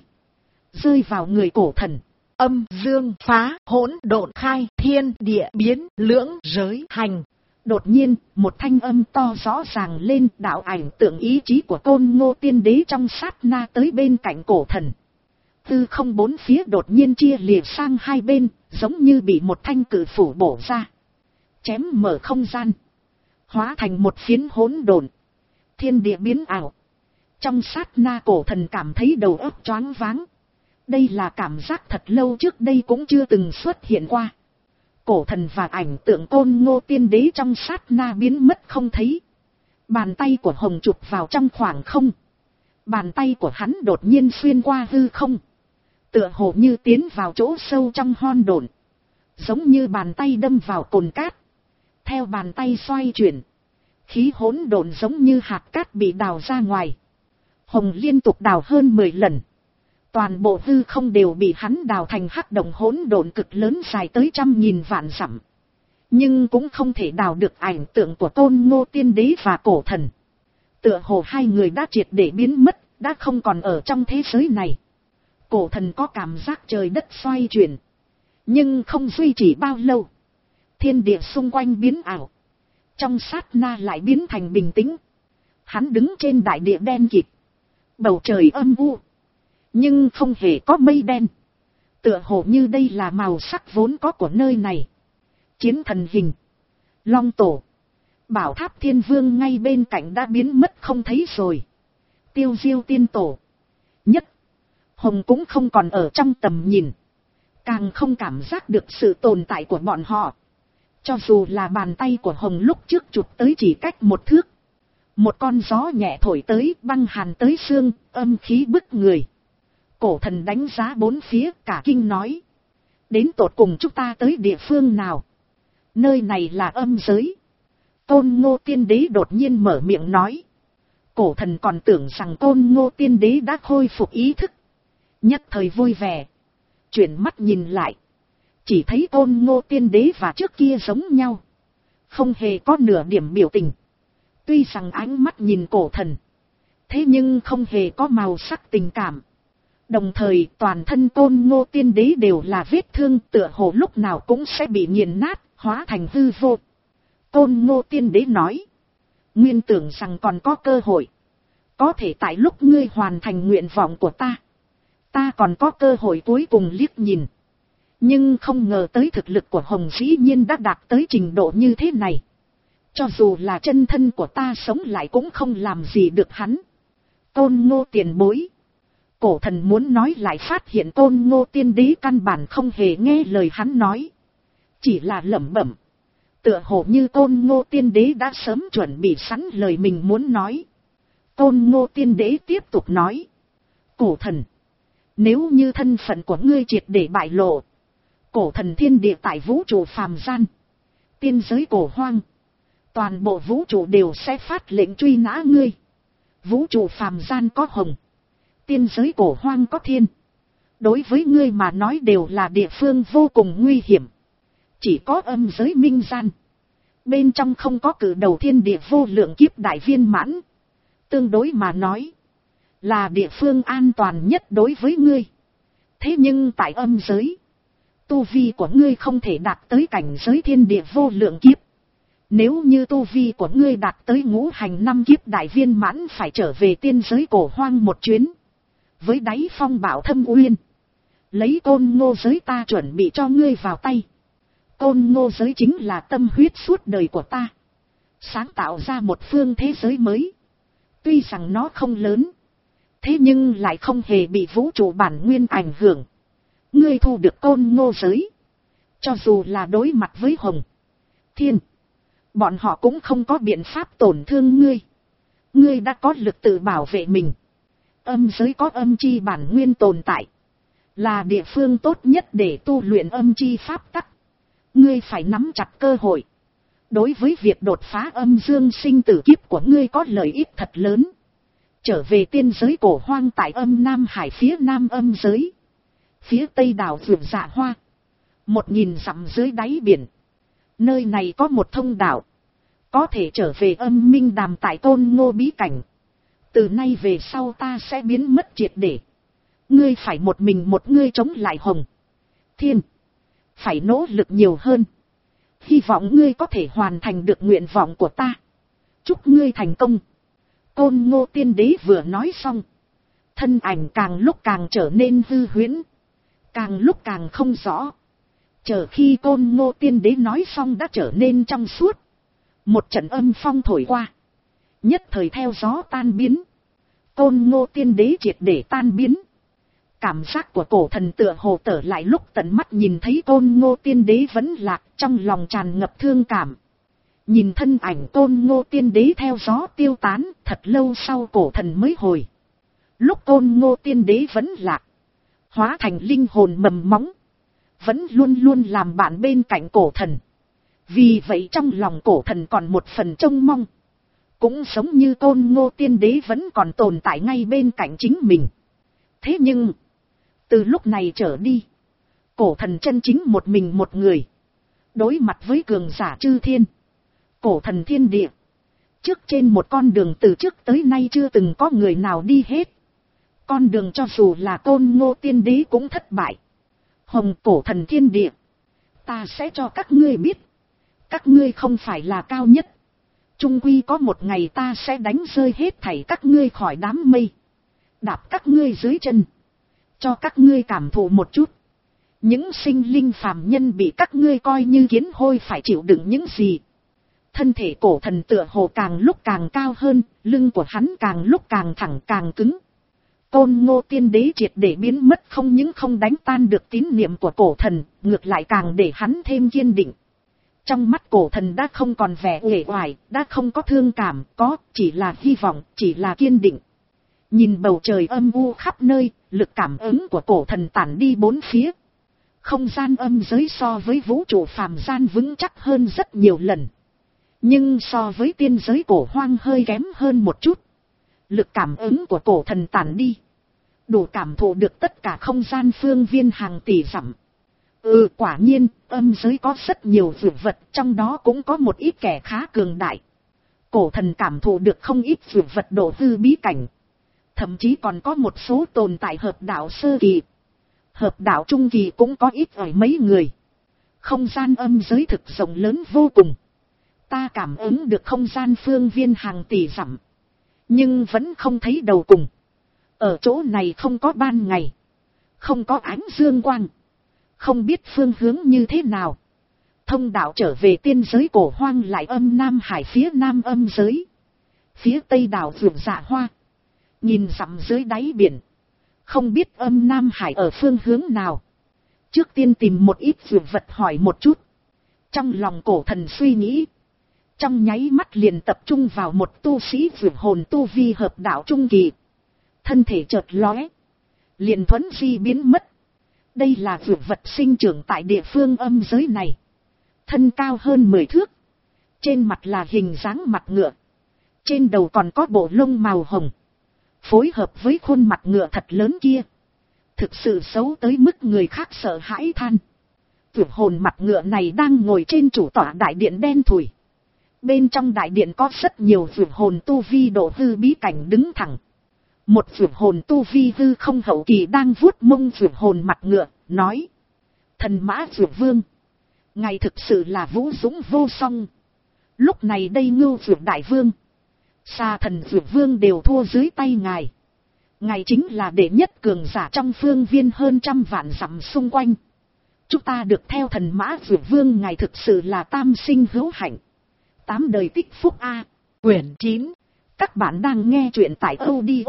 Rơi vào người cổ thần. Âm dương phá hỗn độn khai thiên địa biến lưỡng giới hành. Đột nhiên, một thanh âm to rõ ràng lên, đạo ảnh tượng ý chí của Côn Ngô Tiên Đế trong sát na tới bên cạnh cổ thần. Tư không bốn phía đột nhiên chia lìa sang hai bên, giống như bị một thanh cự phủ bổ ra. Chém mở không gian. Hóa thành một phiến hỗn độn. Thiên địa biến ảo. Trong sát na cổ thần cảm thấy đầu óc choáng váng. Đây là cảm giác thật lâu trước đây cũng chưa từng xuất hiện qua. Cổ thần và ảnh tượng Côn Ngô Tiên Đế trong sát na biến mất không thấy. Bàn tay của Hồng chụp vào trong khoảng không. Bàn tay của hắn đột nhiên xuyên qua hư không. Tựa hồ như tiến vào chỗ sâu trong hòn độn. Giống như bàn tay đâm vào cồn cát. Theo bàn tay xoay chuyển. Khí hỗn độn giống như hạt cát bị đào ra ngoài. Hồng liên tục đào hơn mười lần. Toàn bộ hư không đều bị hắn đào thành hắc động hỗn độn cực lớn dài tới trăm nghìn vạn dặm. Nhưng cũng không thể đào được ảnh tượng của Côn Ngô Tiên Đế và cổ thần. Tựa hồ hai người đã triệt để biến mất, đã không còn ở trong thế giới này. Cổ thần có cảm giác trời đất xoay chuyển. Nhưng không duy trì bao lâu. Thiên địa xung quanh biến ảo. Trong sát na lại biến thành bình tĩnh. Hắn đứng trên đại địa đen kịt. Bầu trời âm u. Nhưng không hề có mây đen. Tựa hồ như đây là màu sắc vốn có của nơi này. Chiến thần hình. Long tổ. Bảo tháp thiên vương ngay bên cạnh đã biến mất không thấy rồi. Tiêu diêu tiên tổ. Nhất. Hồng cũng không còn ở trong tầm nhìn. Càng không cảm giác được sự tồn tại của bọn họ. Cho dù là bàn tay của Hồng lúc trước chụp tới chỉ cách một thước. Một con gió nhẹ thổi tới, băng hàn tới xương, âm khí bức người. Cổ thần đánh giá bốn phía, cả kinh nói. Đến tột cùng chúng ta tới địa phương nào? Nơi này là âm giới. Côn Ngô Tiên Đế đột nhiên mở miệng nói. Cổ thần còn tưởng rằng Côn Ngô Tiên Đế đã khôi phục ý thức. Nhất thời vui vẻ. Chuyển mắt nhìn lại. Chỉ thấy Côn Ngô Tiên Đế và trước kia giống nhau. Không hề có nửa điểm biểu tình. Tuy rằng ánh mắt nhìn cổ thần. Thế nhưng không hề có màu sắc tình cảm. Đồng thời toàn thân Côn Ngô Tiên Đế đều là vết thương, tựa hồ lúc nào cũng sẽ bị nghiền nát, hóa thành hư vô. Côn Ngô Tiên Đế nói. Nguyên tưởng rằng còn có cơ hội. Có thể tại lúc ngươi hoàn thành nguyện vọng của ta. Ta còn có cơ hội cuối cùng liếc nhìn. Nhưng không ngờ tới thực lực của Hồng dĩ nhiên đã đạt tới trình độ như thế này. Cho dù là chân thân của ta sống lại cũng không làm gì được hắn. Côn Ngô tiền bối. Cổ thần muốn nói lại phát hiện Côn Ngô Tiên Đế căn bản không hề nghe lời hắn nói. Chỉ là lẩm bẩm. Tựa hồ như Côn Ngô Tiên Đế đã sớm chuẩn bị sẵn lời mình muốn nói. Côn Ngô Tiên Đế tiếp tục nói. Cổ thần. Nếu như thân phận của ngươi triệt để bại lộ. Cổ thần thiên địa tại vũ trụ phàm gian. Tiên giới cổ hoang. Toàn bộ vũ trụ đều sẽ phát lệnh truy nã ngươi. Vũ trụ phàm gian có hồng. Tiên giới cổ hoang có thiên. Đối với ngươi mà nói đều là địa phương vô cùng nguy hiểm. Chỉ có âm giới minh gian. Bên trong không có cử đầu thiên địa vô lượng kiếp đại viên mãn. Tương đối mà nói. Là địa phương an toàn nhất đối với ngươi. Thế nhưng tại âm giới. Tu vi của ngươi không thể đạt tới cảnh giới thiên địa vô lượng kiếp. Nếu như tu vi của ngươi đạt tới ngũ hành năm kiếp đại viên mãn phải trở về tiên giới cổ hoang một chuyến. Với đáy phong bảo thâm uyên. Lấy Côn Ngô giới ta chuẩn bị cho ngươi vào tay. Côn Ngô giới chính là tâm huyết suốt đời của ta. Sáng tạo ra một phương thế giới mới. Tuy rằng nó không lớn. Thế nhưng lại không hề bị vũ trụ bản nguyên ảnh hưởng. Ngươi thu được Côn Ngô giới. Cho dù là đối mặt với hồng. Thiên. Bọn họ cũng không có biện pháp tổn thương ngươi. Ngươi đã có lực tự bảo vệ mình. Âm giới có âm chi bản nguyên tồn tại. Là địa phương tốt nhất để tu luyện âm chi pháp tắc. Ngươi phải nắm chặt cơ hội. Đối với việc đột phá âm dương sinh tử kiếp của ngươi có lợi ích thật lớn. Trở về tiên giới cổ hoang tại âm Nam Hải phía nam âm giới. Phía tây đảo Vượt Dạ Hoa. Một nghìn dặm dưới đáy biển. Nơi này có một thông đạo. Có thể trở về âm minh đàm tại Côn Ngô bí cảnh. Từ nay về sau ta sẽ biến mất triệt để. Ngươi phải một mình một ngươi chống lại hồng. Thiên. Phải nỗ lực nhiều hơn. Hy vọng ngươi có thể hoàn thành được nguyện vọng của ta. Chúc ngươi thành công. Côn Ngô Tiên Đế vừa nói xong. Thân ảnh càng lúc càng trở nên hư huyễn. Càng lúc càng không rõ. Chờ khi Côn Ngô Tiên Đế nói xong đã trở nên trong suốt. Một trận âm phong thổi qua. Nhất thời theo gió tan biến. Côn Ngô Tiên Đế triệt để tan biến. Cảm giác của cổ thần tựa hồ tở lại lúc tận mắt nhìn thấy Côn Ngô Tiên Đế vẫn lạc, trong lòng tràn ngập thương cảm. Nhìn thân ảnh Côn Ngô Tiên Đế theo gió tiêu tán, thật lâu sau cổ thần mới hồi. Lúc Côn Ngô Tiên Đế vẫn lạc, hóa thành linh hồn mầm móng, vẫn luôn luôn làm bạn bên cạnh cổ thần. Vì vậy trong lòng cổ thần còn một phần trông mong. Cũng giống như Côn Ngô Tiên Đế vẫn còn tồn tại ngay bên cạnh chính mình. Thế nhưng, từ lúc này trở đi, cổ thần chân chính một mình một người. Đối mặt với cường giả chư thiên. Cổ thần thiên địa. Trước trên một con đường từ trước tới nay chưa từng có người nào đi hết. Con đường cho dù là Côn Ngô Tiên Đế cũng thất bại. Hồng cổ thần thiên địa. Ta sẽ cho các ngươi biết. Các ngươi không phải là cao nhất. Trung quy có một ngày ta sẽ đánh rơi hết thảy các ngươi khỏi đám mây. Đạp các ngươi dưới chân. Cho các ngươi cảm thụ một chút. Những sinh linh phàm nhân bị các ngươi coi như kiến hôi phải chịu đựng những gì. Thân thể cổ thần tựa hồ càng lúc càng cao hơn, lưng của hắn càng lúc càng thẳng càng cứng. Côn Ngô Tiên Đế triệt để biến mất không những không đánh tan được tín niệm của cổ thần, ngược lại càng để hắn thêm kiên định. Trong mắt cổ thần đã không còn vẻ uể oải, đã không có thương cảm, có chỉ là hy vọng, chỉ là kiên định. Nhìn bầu trời âm u khắp nơi, lực cảm ứng của cổ thần tản đi bốn phía. Không gian âm giới so với vũ trụ phàm gian vững chắc hơn rất nhiều lần. Nhưng so với tiên giới cổ hoang hơi kém hơn một chút. Lực cảm ứng của cổ thần tản đi. Đủ cảm thụ được tất cả không gian phương viên hàng tỷ dặm. Ừ, quả nhiên, âm giới có rất nhiều dược vật, trong đó cũng có một ít kẻ khá cường đại. Cổ thần cảm thụ được không ít dược vật độ hư bí cảnh. Thậm chí còn có một số tồn tại hợp đạo sơ kỳ. Hợp đạo trung kỳ cũng có ít ỏi mấy người. Không gian âm giới thực rộng lớn vô cùng. Ta cảm ứng được không gian phương viên hàng tỷ dặm. Nhưng vẫn không thấy đầu cùng. Ở chỗ này không có ban ngày. Không có ánh dương quang. Không biết phương hướng như thế nào. Thông đạo trở về tiên giới cổ hoang lại âm Nam Hải phía nam âm giới. Phía tây đảo Vượt Dạ Hoa. Nhìn dặm dưới đáy biển. Không biết âm Nam Hải ở phương hướng nào. Trước tiên tìm một ít dược vật hỏi một chút. Trong lòng cổ thần suy nghĩ. Trong nháy mắt liền tập trung vào một tu sĩ vượt hồn tu vi hợp đạo trung kỳ. Thân thể chợt lóe. Liền thuấn di biến mất. Đây là vượt vật sinh trưởng tại địa phương âm giới này. Thân cao hơn mười thước. Trên mặt là hình dáng mặt ngựa. Trên đầu còn có bộ lông màu hồng. Phối hợp với khuôn mặt ngựa thật lớn kia. Thực sự xấu tới mức người khác sợ hãi than. Vượt hồn mặt ngựa này đang ngồi trên chủ tọa đại điện đen thùi. Bên trong đại điện có rất nhiều vượt hồn tu vi độ hư bí cảnh đứng thẳng. Một vượt hồn tu vi hư không hậu kỳ đang vuốt mông vượt hồn mặt ngựa, nói. Thần mã vượt vương. Ngài thực sự là vũ dũng vô song. Lúc này đây ngưu vượt đại vương. Xa thần vượt vương đều thua dưới tay ngài. Ngài chính là đệ nhất cường giả trong phương viên hơn trăm vạn dặm xung quanh. Chúng ta được theo thần mã vượt vương, ngài thực sự là tam sinh hữu hạnh. Tám đời tích phúc A. Quyển chín. Các bạn đang nghe truyện tại audio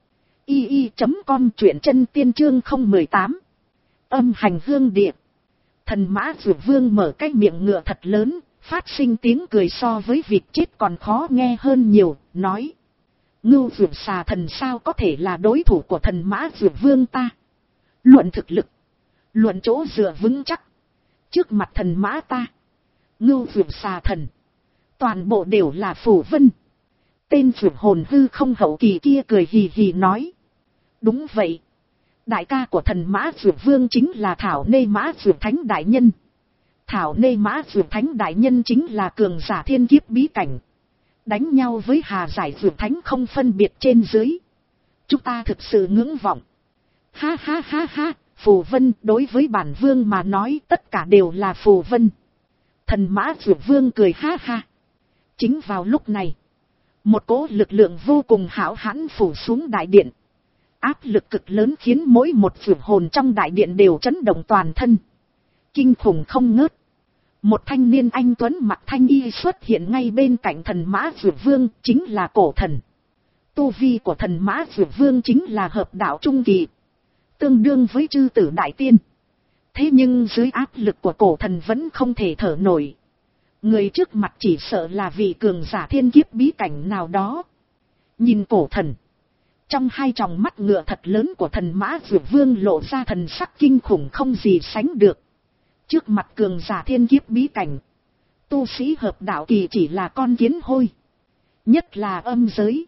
i i chấm com, truyện chân tiên chương không một tám. Âm hành hương địa. Thần mã vượt vương mở cái miệng ngựa thật lớn, phát sinh tiếng cười so với vịt chết còn khó nghe hơn nhiều, nói. Ngưu vượt xà thần sao có thể là đối thủ của thần mã vượt vương ta. Luận thực lực. Luận chỗ dựa vững chắc. Trước mặt thần mã ta. Ngưu vượt xà thần. Toàn bộ đều là phù vân. Tên vượt hồn hư không hậu kỳ kia cười hì hì nói. Đúng vậy. Đại ca của thần mã vượt vương chính là Thảo Nê Mã vượt thánh đại nhân. Thảo Nê Mã vượt thánh đại nhân chính là cường giả thiên kiếp bí cảnh. Đánh nhau với Hà Giải vượt thánh không phân biệt trên dưới. Chúng ta thực sự ngưỡng vọng. Ha ha ha ha, phù vân đối với bản vương mà nói tất cả đều là phù vân. Thần mã vượt vương cười ha ha. Chính vào lúc này. Một cỗ lực lượng vô cùng hão hãn phủ xuống đại điện. Áp lực cực lớn khiến mỗi một vượt hồn trong đại điện đều chấn động toàn thân. Kinh khủng không ngớt. Một thanh niên anh tuấn mặc thanh y xuất hiện ngay bên cạnh thần mã vượt vương, chính là cổ thần. Tu vi của thần mã vượt vương chính là hợp đạo trung kỳ. Tương đương với chư tử đại tiên. Thế nhưng dưới áp lực của cổ thần vẫn không thể thở nổi. Người trước mặt chỉ sợ là vị cường giả thiên kiếp bí cảnh nào đó. Nhìn cổ thần. Trong hai tròng mắt ngựa thật lớn của thần mã vượt vương lộ ra thần sắc kinh khủng không gì sánh được. Trước mặt cường giả thiên kiếp bí cảnh. Tu sĩ hợp đạo kỳ chỉ là con kiến hôi. Nhất là âm giới.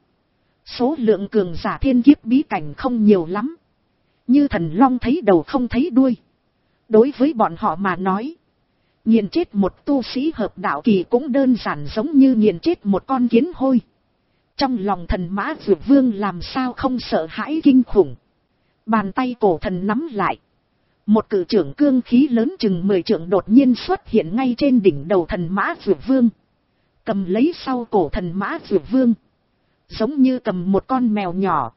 Số lượng cường giả thiên kiếp bí cảnh không nhiều lắm. Như thần long thấy đầu không thấy đuôi. Đối với bọn họ mà nói. Nghiền chết một tu sĩ hợp đạo kỳ cũng đơn giản giống như nghiền chết một con kiến hôi. Trong lòng thần mã vượt vương làm sao không sợ hãi kinh khủng. Bàn tay cổ thần nắm lại. Một cự trưởng cương khí lớn chừng mười trượng đột nhiên xuất hiện ngay trên đỉnh đầu thần mã vượt vương. Cầm lấy sau cổ thần mã vượt vương. Giống như cầm một con mèo nhỏ.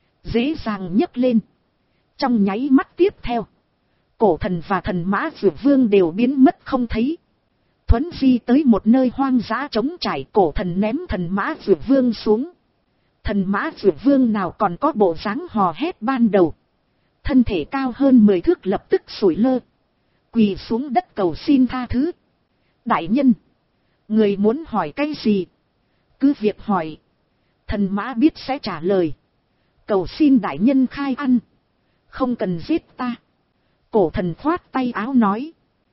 Dễ dàng nhấc lên. Trong nháy mắt tiếp theo. Cổ thần và thần mã vượt vương đều biến mất không thấy. Thuấn di tới một nơi hoang dã trống trải, cổ thần ném thần mã vượt vương xuống. Thần mã vượt vương nào còn có bộ dáng hò hét ban đầu. Thân thể cao hơn mười thước lập tức sủi lơ. Quỳ xuống đất cầu xin tha thứ. Đại nhân. Người muốn hỏi cái gì? Cứ việc hỏi. Thần mã biết sẽ trả lời. Cầu xin đại nhân khai ăn. Không cần giết ta. Cổ thần khoát tay áo nói.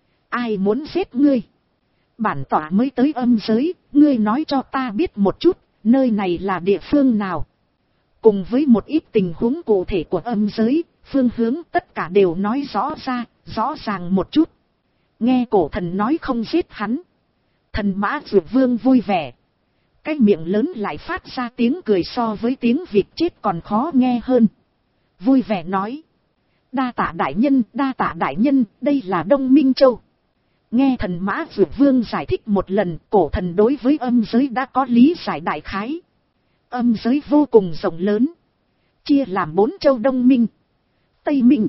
Ai muốn giết ngươi? Bản tỏa mới tới âm giới. Ngươi nói cho ta biết một chút. Nơi này là địa phương nào? Cùng với một ít tình huống cụ thể của âm giới. Phương hướng tất cả đều nói rõ ra. Rõ ràng một chút. Nghe cổ thần nói không giết hắn. Thần mã vượt vương vui vẻ. Cái miệng lớn lại phát ra tiếng cười so với tiếng vịt chết còn khó nghe hơn. Vui vẻ nói. Đa tạ đại nhân, đa tạ đại nhân, đây là Đông Minh Châu. Nghe thần mã vượt vương giải thích một lần, cổ thần đối với âm giới đã có lý giải đại khái. Âm giới vô cùng rộng lớn. Chia làm bốn châu Đông Minh, Tây Minh,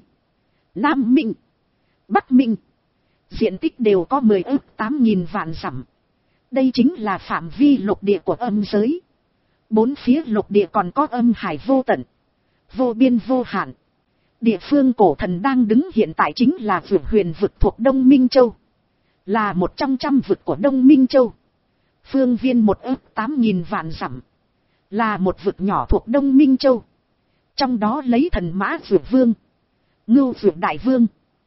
Nam Minh, Bắc Minh. Diện tích đều có mười ức tám nghìn vạn dặm. Đây chính là phạm vi lục địa của âm giới. Bốn phía lục địa còn có âm hải vô tận, vô biên vô hạn. Địa phương cổ thần đang đứng hiện tại chính là vượt huyền vực thuộc Đông Minh Châu. là một trong trăm vực của Đông Minh Châu, phương viên một ước tám nghìn vạn dặm, là một vực nhỏ thuộc Đông Minh Châu. Trong đó lấy Thần Mã Dược Vương, Ngưu Dược Đại Vương,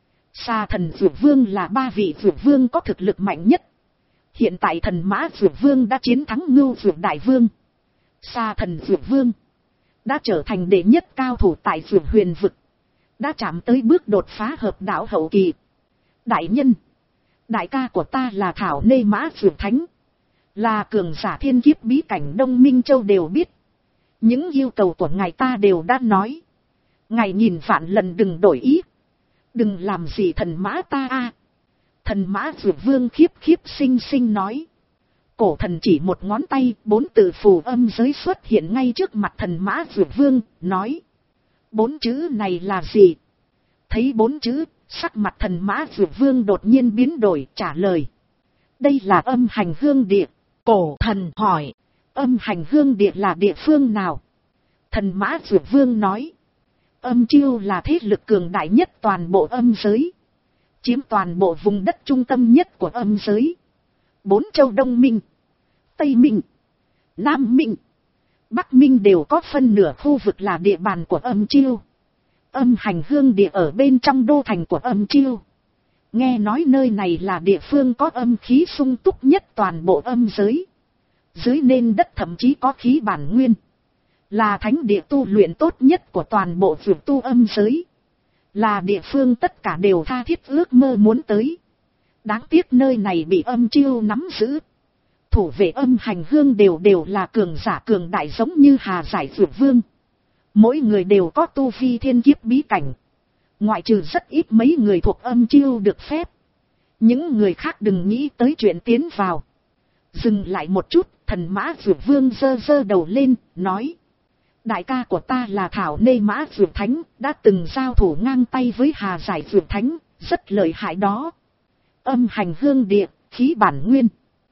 Sa Thần Dược Vương là ba vị Dược Vương có thực lực mạnh nhất. Hiện tại Thần Mã Dược Vương đã chiến thắng Ngưu Dược Đại Vương, Sa Thần Dược Vương đã trở thành đệ nhất cao thủ tại Dược Huyền vực, đã chạm tới bước đột phá hợp đạo hậu kỳ. Đại nhân, đại ca của ta là Thảo Nê Mã Dược Thánh, là cường giả thiên kiếp bí cảnh Đông Minh Châu đều biết. Những yêu cầu của ngài ta đều đã nói, ngài nhìn vạn lần đừng đổi ý, đừng làm gì thần mã ta a. Thần Mã Dược Vương khiếp khiếp sinh sinh nói. Cổ thần chỉ một ngón tay, bốn từ phù âm giới xuất hiện ngay trước mặt Thần Mã Dược Vương, nói. Bốn chữ này là gì? Thấy bốn chữ, sắc mặt Thần Mã Dược Vương đột nhiên biến đổi, trả lời. Đây là Âm Hành Hương Địa. Cổ thần hỏi, Âm Hành Hương Địa là địa phương nào? Thần Mã Dược Vương nói. Âm Chiêu là thế lực cường đại nhất toàn bộ âm giới, chiếm toàn bộ vùng đất trung tâm nhất của âm giới. Bốn châu Đông Minh, Tây Minh, Nam Minh, Bắc Minh đều có phân nửa khu vực là địa bàn của Âm Chiêu. Âm Hành Hương Địa ở bên trong đô thành của Âm Chiêu. Nghe nói nơi này là địa phương có âm khí sung túc nhất toàn bộ âm giới. Dưới nền đất thậm chí có khí bản nguyên, là thánh địa tu luyện tốt nhất của toàn bộ vực tu âm giới, là địa phương tất cả đều tha thiết ước mơ muốn tới. Đáng tiếc nơi này bị Âm Chiêu nắm giữ. Thủ vệ Âm Hành Hương đều đều là cường giả cường đại giống như Hà Giải Dược Vương. Mỗi người đều có tu vi thiên kiếp bí cảnh. Ngoại trừ rất ít mấy người thuộc Âm Chiêu được phép. Những người khác đừng nghĩ tới chuyện tiến vào. Dừng lại một chút, Thần Mã Dược Vương giơ giơ đầu lên, nói. Đại ca của ta là Thảo Nê Mã Dược Thánh, đã từng giao thủ ngang tay với Hà Giải Dược Thánh, rất lợi hại đó. Âm Hành Hương Địa, khí bản nguyên.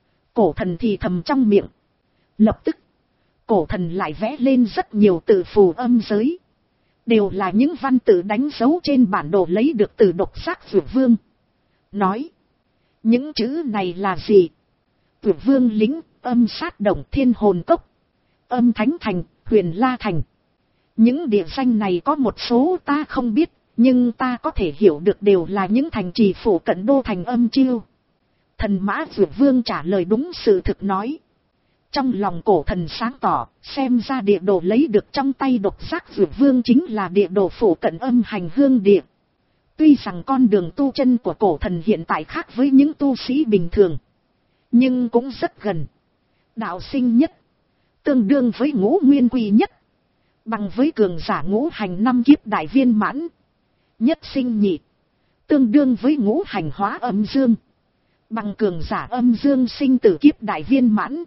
Cổ thần thì thầm trong miệng. Lập tức, cổ thần lại vẽ lên rất nhiều từ phù âm giới. Đều là những văn tự đánh dấu trên bản đồ lấy được từ độc giác Dược Vương. Nói, những chữ này là gì? Dược Vương lính, âm sát động thiên hồn cốc, âm thánh thành, huyền la thành. Những địa danh này có một số ta không biết, nhưng ta có thể hiểu được đều là những thành trì phủ cận đô thành Âm Chiêu. Thần Mã Dược Vương trả lời đúng sự thực nói. Trong lòng cổ thần sáng tỏ, xem ra địa đồ lấy được trong tay độc giác Dược Vương chính là địa đồ phủ cận Âm Hành Hương Địa. Tuy rằng con đường tu chân của cổ thần hiện tại khác với những tu sĩ bình thường, nhưng cũng rất gần. Đạo sinh nhất, tương đương với ngũ nguyên quy nhất, bằng với cường giả ngũ hành năm kiếp đại viên mãn. Nhất sinh nhị, tương đương với ngũ hành hóa âm dương, bằng cường giả âm dương sinh tử kiếp đại viên mãn.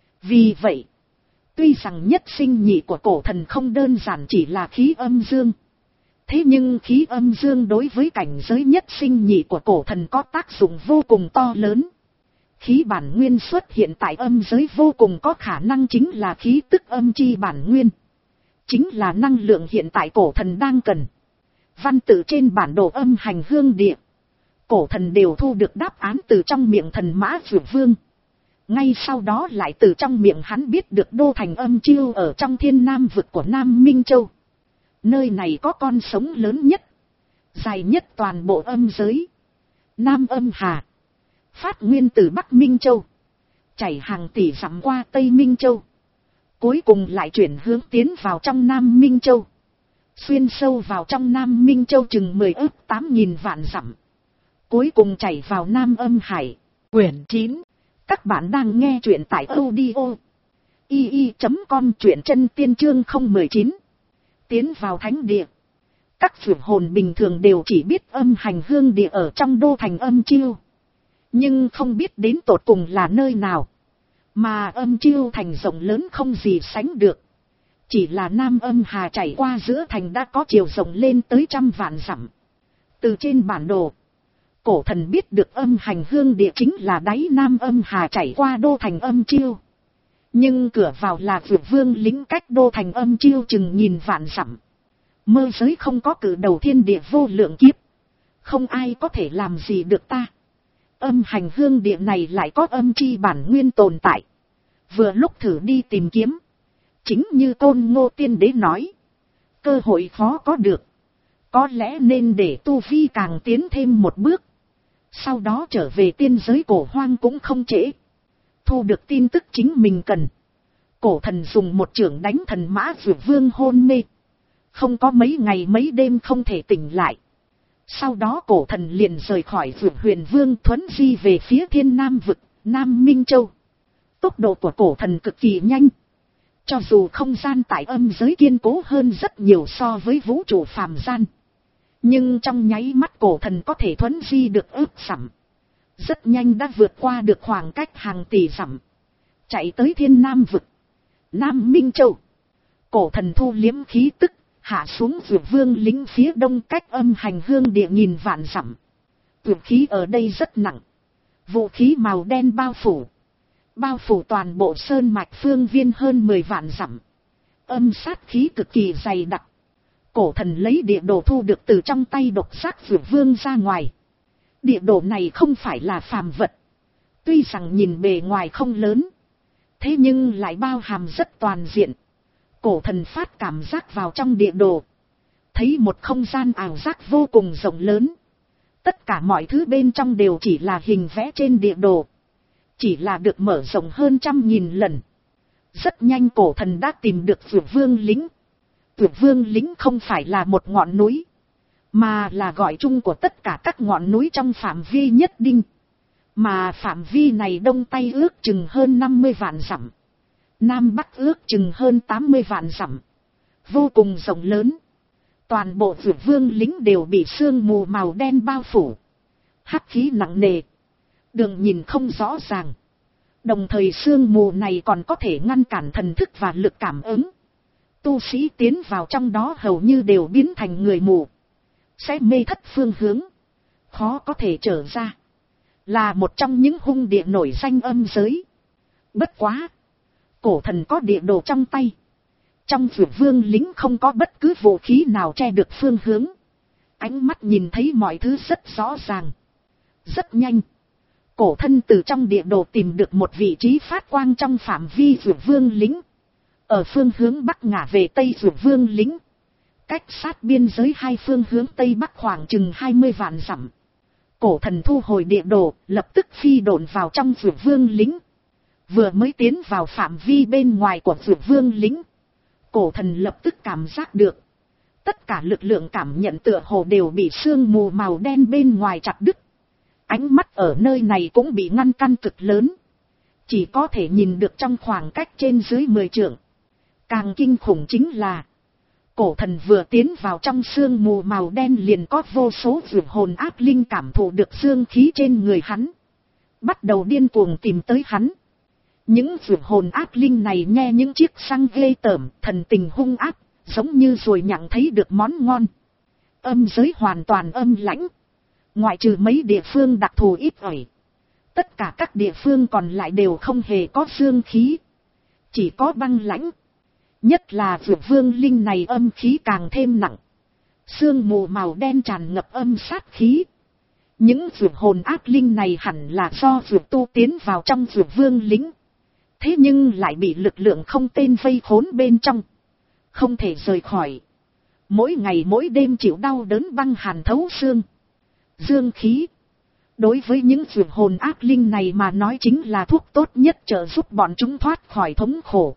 Vì vậy, tuy rằng nhất sinh nhị của cổ thần không đơn giản chỉ là khí âm dương, thế nhưng khí âm dương đối với cảnh giới nhất sinh nhị của cổ thần có tác dụng vô cùng to lớn. Khí bản nguyên xuất hiện tại âm giới vô cùng có khả năng chính là khí tức âm chi bản nguyên, chính là năng lượng hiện tại cổ thần đang cần. Văn tự trên bản đồ Âm Hành Hương Địa, cổ thần đều thu được đáp án từ trong miệng Thần Mã Dược Vương. Ngay sau đó lại từ trong miệng hắn biết được đô thành Âm Chiêu ở trong thiên nam vực của Nam Minh Châu. Nơi này có con sông lớn nhất, dài nhất toàn bộ âm giới, Nam Âm Hà, phát nguyên từ Bắc Minh Châu, chảy hàng tỷ dặm qua Tây Minh Châu, cuối cùng lại chuyển hướng tiến vào trong Nam Minh Châu, xuyên sâu vào trong Nam Minh Châu chừng mười ước tám nghìn vạn dặm, cuối cùng chảy vào Nam Âm Hải. Quyển chín. Các bạn đang nghe truyện tại audio i i chấm com, truyện chân tiên chương không một chín. Tiến vào thánh địa. Các phượng hồn bình thường đều chỉ biết Âm Hành Hương Địa ở trong đô thành Âm Chiêu, nhưng không biết đến tột cùng là nơi nào. Mà Âm Chiêu thành rộng lớn không gì sánh được. Chỉ là Nam Âm Hà chảy qua giữa thành đã có chiều rộng lên tới trăm vạn dặm. Từ trên bản đồ, cổ thần biết được Âm Hành Hương Địa chính là đáy Nam Âm Hà chảy qua đô thành Âm Chiêu. Nhưng cửa vào là Dược Vương lính cách đô thành Âm Chiêu chừng nghìn vạn dặm. Mơ giới không có cử đầu thiên địa vô lượng kiếp, không ai có thể làm gì được ta. Âm hành hương địa này lại có âm chi bản nguyên tồn tại. Vừa lúc thử đi tìm kiếm. Chính như Côn Ngô Tiên Đế nói. Cơ hội khó có được. Có lẽ nên để tu vi càng tiến thêm một bước. Sau đó trở về tiên giới cổ hoang cũng không trễ. Thu được tin tức chính mình cần. Cổ thần dùng một chưởng đánh thần mã Dược Vương hôn mê. Không có mấy ngày mấy đêm không thể tỉnh lại. Sau đó cổ thần liền rời khỏi Dược Huyền Vương thuấn di về phía Thiên Nam Vực, Nam Minh Châu. Tốc độ của cổ thần cực kỳ nhanh. Cho dù không gian tại âm giới kiên cố hơn rất nhiều so với vũ trụ phàm gian. Nhưng trong nháy mắt cổ thần có thể thuấn di được ước dặm. Rất nhanh đã vượt qua được khoảng cách hàng tỷ dặm. Chạy tới Thiên Nam Vực, Nam Minh Châu. Cổ thần thu liếm khí tức, hạ xuống Dược Vương lính phía đông cách âm hành hương địa nghìn vạn dặm. Dược khí ở đây rất nặng. Vũ khí màu đen bao phủ. Bao phủ toàn bộ sơn mạch phương viên hơn mười vạn dặm. Âm sát khí cực kỳ dày đặc. Cổ thần lấy địa đồ thu được từ trong tay độc giác Dược Vương ra ngoài. Địa đồ này không phải là phàm vật. Tuy rằng nhìn bề ngoài không lớn. Thế nhưng lại bao hàm rất toàn diện. Cổ thần phát cảm giác vào trong địa đồ. Thấy một không gian ảo giác vô cùng rộng lớn. Tất cả mọi thứ bên trong đều chỉ là hình vẽ trên địa đồ. Chỉ là được mở rộng hơn trăm nghìn lần. Rất nhanh cổ thần đã tìm được Dược Vương lính. Dược Vương lính không phải là một ngọn núi. Mà là gọi chung của tất cả các ngọn núi trong phạm vi nhất định. Mà phạm vi này đông tây ước chừng hơn năm mươi vạn dặm. Nam bắc ước chừng hơn tám mươi vạn dặm. Vô cùng rộng lớn. Toàn bộ Dược Vương lính đều bị sương mù màu đen bao phủ. Hắc khí nặng nề. Đường nhìn không rõ ràng. Đồng thời sương mù này còn có thể ngăn cản thần thức và lực cảm ứng. Tu sĩ tiến vào trong đó hầu như đều biến thành người mù. Sẽ mê thất phương hướng. Khó có thể trở ra. Là một trong những hung địa nổi danh âm giới. Bất quá. Cổ thần có địa đồ trong tay. Trong Dược Vương lính không có bất cứ vũ khí nào che được phương hướng. Ánh mắt nhìn thấy mọi thứ rất rõ ràng. Rất nhanh. Cổ thân từ trong địa đồ tìm được một vị trí phát quang trong phạm vi Dược Vương lính. Ở phương hướng bắc ngả về tây Dược Vương lính. Cách sát biên giới hai phương hướng tây bắc khoảng chừng hai mươi vạn dặm. Cổ thần thu hồi địa đồ, lập tức phi độn vào trong Dược Vương lính. Vừa mới tiến vào phạm vi bên ngoài của Dược Vương lính. Cổ thần lập tức cảm giác được. Tất cả lực lượng cảm nhận tựa hồ đều bị sương mù màu đen bên ngoài chặt đứt. Ánh mắt ở nơi này cũng bị ngăn căn cực lớn. Chỉ có thể nhìn được trong khoảng cách trên dưới mười trượng. Càng kinh khủng chính là. Cổ thần vừa tiến vào trong sương mù màu đen liền có vô số dược hồn ác linh cảm thụ được dương khí trên người hắn. Bắt đầu điên cuồng tìm tới hắn. Những dược hồn ác linh này nghe những chiếc răng ghê tởm, thần tình hung ác, giống như rồi nhặng thấy được món ngon. Âm giới hoàn toàn âm lãnh. Ngoại trừ mấy địa phương đặc thù ít ỏi. Tất cả các địa phương còn lại đều không hề có dương khí. Chỉ có băng lãnh. Nhất là Dược Vương linh này âm khí càng thêm nặng. Sương mù màu đen tràn ngập âm sát khí. Những dược hồn ác linh này hẳn là do dược tu tiến vào trong Dược Vương lính. Thế nhưng lại bị lực lượng không tên vây khốn bên trong. Không thể rời khỏi. Mỗi ngày mỗi đêm chịu đau đớn băng hàn thấu xương. Dương khí. Đối với những dược hồn ác linh này mà nói chính là thuốc tốt nhất trợ giúp bọn chúng thoát khỏi thống khổ.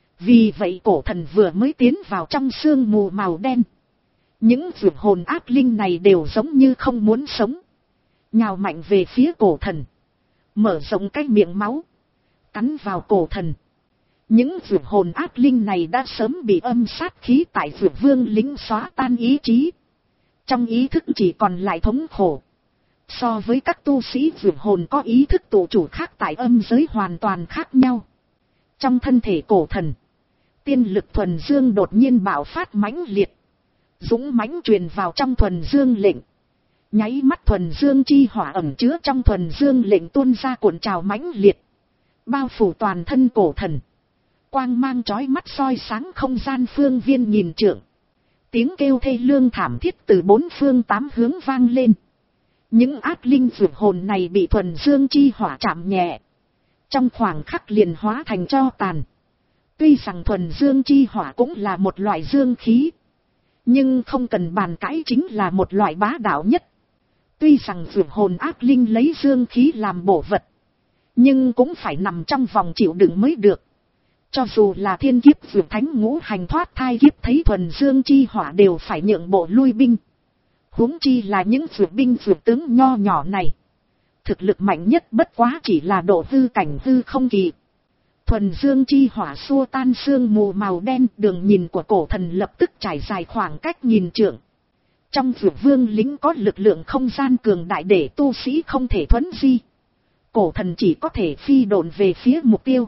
Vì vậy cổ thần vừa mới tiến vào trong sương mù màu đen. Những dược hồn ác linh này đều giống như không muốn sống. Nhào mạnh về phía cổ thần. Mở rộng cái miệng máu. Cắn vào cổ thần. Những dược hồn ác linh này đã sớm bị âm sát khí tại Dược Vương lính xóa tan ý chí. Trong ý thức chỉ còn lại thống khổ. So với các tu sĩ dược hồn có ý thức tự chủ khác tại âm giới hoàn toàn khác nhau. Trong thân thể cổ thần. Tiên lực thuần dương đột nhiên bạo phát mãnh liệt. Dũng mãnh truyền vào trong thuần dương lệnh. Nháy mắt thuần dương chi hỏa ẩn chứa trong thuần dương lệnh tuôn ra cuộn trào mãnh liệt. Bao phủ toàn thân cổ thần. Quang mang chói mắt soi sáng không gian phương viên nghìn trượng. Tiếng kêu thê lương thảm thiết từ bốn phương tám hướng vang lên. Những ác linh vượt hồn này bị thuần dương chi hỏa chạm nhẹ, trong khoảng khắc liền hóa thành tro tàn. Tuy rằng thuần dương chi hỏa cũng là một loại dương khí, nhưng không cần bàn cãi chính là một loại bá đạo nhất. Tuy rằng vượt hồn ác linh lấy dương khí làm bổ vật, nhưng cũng phải nằm trong vòng chịu đựng mới được. Cho dù là thiên kiếp vượt thánh ngũ hành thoát thai kiếp thấy thuần dương chi hỏa đều phải nhượng bộ lui binh. Huống chi là những vượt binh vượt tướng nho nhỏ này. Thực lực mạnh nhất bất quá chỉ là độ hư cảnh hư không kỳ. Thuần dương chi hỏa xua tan sương mù màu đen, đường nhìn của cổ thần lập tức trải dài khoảng cách nghìn trượng. Trong vượt vương lính có lực lượng không gian cường đại để tu sĩ không thể thuấn di. Cổ thần chỉ có thể phi độn về phía mục tiêu.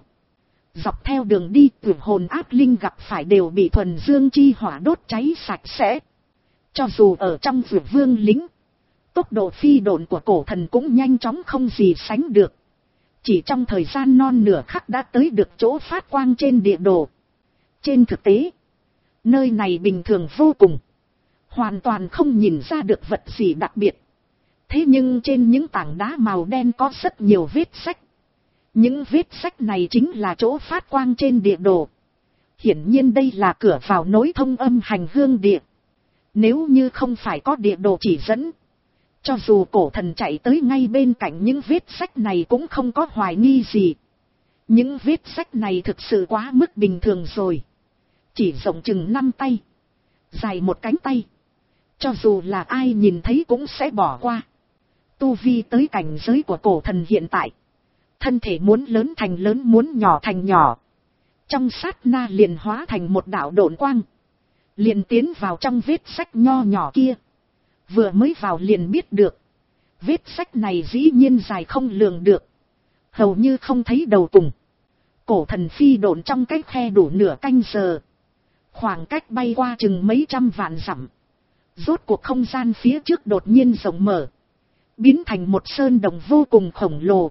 Dọc theo đường đi, vượt hồn ác linh gặp phải đều bị thuần dương chi hỏa đốt cháy sạch sẽ. Cho dù ở trong vượt vương lính, tốc độ phi độn của cổ thần cũng nhanh chóng không gì sánh được. Chỉ trong thời gian non nửa khắc đã tới được chỗ phát quang trên địa đồ. Trên thực tế, nơi này bình thường vô cùng, hoàn toàn không nhìn ra được vật gì đặc biệt. Thế nhưng trên những tảng đá màu đen có rất nhiều vết sách. Những vết sách này chính là chỗ phát quang trên địa đồ. Hiển nhiên đây là cửa vào nối thông âm hành hương địa. Nếu như không phải có địa đồ chỉ dẫn, cho dù cổ thần chạy tới ngay bên cạnh những vết sách này cũng không có hoài nghi gì. Những vết sách này thực sự quá mức bình thường rồi. Chỉ rộng chừng năm tay, dài một cánh tay. Cho dù là ai nhìn thấy cũng sẽ bỏ qua. Tu vi tới cảnh giới của cổ thần hiện tại, thân thể muốn lớn thành lớn, muốn nhỏ thành nhỏ. Trong sát na liền hóa thành một đạo độn quang, liền tiến vào trong vết sách nho nhỏ kia. Vừa mới vào liền biết được, vết sách này dĩ nhiên dài không lường được, hầu như không thấy đầu cùng. Cổ thần phi độn trong cái khe đủ nửa canh giờ, khoảng cách bay qua chừng mấy trăm vạn dặm. Rốt cuộc không gian phía trước đột nhiên rộng mở, biến thành một sơn đồng vô cùng khổng lồ.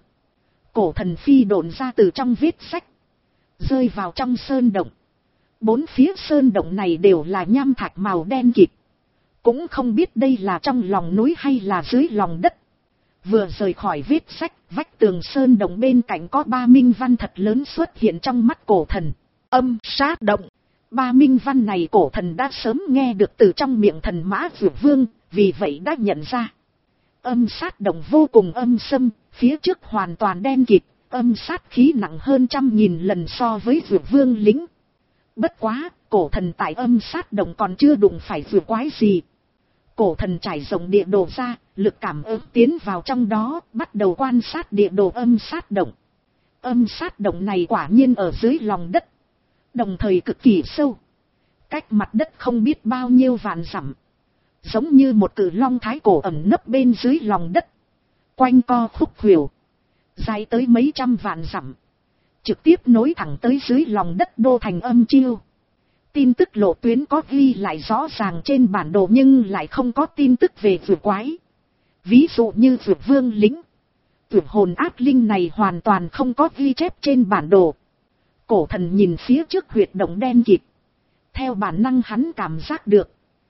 Cổ thần phi độn ra từ trong vết sách, rơi vào trong sơn động. Bốn phía sơn động này đều là nham thạch màu đen kịt, cũng không biết đây là trong lòng núi hay là dưới lòng đất. Vừa rời khỏi vết sách, vách tường sơn động bên cạnh có ba minh văn thật lớn xuất hiện trong mắt cổ thần. Âm sát động. Ba minh văn này cổ thần đã sớm nghe được từ trong miệng thần Mã Dược Vương, vì vậy đã nhận ra. Âm sát động vô cùng âm sâm, phía trước hoàn toàn đen kịt, âm sát khí nặng hơn trăm nghìn lần so với Dược Vương lính. Bất quá, cổ thần tại âm sát động còn chưa đụng phải dược quái gì. Cổ thần trải rộng địa đồ ra, lực cảm ứng tiến vào trong đó, bắt đầu quan sát địa đồ âm sát động. Âm sát động này quả nhiên ở dưới lòng đất, đồng thời cực kỳ sâu, cách mặt đất không biết bao nhiêu vạn dặm, giống như một cự long thái cổ ẩn nấp bên dưới lòng đất, quanh co khúc khuỷu, dài tới mấy trăm vạn dặm, trực tiếp nối thẳng tới dưới lòng đất đô thành Âm Chiêu. Tin tức lộ tuyến có ghi lại rõ ràng trên bản đồ nhưng lại không có tin tức về vượt quái. Ví dụ như vượt vương lính, vượt hồn ác linh này hoàn toàn không có ghi chép trên bản đồ. Cổ thần nhìn phía trước huyệt động đen kịt, theo bản năng hắn cảm giác được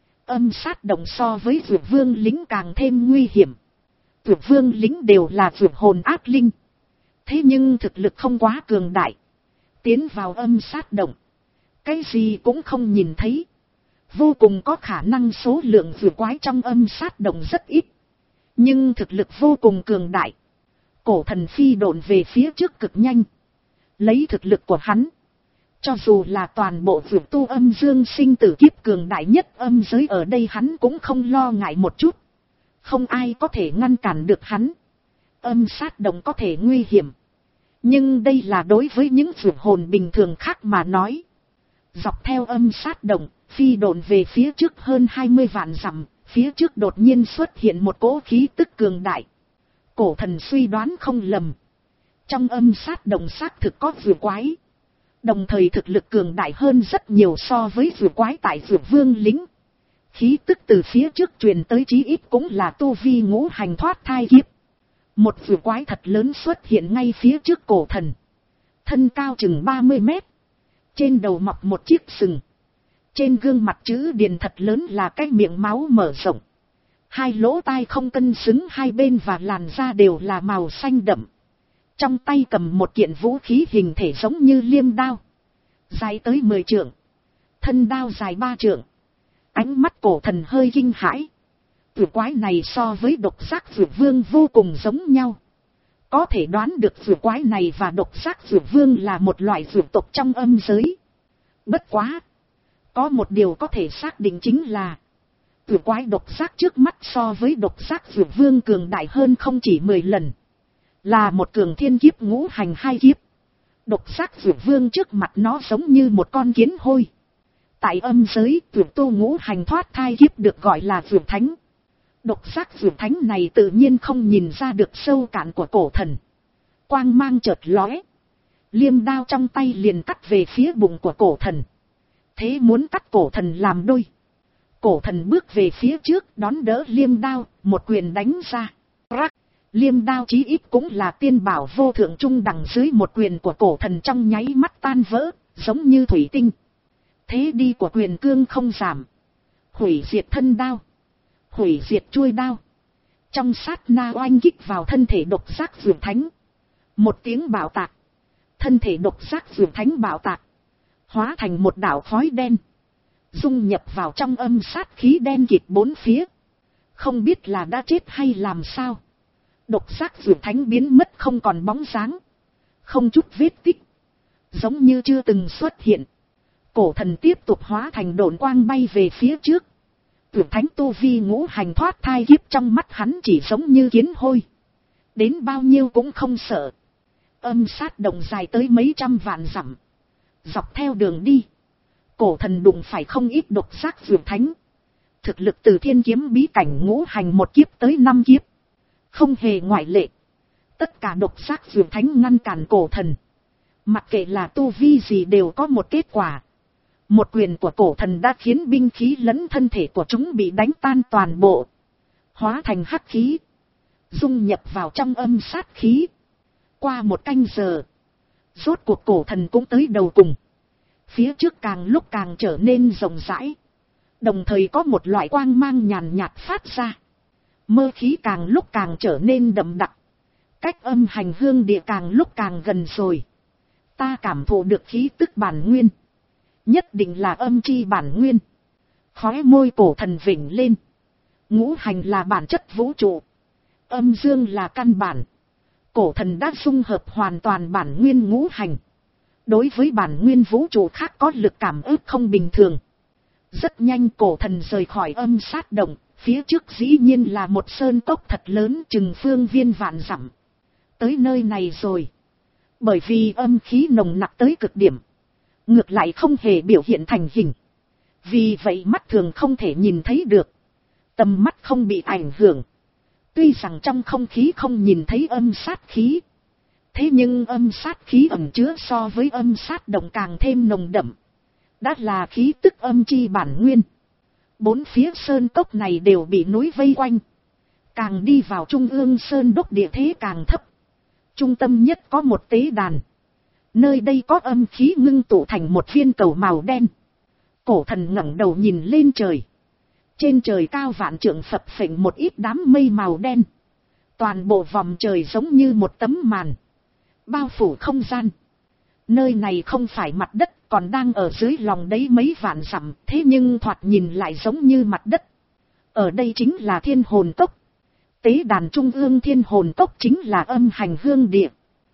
âm sát động so với vượt vương lính càng thêm nguy hiểm. Vượt vương lính đều là vượt hồn ác linh, thế nhưng thực lực không quá cường đại. Tiến vào âm sát động, cái gì cũng không nhìn thấy, vô cùng có khả năng số lượng vượt quái trong âm sát động rất ít, nhưng thực lực vô cùng cường đại. Cổ thần phi độn về phía trước cực nhanh, lấy thực lực của hắn, cho dù là toàn bộ vượt tu âm dương sinh tử kiếp cường đại nhất âm giới ở đây hắn cũng không lo ngại một chút. Không ai có thể ngăn cản được hắn. Âm sát động có thể nguy hiểm, nhưng đây là đối với những vượt hồn bình thường khác mà nói. Dọc theo âm sát động, phi độn về phía trước hơn hai mươi vạn dặm, phía trước đột nhiên xuất hiện một cỗ khí tức cường đại. Cổ thần suy đoán không lầm, trong âm sát động xác thực có vượt quái, đồng thời thực lực cường đại hơn rất nhiều so với vượt quái tại vượt vương lính. Khí tức từ phía trước truyền tới chí ít cũng là tu vi ngũ hành thoát thai kiếp. Một vượt quái thật lớn xuất hiện ngay phía trước cổ thần, thân cao chừng ba mươi mét, trên đầu mọc một chiếc sừng, trên gương mặt chữ điền thật lớn là cái miệng máu mở rộng, Hai lỗ tai không cân xứng hai bên và làn da đều là màu xanh đậm. Trong tay cầm một kiện vũ khí hình thể giống như liêm đao. Dài tới mười trượng. Thân đao dài ba trượng. Ánh mắt cổ thần hơi kinh hãi. Vượt quái này so với độc giác vượt vương vô cùng giống nhau. Có thể đoán được vượt quái này và độc giác vượt vương là một loại vượt tộc trong âm giới. Bất quá. Có một điều có thể xác định chính là vượt quái độc giác trước mắt so với độc giác vượt vương cường đại hơn không chỉ mười lần. Là một cường thiên kiếp ngũ hành hai kiếp. Độc giác vượt vương trước mặt nó giống như một con kiến hôi. Tại âm giới, vượt tu ngũ hành thoát thai kiếp được gọi là vượt thánh. Độc giác vượt thánh này tự nhiên không nhìn ra được sâu cạn của cổ thần. Quang mang chợt lóe. Liêm đao trong tay liền cắt về phía bụng của cổ thần. Thế muốn cắt cổ thần làm đôi. Cổ thần bước về phía trước đón đỡ liêm đao, một quyền đánh ra. Rắc. Liêm đao chí ít cũng là tiên bảo vô thượng trung đẳng, dưới một quyền của cổ thần trong nháy mắt tan vỡ, giống như thủy tinh. Thế đi của quyền cương không giảm. Hủy diệt thân đao. Hủy diệt chuôi đao. Trong sát na oanh kích vào thân thể độc giác vượt thánh. Một tiếng bạo tạc. Thân thể độc giác vượt thánh bạo tạc. Hóa thành một đảo khói đen. Dung nhập vào trong âm sát khí đen kịt bốn phía. Không biết là đã chết hay làm sao. Độc giác vượt thánh biến mất không còn bóng dáng. Không chút vết tích. Giống như chưa từng xuất hiện. Cổ thần tiếp tục hóa thành độn quang bay về phía trước. Vượt thánh tu vi ngũ hành thoát thai kiếp trong mắt hắn chỉ giống như kiến hôi. Đến bao nhiêu cũng không sợ. Âm sát đồng dài tới mấy trăm vạn dặm. Dọc theo đường đi. Cổ thần đụng phải không ít độc giác vượt thánh. Thực lực từ thiên kiếm bí cảnh ngũ hành một kiếp tới năm kiếp. Không hề ngoại lệ. Tất cả độc giác vượt thánh ngăn cản cổ thần. Mặc kệ là tu vi gì đều có một kết quả. Một quyền của cổ thần đã khiến binh khí lẫn thân thể của chúng bị đánh tan toàn bộ. Hóa thành hắc khí. Dung nhập vào trong âm sát khí. Qua một canh giờ. Rốt cuộc cổ thần cũng tới đầu cùng. Phía trước càng lúc càng trở nên rộng rãi. Đồng thời có một loại quang mang nhàn nhạt phát ra. Mơ khí càng lúc càng trở nên đậm đặc. Cách âm hành hương địa càng lúc càng gần rồi. Ta cảm thụ được khí tức bản nguyên. Nhất định là âm chi bản nguyên. Khóe môi cổ thần vỉnh lên. Ngũ hành là bản chất vũ trụ. Âm dương là căn bản. Cổ thần đã dung hợp hoàn toàn bản nguyên ngũ hành. Đối với bản nguyên vũ trụ khác có lực cảm ứng không bình thường. Rất nhanh cổ thần rời khỏi âm sát động. Phía trước dĩ nhiên là một sơn cốc thật lớn chừng phương viên vạn dặm. Tới nơi này rồi. Bởi vì âm khí nồng nặc tới cực điểm. Ngược lại không hề biểu hiện thành hình. Vì vậy mắt thường không thể nhìn thấy được. Tầm mắt không bị ảnh hưởng. Tuy rằng trong không khí không nhìn thấy âm sát khí. Thế nhưng âm sát khí ẩn chứa so với âm sát động càng thêm nồng đậm. Đã là khí tức âm chi bản nguyên. Bốn phía sơn cốc này đều bị núi vây quanh. Càng đi vào trung ương sơn đốc địa thế càng thấp. Trung tâm nhất có một tế đàn. Nơi đây có âm khí ngưng tụ thành một viên cầu màu đen. Cổ thần ngẩng đầu nhìn lên trời. Trên trời cao vạn trượng phập phình một ít đám mây màu đen. Toàn bộ vòng trời giống như một tấm màn. Bao phủ không gian. Nơi này không phải mặt đất, còn đang ở dưới lòng đấy mấy vạn dặm, thế nhưng thoạt nhìn lại giống như mặt đất. Ở đây chính là thiên hồn cốc. Tế đàn trung ương thiên hồn cốc chính là âm hành hương địa.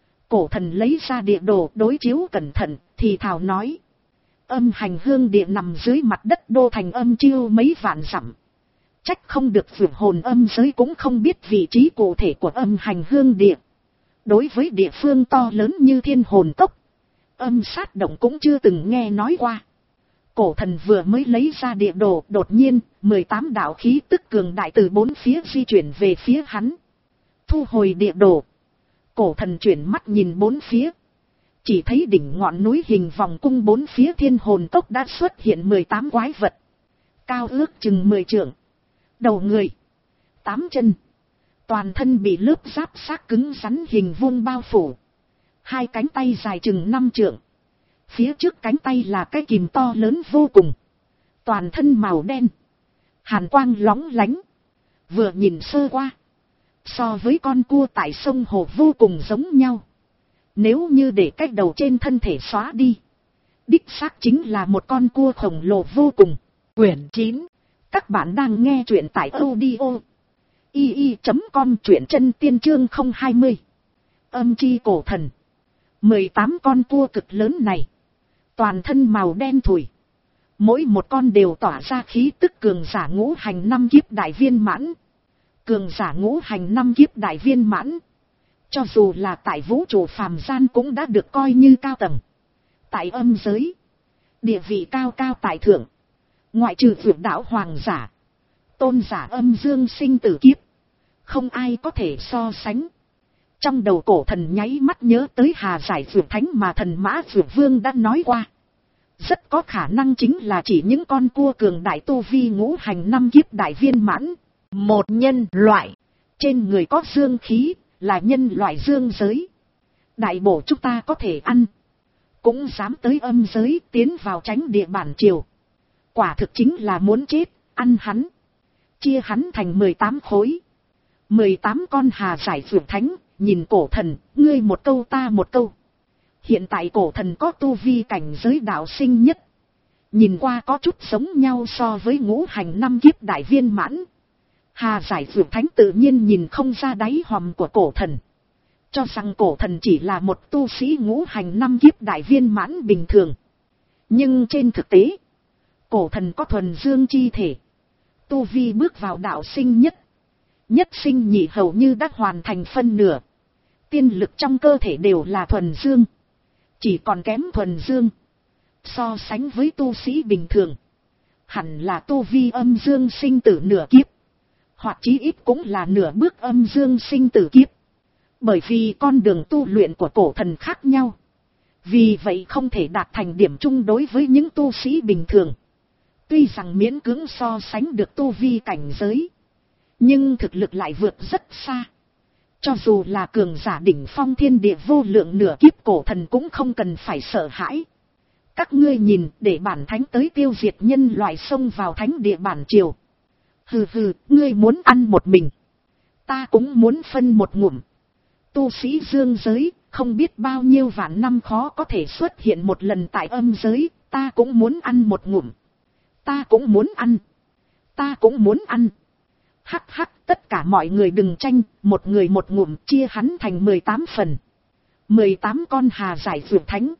Cổ thần lấy ra địa đồ đối chiếu cẩn thận, thì thào nói. Âm hành hương địa nằm dưới mặt đất đô thành âm chiêu mấy vạn dặm. Trách không được vượt hồn âm giới cũng không biết vị trí cụ thể của âm hành hương địa. Đối với địa phương to lớn như thiên hồn cốc, âm sát động cũng chưa từng nghe nói qua. Cổ thần vừa mới lấy ra địa đồ, đột nhiên, mười tám đạo khí tức cường đại từ bốn phía di chuyển về phía hắn. Thu hồi địa đồ. Cổ thần chuyển mắt nhìn bốn phía. Chỉ thấy đỉnh ngọn núi hình vòng cung bốn phía thiên hồn cốc đã xuất hiện mười tám quái vật. Cao ước chừng mười trượng. Đầu người. Tám chân. Toàn thân bị lớp giáp xác cứng rắn hình vuông bao phủ. Hai cánh tay dài chừng năm trượng. Phía trước cánh tay là cái kìm to lớn vô cùng. Toàn thân màu đen. Hàn quang lóng lánh. Vừa nhìn sơ qua, so với con cua tại sông hồ vô cùng giống nhau. Nếu như để cái đầu trên thân thể xóa đi, đích xác chính là một con cua khổng lồ vô cùng. Quyển chín. Các bạn đang nghe truyện tại audio i i chấm com, truyện chân tiên chương không hai mươi. Âm chi cổ thần. mười tám con cua cực lớn này, toàn thân màu đen thủi. Mỗi một con đều tỏa ra khí tức cường giả ngũ hành năm kiếp đại viên mãn. Cường giả ngũ hành năm kiếp đại viên mãn, cho dù là tại vũ trụ phàm gian cũng đã được coi như cao tầng. Tại âm giới, địa vị cao cao tại thượng. Ngoại trừ vượt đạo hoàng giả, tôn giả âm dương sinh tử kiếp, không ai có thể so sánh. Trong đầu cổ thần nháy mắt nhớ tới Hà Giải Vượt Thánh mà thần Mã Vượt Vương đã nói qua. Rất có khả năng chính là chỉ những con cua cường đại tu vi ngũ hành năm kiếp đại viên mãn. Một nhân loại, trên người có dương khí, là nhân loại dương giới. Đại bổ chúng ta có thể ăn, cũng dám tới âm giới tiến vào tránh địa bản triều. Quả thực chính là muốn chết, ăn hắn. Chia hắn thành mười tám khối. mười tám con Hà Giải Vượt Thánh, nhìn cổ thần, ngươi một câu ta một câu. Hiện tại cổ thần có tu vi cảnh giới đạo sinh nhất. Nhìn qua có chút giống nhau so với ngũ hành năm kiếp đại viên mãn. Hà Giải Vượt Thánh tự nhiên nhìn không ra đáy hòm của cổ thần. Cho rằng cổ thần chỉ là một tu sĩ ngũ hành năm kiếp đại viên mãn bình thường. Nhưng trên thực tế, cổ thần có thuần dương chi thể. Tu vi bước vào đạo sinh nhất. Nhất sinh nhị hầu như đã hoàn thành phân nửa. Tiên lực trong cơ thể đều là thuần dương. Chỉ còn kém thuần dương. So sánh với tu sĩ bình thường, hẳn là tu vi âm dương sinh tử nửa kiếp. Hoặc chí ít cũng là nửa bước âm dương sinh tử kiếp. Bởi vì con đường tu luyện của cổ thần khác nhau. Vì vậy không thể đạt thành điểm chung đối với những tu sĩ bình thường. Tuy rằng miễn cưỡng so sánh được tu vi cảnh giới, nhưng thực lực lại vượt rất xa. Cho dù là cường giả đỉnh phong thiên địa vô lượng nửa kiếp, cổ thần cũng không cần phải sợ hãi. Các ngươi nhìn, để bản thánh tới tiêu diệt nhân loại xông vào thánh địa bản triều. Hừ hừ, ngươi muốn ăn một mình, ta cũng muốn phân một ngụm. Tu sĩ dương giới, không biết bao nhiêu vạn năm khó có thể xuất hiện một lần tại âm giới, ta cũng muốn ăn một ngụm. Ta cũng muốn ăn. Ta cũng muốn ăn. Hắc hắc, tất cả mọi người đừng tranh, một người một ngụm, chia hắn thành mười tám phần. mười tám con Hà Giải Vượt Thánh.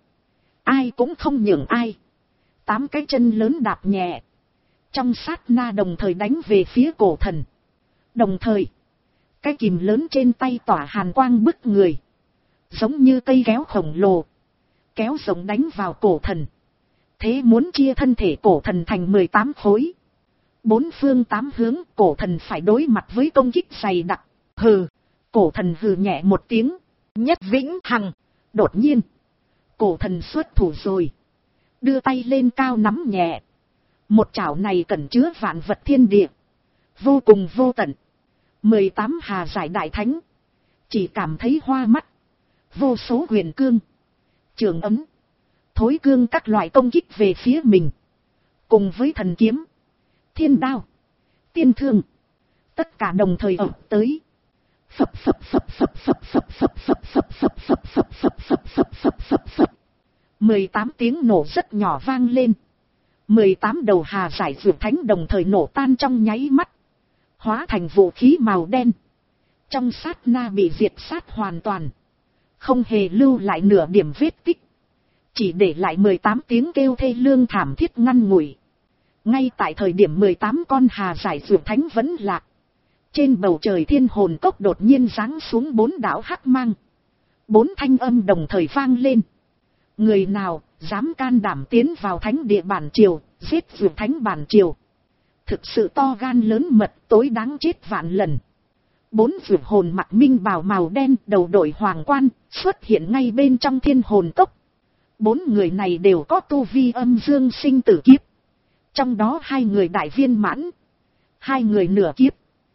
Ai cũng không nhường ai. Tám cái chân lớn đạp nhẹ. Trong sát na đồng thời đánh về phía cổ thần. Đồng thời, cái kìm lớn trên tay tỏa hàn quang bức người. Giống như cây kéo khổng lồ. Kéo rộng đánh vào cổ thần. Thế muốn chia thân thể cổ thần thành mười tám khối. Bốn phương tám hướng, cổ thần phải đối mặt với công kích dày đặc. Hừ, cổ thần hừ nhẹ một tiếng. Nhất vĩnh hằng. Đột nhiên, cổ thần xuất thủ rồi. Đưa tay lên cao nắm nhẹ. Một chảo này cẩn chứa vạn vật thiên địa. Vô cùng vô tận. mười tám Hà Giải Đại Thánh. Chỉ cảm thấy hoa mắt. Vô số huyền cương, trường ấm, thối cương các loại công kích về phía mình. Cùng với thần kiếm, thiên đao, tiên thương, tất cả đồng thời ập tới. Phập phập phập phập phập phập phập phập phập phập phập phập phập phập phập phập phập phập. mười tám tiếng nổ rất nhỏ vang lên. mười tám đầu Hà Giải Vượt Thánh đồng thời nổ tan trong nháy mắt, hóa thành vũ khí màu đen. Trong sát na bị diệt sát hoàn toàn, không hề lưu lại nửa điểm vết tích, chỉ để lại mười tám tiếng kêu thê lương thảm thiết ngăn ngủi. Ngay tại thời điểm mười tám con Hà Giải Vượt Thánh vẫn lạc, trên bầu trời thiên hồn cốc đột nhiên giáng xuống bốn đạo hắc mang. Bốn thanh âm đồng thời vang lên. Người nào dám can đảm tiến vào thánh địa bản triều, giết Vượt Thánh bản triều, thực sự to gan lớn mật, tối đáng chết vạn lần. Bốn vượt hồn mặc minh bào màu đen, đầu đội hoàng quan, xuất hiện ngay bên trong thiên hồn cốc. Bốn người này đều có tu vi âm dương sinh tử kiếp. Trong đó hai người đại viên mãn, hai người nửa kiếp.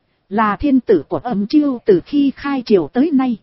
Là thiên tử của âm chiêu từ khi khai triều tới nay.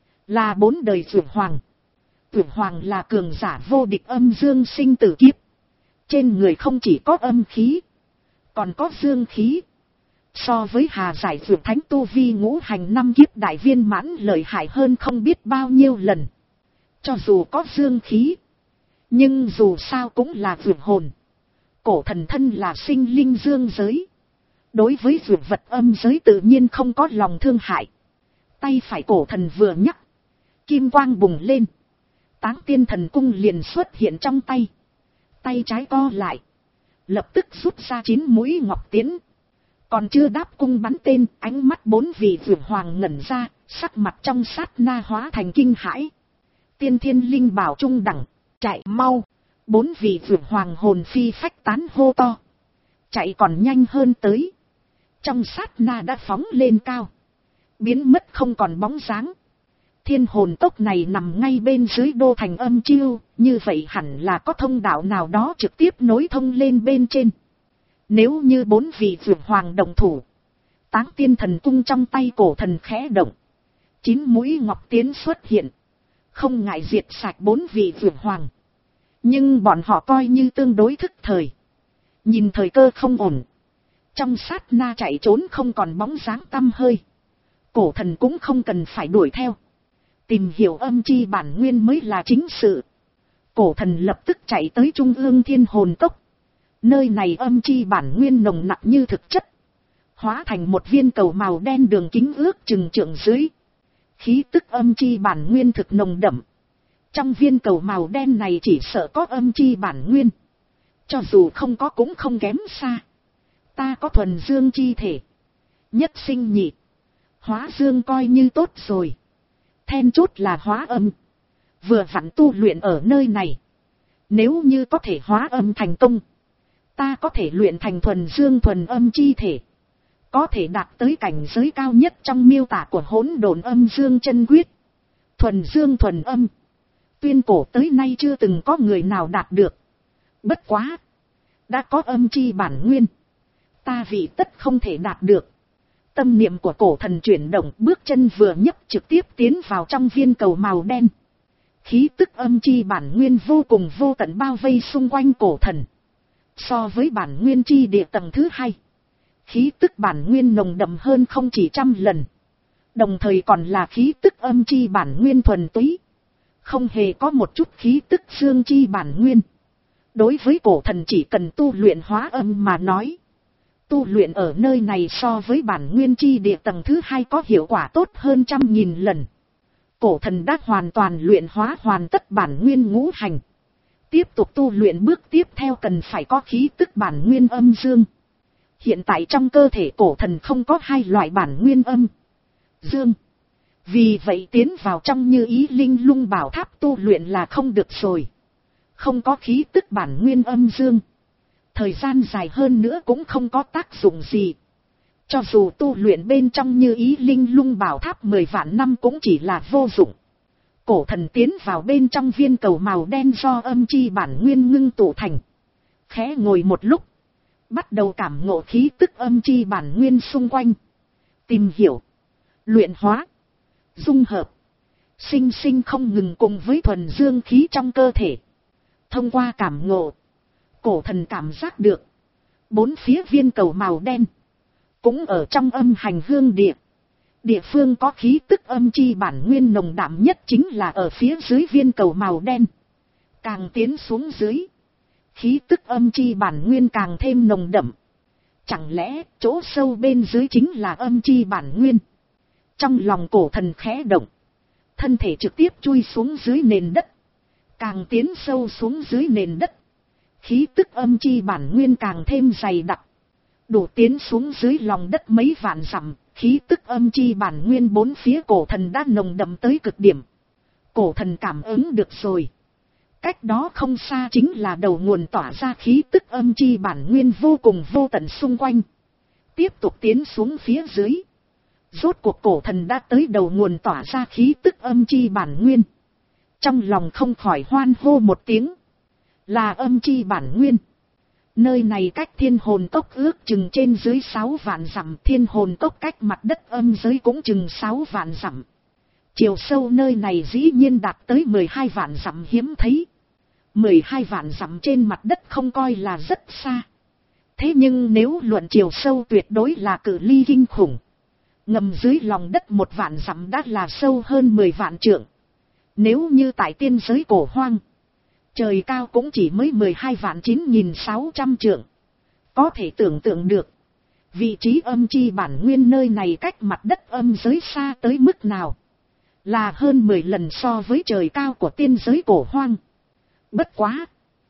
Là bốn đời vượt hoàng. Vượt hoàng là cường giả vô địch âm dương sinh tử kiếp. Trên người không chỉ có âm khí, còn có dương khí. So với Hà Giải Dược Thánh tu vi ngũ hành năm kiếp đại viên mãn lợi hại hơn không biết bao nhiêu lần. Cho dù có dương khí, nhưng dù sao cũng là dược hồn. Cổ thần thân là sinh linh dương giới. Đối với dược vật âm giới tự nhiên không có lòng thương hại. Tay phải cổ thần vừa nhắc, kim quang bùng lên. Táng tiên thần cung liền xuất hiện trong tay. Tay trái co lại, lập tức rút ra chín mũi ngọc tiến. Còn chưa đáp cung bắn tên, ánh mắt bốn vị dược hoàng ngẩn ra, sắc mặt trong sát na hóa thành kinh hãi. Tiên thiên linh bảo trung đẳng, chạy mau. Bốn vị dược hoàng hồn phi phách tán hô to. Chạy còn nhanh hơn tới. Trong sát na đã phóng lên cao, biến mất không còn bóng dáng. Thiên hồn tốc này nằm ngay bên dưới đô thành Âm Chiêu, như vậy hẳn là có thông đạo nào đó trực tiếp nối thông lên bên trên. Nếu như bốn vị dược hoàng đồng thủ, Táng tiên thần cung trong tay cổ thần khẽ động, chín mũi ngọc tiến xuất hiện, không ngại diệt sạch bốn vị dược hoàng. Nhưng bọn họ coi như tương đối thức thời, nhìn thời cơ không ổn, trong sát na chạy trốn không còn bóng dáng tăm hơi. Cổ thần cũng không cần phải đuổi theo, tìm hiểu âm chi bản nguyên mới là chính sự. Cổ thần lập tức chạy tới trung ương thiên hồn cốc. Nơi này âm chi bản nguyên nồng nặc như thực chất, hóa thành một viên cầu màu đen đường kính ước chừng trượng dưới. Khí tức âm chi bản nguyên thực nồng đậm. Trong viên cầu màu đen này chỉ sợ có âm chi bản nguyên, cho dù không có cũng không kém xa. Ta có thuần dương chi thể, nhất sinh nhị, hóa dương coi như tốt rồi. Then chốt là hóa âm, vừa vặn tu luyện ở nơi này. Nếu như có thể hóa âm thành công, ta có thể luyện thành thuần dương thuần âm chi thể, có thể đạt tới cảnh giới cao nhất trong miêu tả của hỗn độn âm dương chân quyết. Thuần dương thuần âm, tuyên cổ tới nay chưa từng có người nào đạt được. Bất quá, đã có âm chi bản nguyên, ta vì tất không thể đạt được. Tâm niệm của cổ thần chuyển động, bước chân vừa nhấc trực tiếp tiến vào trong viên cầu màu đen. Khí tức âm chi bản nguyên vô cùng vô tận bao vây xung quanh cổ thần. So với bản nguyên chi địa tầng thứ hai, khí tức bản nguyên nồng đậm hơn không chỉ trăm lần. Đồng thời còn là khí tức âm chi bản nguyên thuần túy, không hề có một chút khí tức dương chi bản nguyên. Đối với cổ thần chỉ cần tu luyện hóa âm mà nói, tu luyện ở nơi này so với bản nguyên chi địa tầng thứ hai có hiệu quả tốt hơn trăm nghìn lần. Cổ thần đã hoàn toàn luyện hóa hoàn tất bản nguyên ngũ hành. Tiếp tục tu luyện bước tiếp theo cần phải có khí tức bản nguyên âm dương. Hiện tại trong cơ thể cổ thần không có hai loại bản nguyên âm dương. Vì vậy tiến vào trong Như Ý Linh Lung Bảo Tháp tu luyện là không được rồi. Không có khí tức bản nguyên âm dương, thời gian dài hơn nữa cũng không có tác dụng gì. Cho dù tu luyện bên trong Như Ý Linh Lung Bảo Tháp mười vạn năm cũng chỉ là vô dụng. Cổ thần tiến vào bên trong viên cầu màu đen do âm chi bản nguyên ngưng tụ thành. Khẽ ngồi một lúc, bắt đầu cảm ngộ khí tức âm chi bản nguyên xung quanh. Tìm hiểu, luyện hóa, dung hợp, sinh sinh không ngừng cùng với thuần dương khí trong cơ thể. Thông qua cảm ngộ, cổ thần cảm giác được bốn phía viên cầu màu đen cũng ở trong âm hành hương địa. Địa phương có khí tức âm chi bản nguyên nồng đậm nhất chính là ở phía dưới viên cầu màu đen. Càng tiến xuống dưới, khí tức âm chi bản nguyên càng thêm nồng đậm. Chẳng lẽ chỗ sâu bên dưới chính là âm chi bản nguyên? Trong lòng cổ thần khẽ động, thân thể trực tiếp chui xuống dưới nền đất. Càng tiến sâu xuống dưới nền đất, khí tức âm chi bản nguyên càng thêm dày đặc. Đủ tiến xuống dưới lòng đất mấy vạn dặm, khí tức âm chi bản nguyên bốn phía cổ thần đã nồng đậm tới cực điểm. Cổ thần cảm ứng được rồi. Cách đó không xa chính là đầu nguồn tỏa ra khí tức âm chi bản nguyên vô cùng vô tận xung quanh. Tiếp tục tiến xuống phía dưới, rốt cuộc cổ thần đã tới đầu nguồn tỏa ra khí tức âm chi bản nguyên. Trong lòng không khỏi hoan hô một tiếng. Là âm chi bản nguyên. Nơi này cách thiên hồn cốc ước chừng trên dưới sáu vạn dặm. Thiên hồn cốc cách mặt đất âm giới cũng chừng sáu vạn dặm. Chiều sâu nơi này dĩ nhiên đạt tới mười hai vạn dặm hiếm thấy. mười hai vạn dặm trên mặt đất không coi là rất xa. Thế nhưng nếu luận chiều sâu tuyệt đối là cự ly kinh khủng. Ngầm dưới lòng đất một vạn dặm đã là sâu hơn mười vạn trượng. Nếu như tại tiên giới cổ hoang, trời cao cũng chỉ mới mười hai vạn chín nghìn sáu trăm trượng. Có thể tưởng tượng được, vị trí âm chi bản nguyên nơi này cách mặt đất âm giới xa tới mức nào. Là hơn mười lần so với trời cao của tiên giới cổ hoang. Bất quá,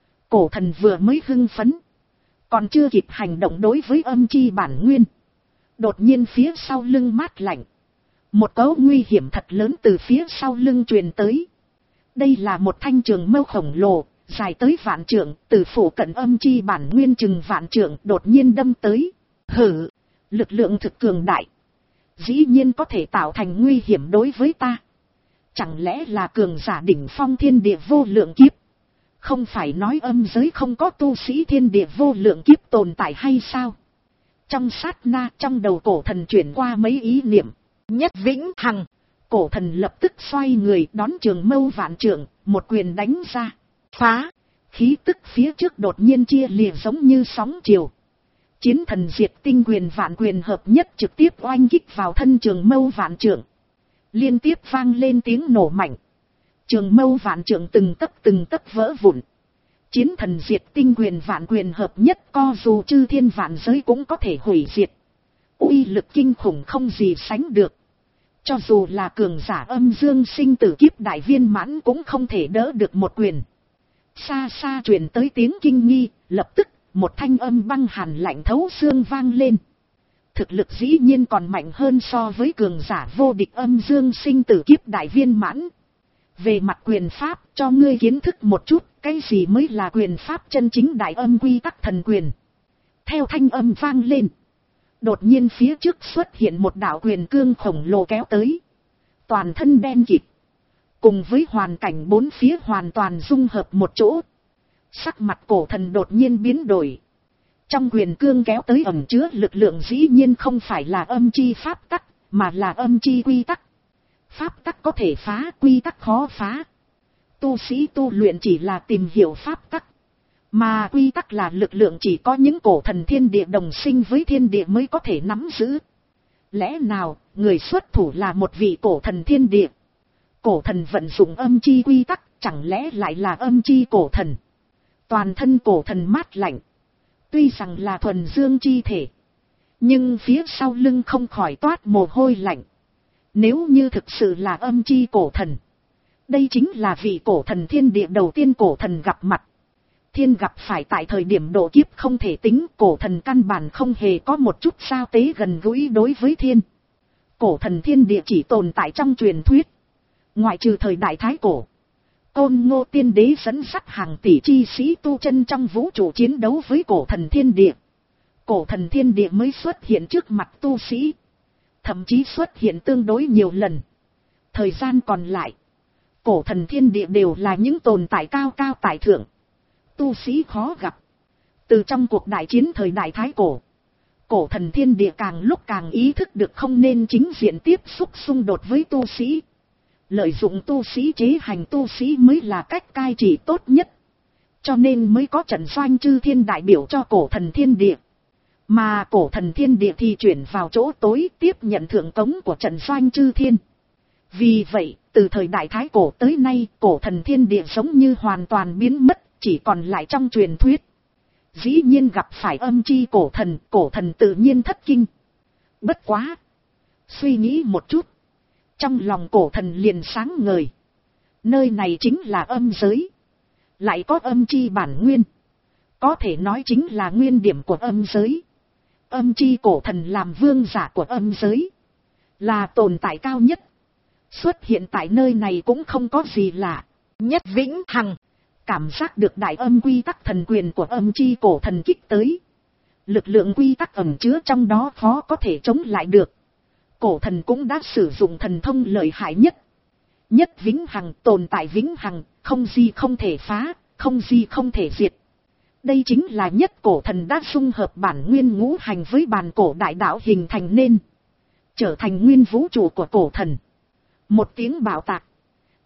cổ thần vừa mới hưng phấn, còn chưa kịp hành động đối với âm chi bản nguyên. Đột nhiên phía sau lưng mát lạnh. Một cấu nguy hiểm thật lớn từ phía sau lưng truyền tới. Đây là một thanh trường mâu khổng lồ, dài tới vạn trượng, từ phủ cận âm chi bản nguyên chừng vạn trượng đột nhiên đâm tới. Hử, lực lượng thực cường đại. Dĩ nhiên có thể tạo thành nguy hiểm đối với ta. Chẳng lẽ là cường giả đỉnh phong thiên địa vô lượng kiếp? Không phải nói âm giới không có tu sĩ thiên địa vô lượng kiếp tồn tại hay sao? Trong sát na trong đầu cổ thần chuyển qua mấy ý niệm. Nhất vĩnh hằng. Cổ thần lập tức xoay người đón trường mâu vạn trượng, một quyền đánh ra. Phá. Khí tức phía trước đột nhiên chia lìa giống như sóng chiều. Chiến thần diệt tinh quyền vạn quyền hợp nhất trực tiếp oanh kích vào thân trường mâu vạn trượng. Liên tiếp vang lên tiếng nổ mạnh. Trường mâu vạn trượng từng tấc từng tấc vỡ vụn. Chiến thần diệt tinh quyền vạn quyền hợp nhất co dù chư thiên vạn giới cũng có thể hủy diệt. Uy lực kinh khủng không gì sánh được. Cho dù là cường giả âm dương sinh tử kiếp đại viên mãn cũng không thể đỡ được một quyền. Xa xa truyền tới tiếng kinh nghi, lập tức một thanh âm băng hàn lạnh thấu xương vang lên. Thực lực dĩ nhiên còn mạnh hơn so với cường giả vô địch âm dương sinh tử kiếp đại viên mãn. Về mặt quyền pháp cho ngươi kiến thức một chút, cái gì mới là quyền pháp chân chính đại âm quy tắc thần quyền. Theo thanh âm vang lên, đột nhiên phía trước xuất hiện một đạo quyền cương khổng lồ kéo tới. Toàn thân đen kịt, cùng với hoàn cảnh bốn phía hoàn toàn dung hợp một chỗ. Sắc mặt cổ thần đột nhiên biến đổi. Trong quyền cương kéo tới ẩn chứa lực lượng dĩ nhiên không phải là âm chi pháp tắc, mà là âm chi quy tắc. Pháp tắc có thể phá, quy tắc khó phá. Tu sĩ tu luyện chỉ là tìm hiểu pháp tắc. Mà quy tắc là lực lượng chỉ có những cổ thần thiên địa đồng sinh với thiên địa mới có thể nắm giữ. Lẽ nào, người xuất thủ là một vị cổ thần thiên địa? Cổ thần vận dụng âm chi quy tắc, chẳng lẽ lại là âm chi cổ thần? Toàn thân cổ thần mát lạnh. Tuy rằng là thuần dương chi thể, nhưng phía sau lưng không khỏi toát mồ hôi lạnh. Nếu như thực sự là âm chi cổ thần, đây chính là vị cổ thần thiên địa đầu tiên cổ thần gặp mặt. Thiên gặp phải tại thời điểm độ kiếp không thể tính, cổ thần căn bản không hề có một chút sao tế gần gũi đối với thiên. Cổ thần thiên địa chỉ tồn tại trong truyền thuyết. Ngoại trừ thời đại thái cổ, Côn Ngô tiên đế dẫn dắt hàng tỷ chi sĩ tu chân trong vũ trụ chiến đấu với cổ thần thiên địa. Cổ thần thiên địa mới xuất hiện trước mặt tu sĩ. Thậm chí xuất hiện tương đối nhiều lần. Thời gian còn lại, cổ thần thiên địa đều là những tồn tại cao cao tại thượng. Tu sĩ khó gặp. Từ trong cuộc đại chiến thời đại thái cổ, cổ thần thiên địa càng lúc càng ý thức được không nên chính diện tiếp xúc xung đột với tu sĩ. Lợi dụng tu sĩ chế hành tu sĩ mới là cách cai trị tốt nhất. Cho nên mới có trận doanh chư thiên đại biểu cho cổ thần thiên địa. Mà cổ thần thiên địa thì chuyển vào chỗ tối tiếp nhận thượng cống của trận doanh chư thiên. Vì vậy, từ thời đại thái cổ tới nay, cổ thần thiên địa giống như hoàn toàn biến mất, chỉ còn lại trong truyền thuyết. Dĩ nhiên gặp phải âm chi cổ thần, cổ thần tự nhiên thất kinh. Bất quá! Suy nghĩ một chút, trong lòng cổ thần liền sáng ngời. Nơi này chính là âm giới. Lại có âm chi bản nguyên. Có thể nói chính là nguyên điểm của âm giới. Âm chi cổ thần làm vương giả của âm giới. Là tồn tại cao nhất. Xuất hiện tại nơi này cũng không có gì lạ. Nhất vĩnh hằng. Cảm giác được đại âm quy tắc thần quyền của âm chi cổ thần kích tới. Lực lượng quy tắc ẩn chứa trong đó khó có thể chống lại được. Cổ thần cũng đã sử dụng thần thông lợi hại nhất. Nhất vĩnh hằng, tồn tại vĩnh hằng, không gì không thể phá, không gì không thể diệt. Đây chính là nhất cổ thần đã dung hợp bản nguyên ngũ hành với bản cổ đại đạo hình thành nên. Trở thành nguyên vũ trụ của cổ thần. Một tiếng bạo tạc.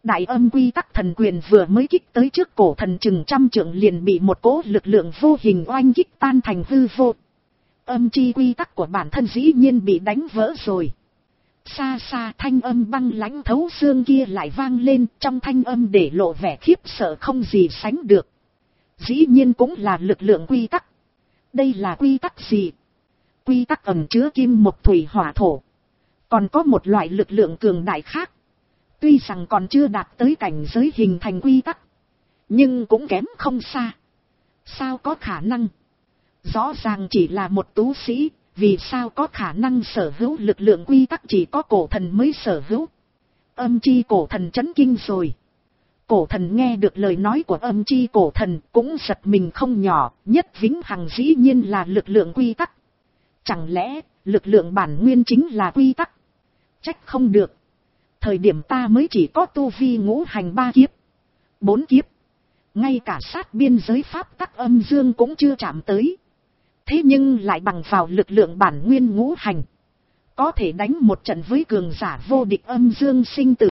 Đại âm quy tắc thần quyền vừa mới kích tới trước cổ thần chừng trăm trượng liền bị một cỗ lực lượng vô hình oanh kích tan thành hư vô. Âm chi quy tắc của bản thân dĩ nhiên bị đánh vỡ rồi. Xa xa thanh âm băng lãnh thấu xương kia lại vang lên, trong thanh âm để lộ vẻ khiếp sợ không gì sánh được. Dĩ nhiên cũng là lực lượng quy tắc. Đây là quy tắc gì? Quy tắc ẩn chứa kim mộc thủy hỏa thổ. Còn có một loại lực lượng cường đại khác. Tuy rằng còn chưa đạt tới cảnh giới hình thành quy tắc, nhưng cũng kém không xa. Sao có khả năng? Rõ ràng chỉ là một tú sĩ, vì sao có khả năng sở hữu lực lượng quy tắc chỉ có cổ thần mới sở hữu? Âm chi cổ thần chấn kinh rồi. Cổ thần nghe được lời nói của âm chi cổ thần cũng giật mình không nhỏ, nhất vĩnh hằng dĩ nhiên là lực lượng quy tắc. Chẳng lẽ lực lượng bản nguyên chính là quy tắc? Trách không được. Thời điểm ta mới chỉ có tu vi ngũ hành ba kiếp, bốn kiếp. Ngay cả sát biên giới pháp tắc âm dương cũng chưa chạm tới. Thế nhưng lại bằng vào lực lượng bản nguyên ngũ hành, có thể đánh một trận với cường giả vô địch âm dương sinh tử.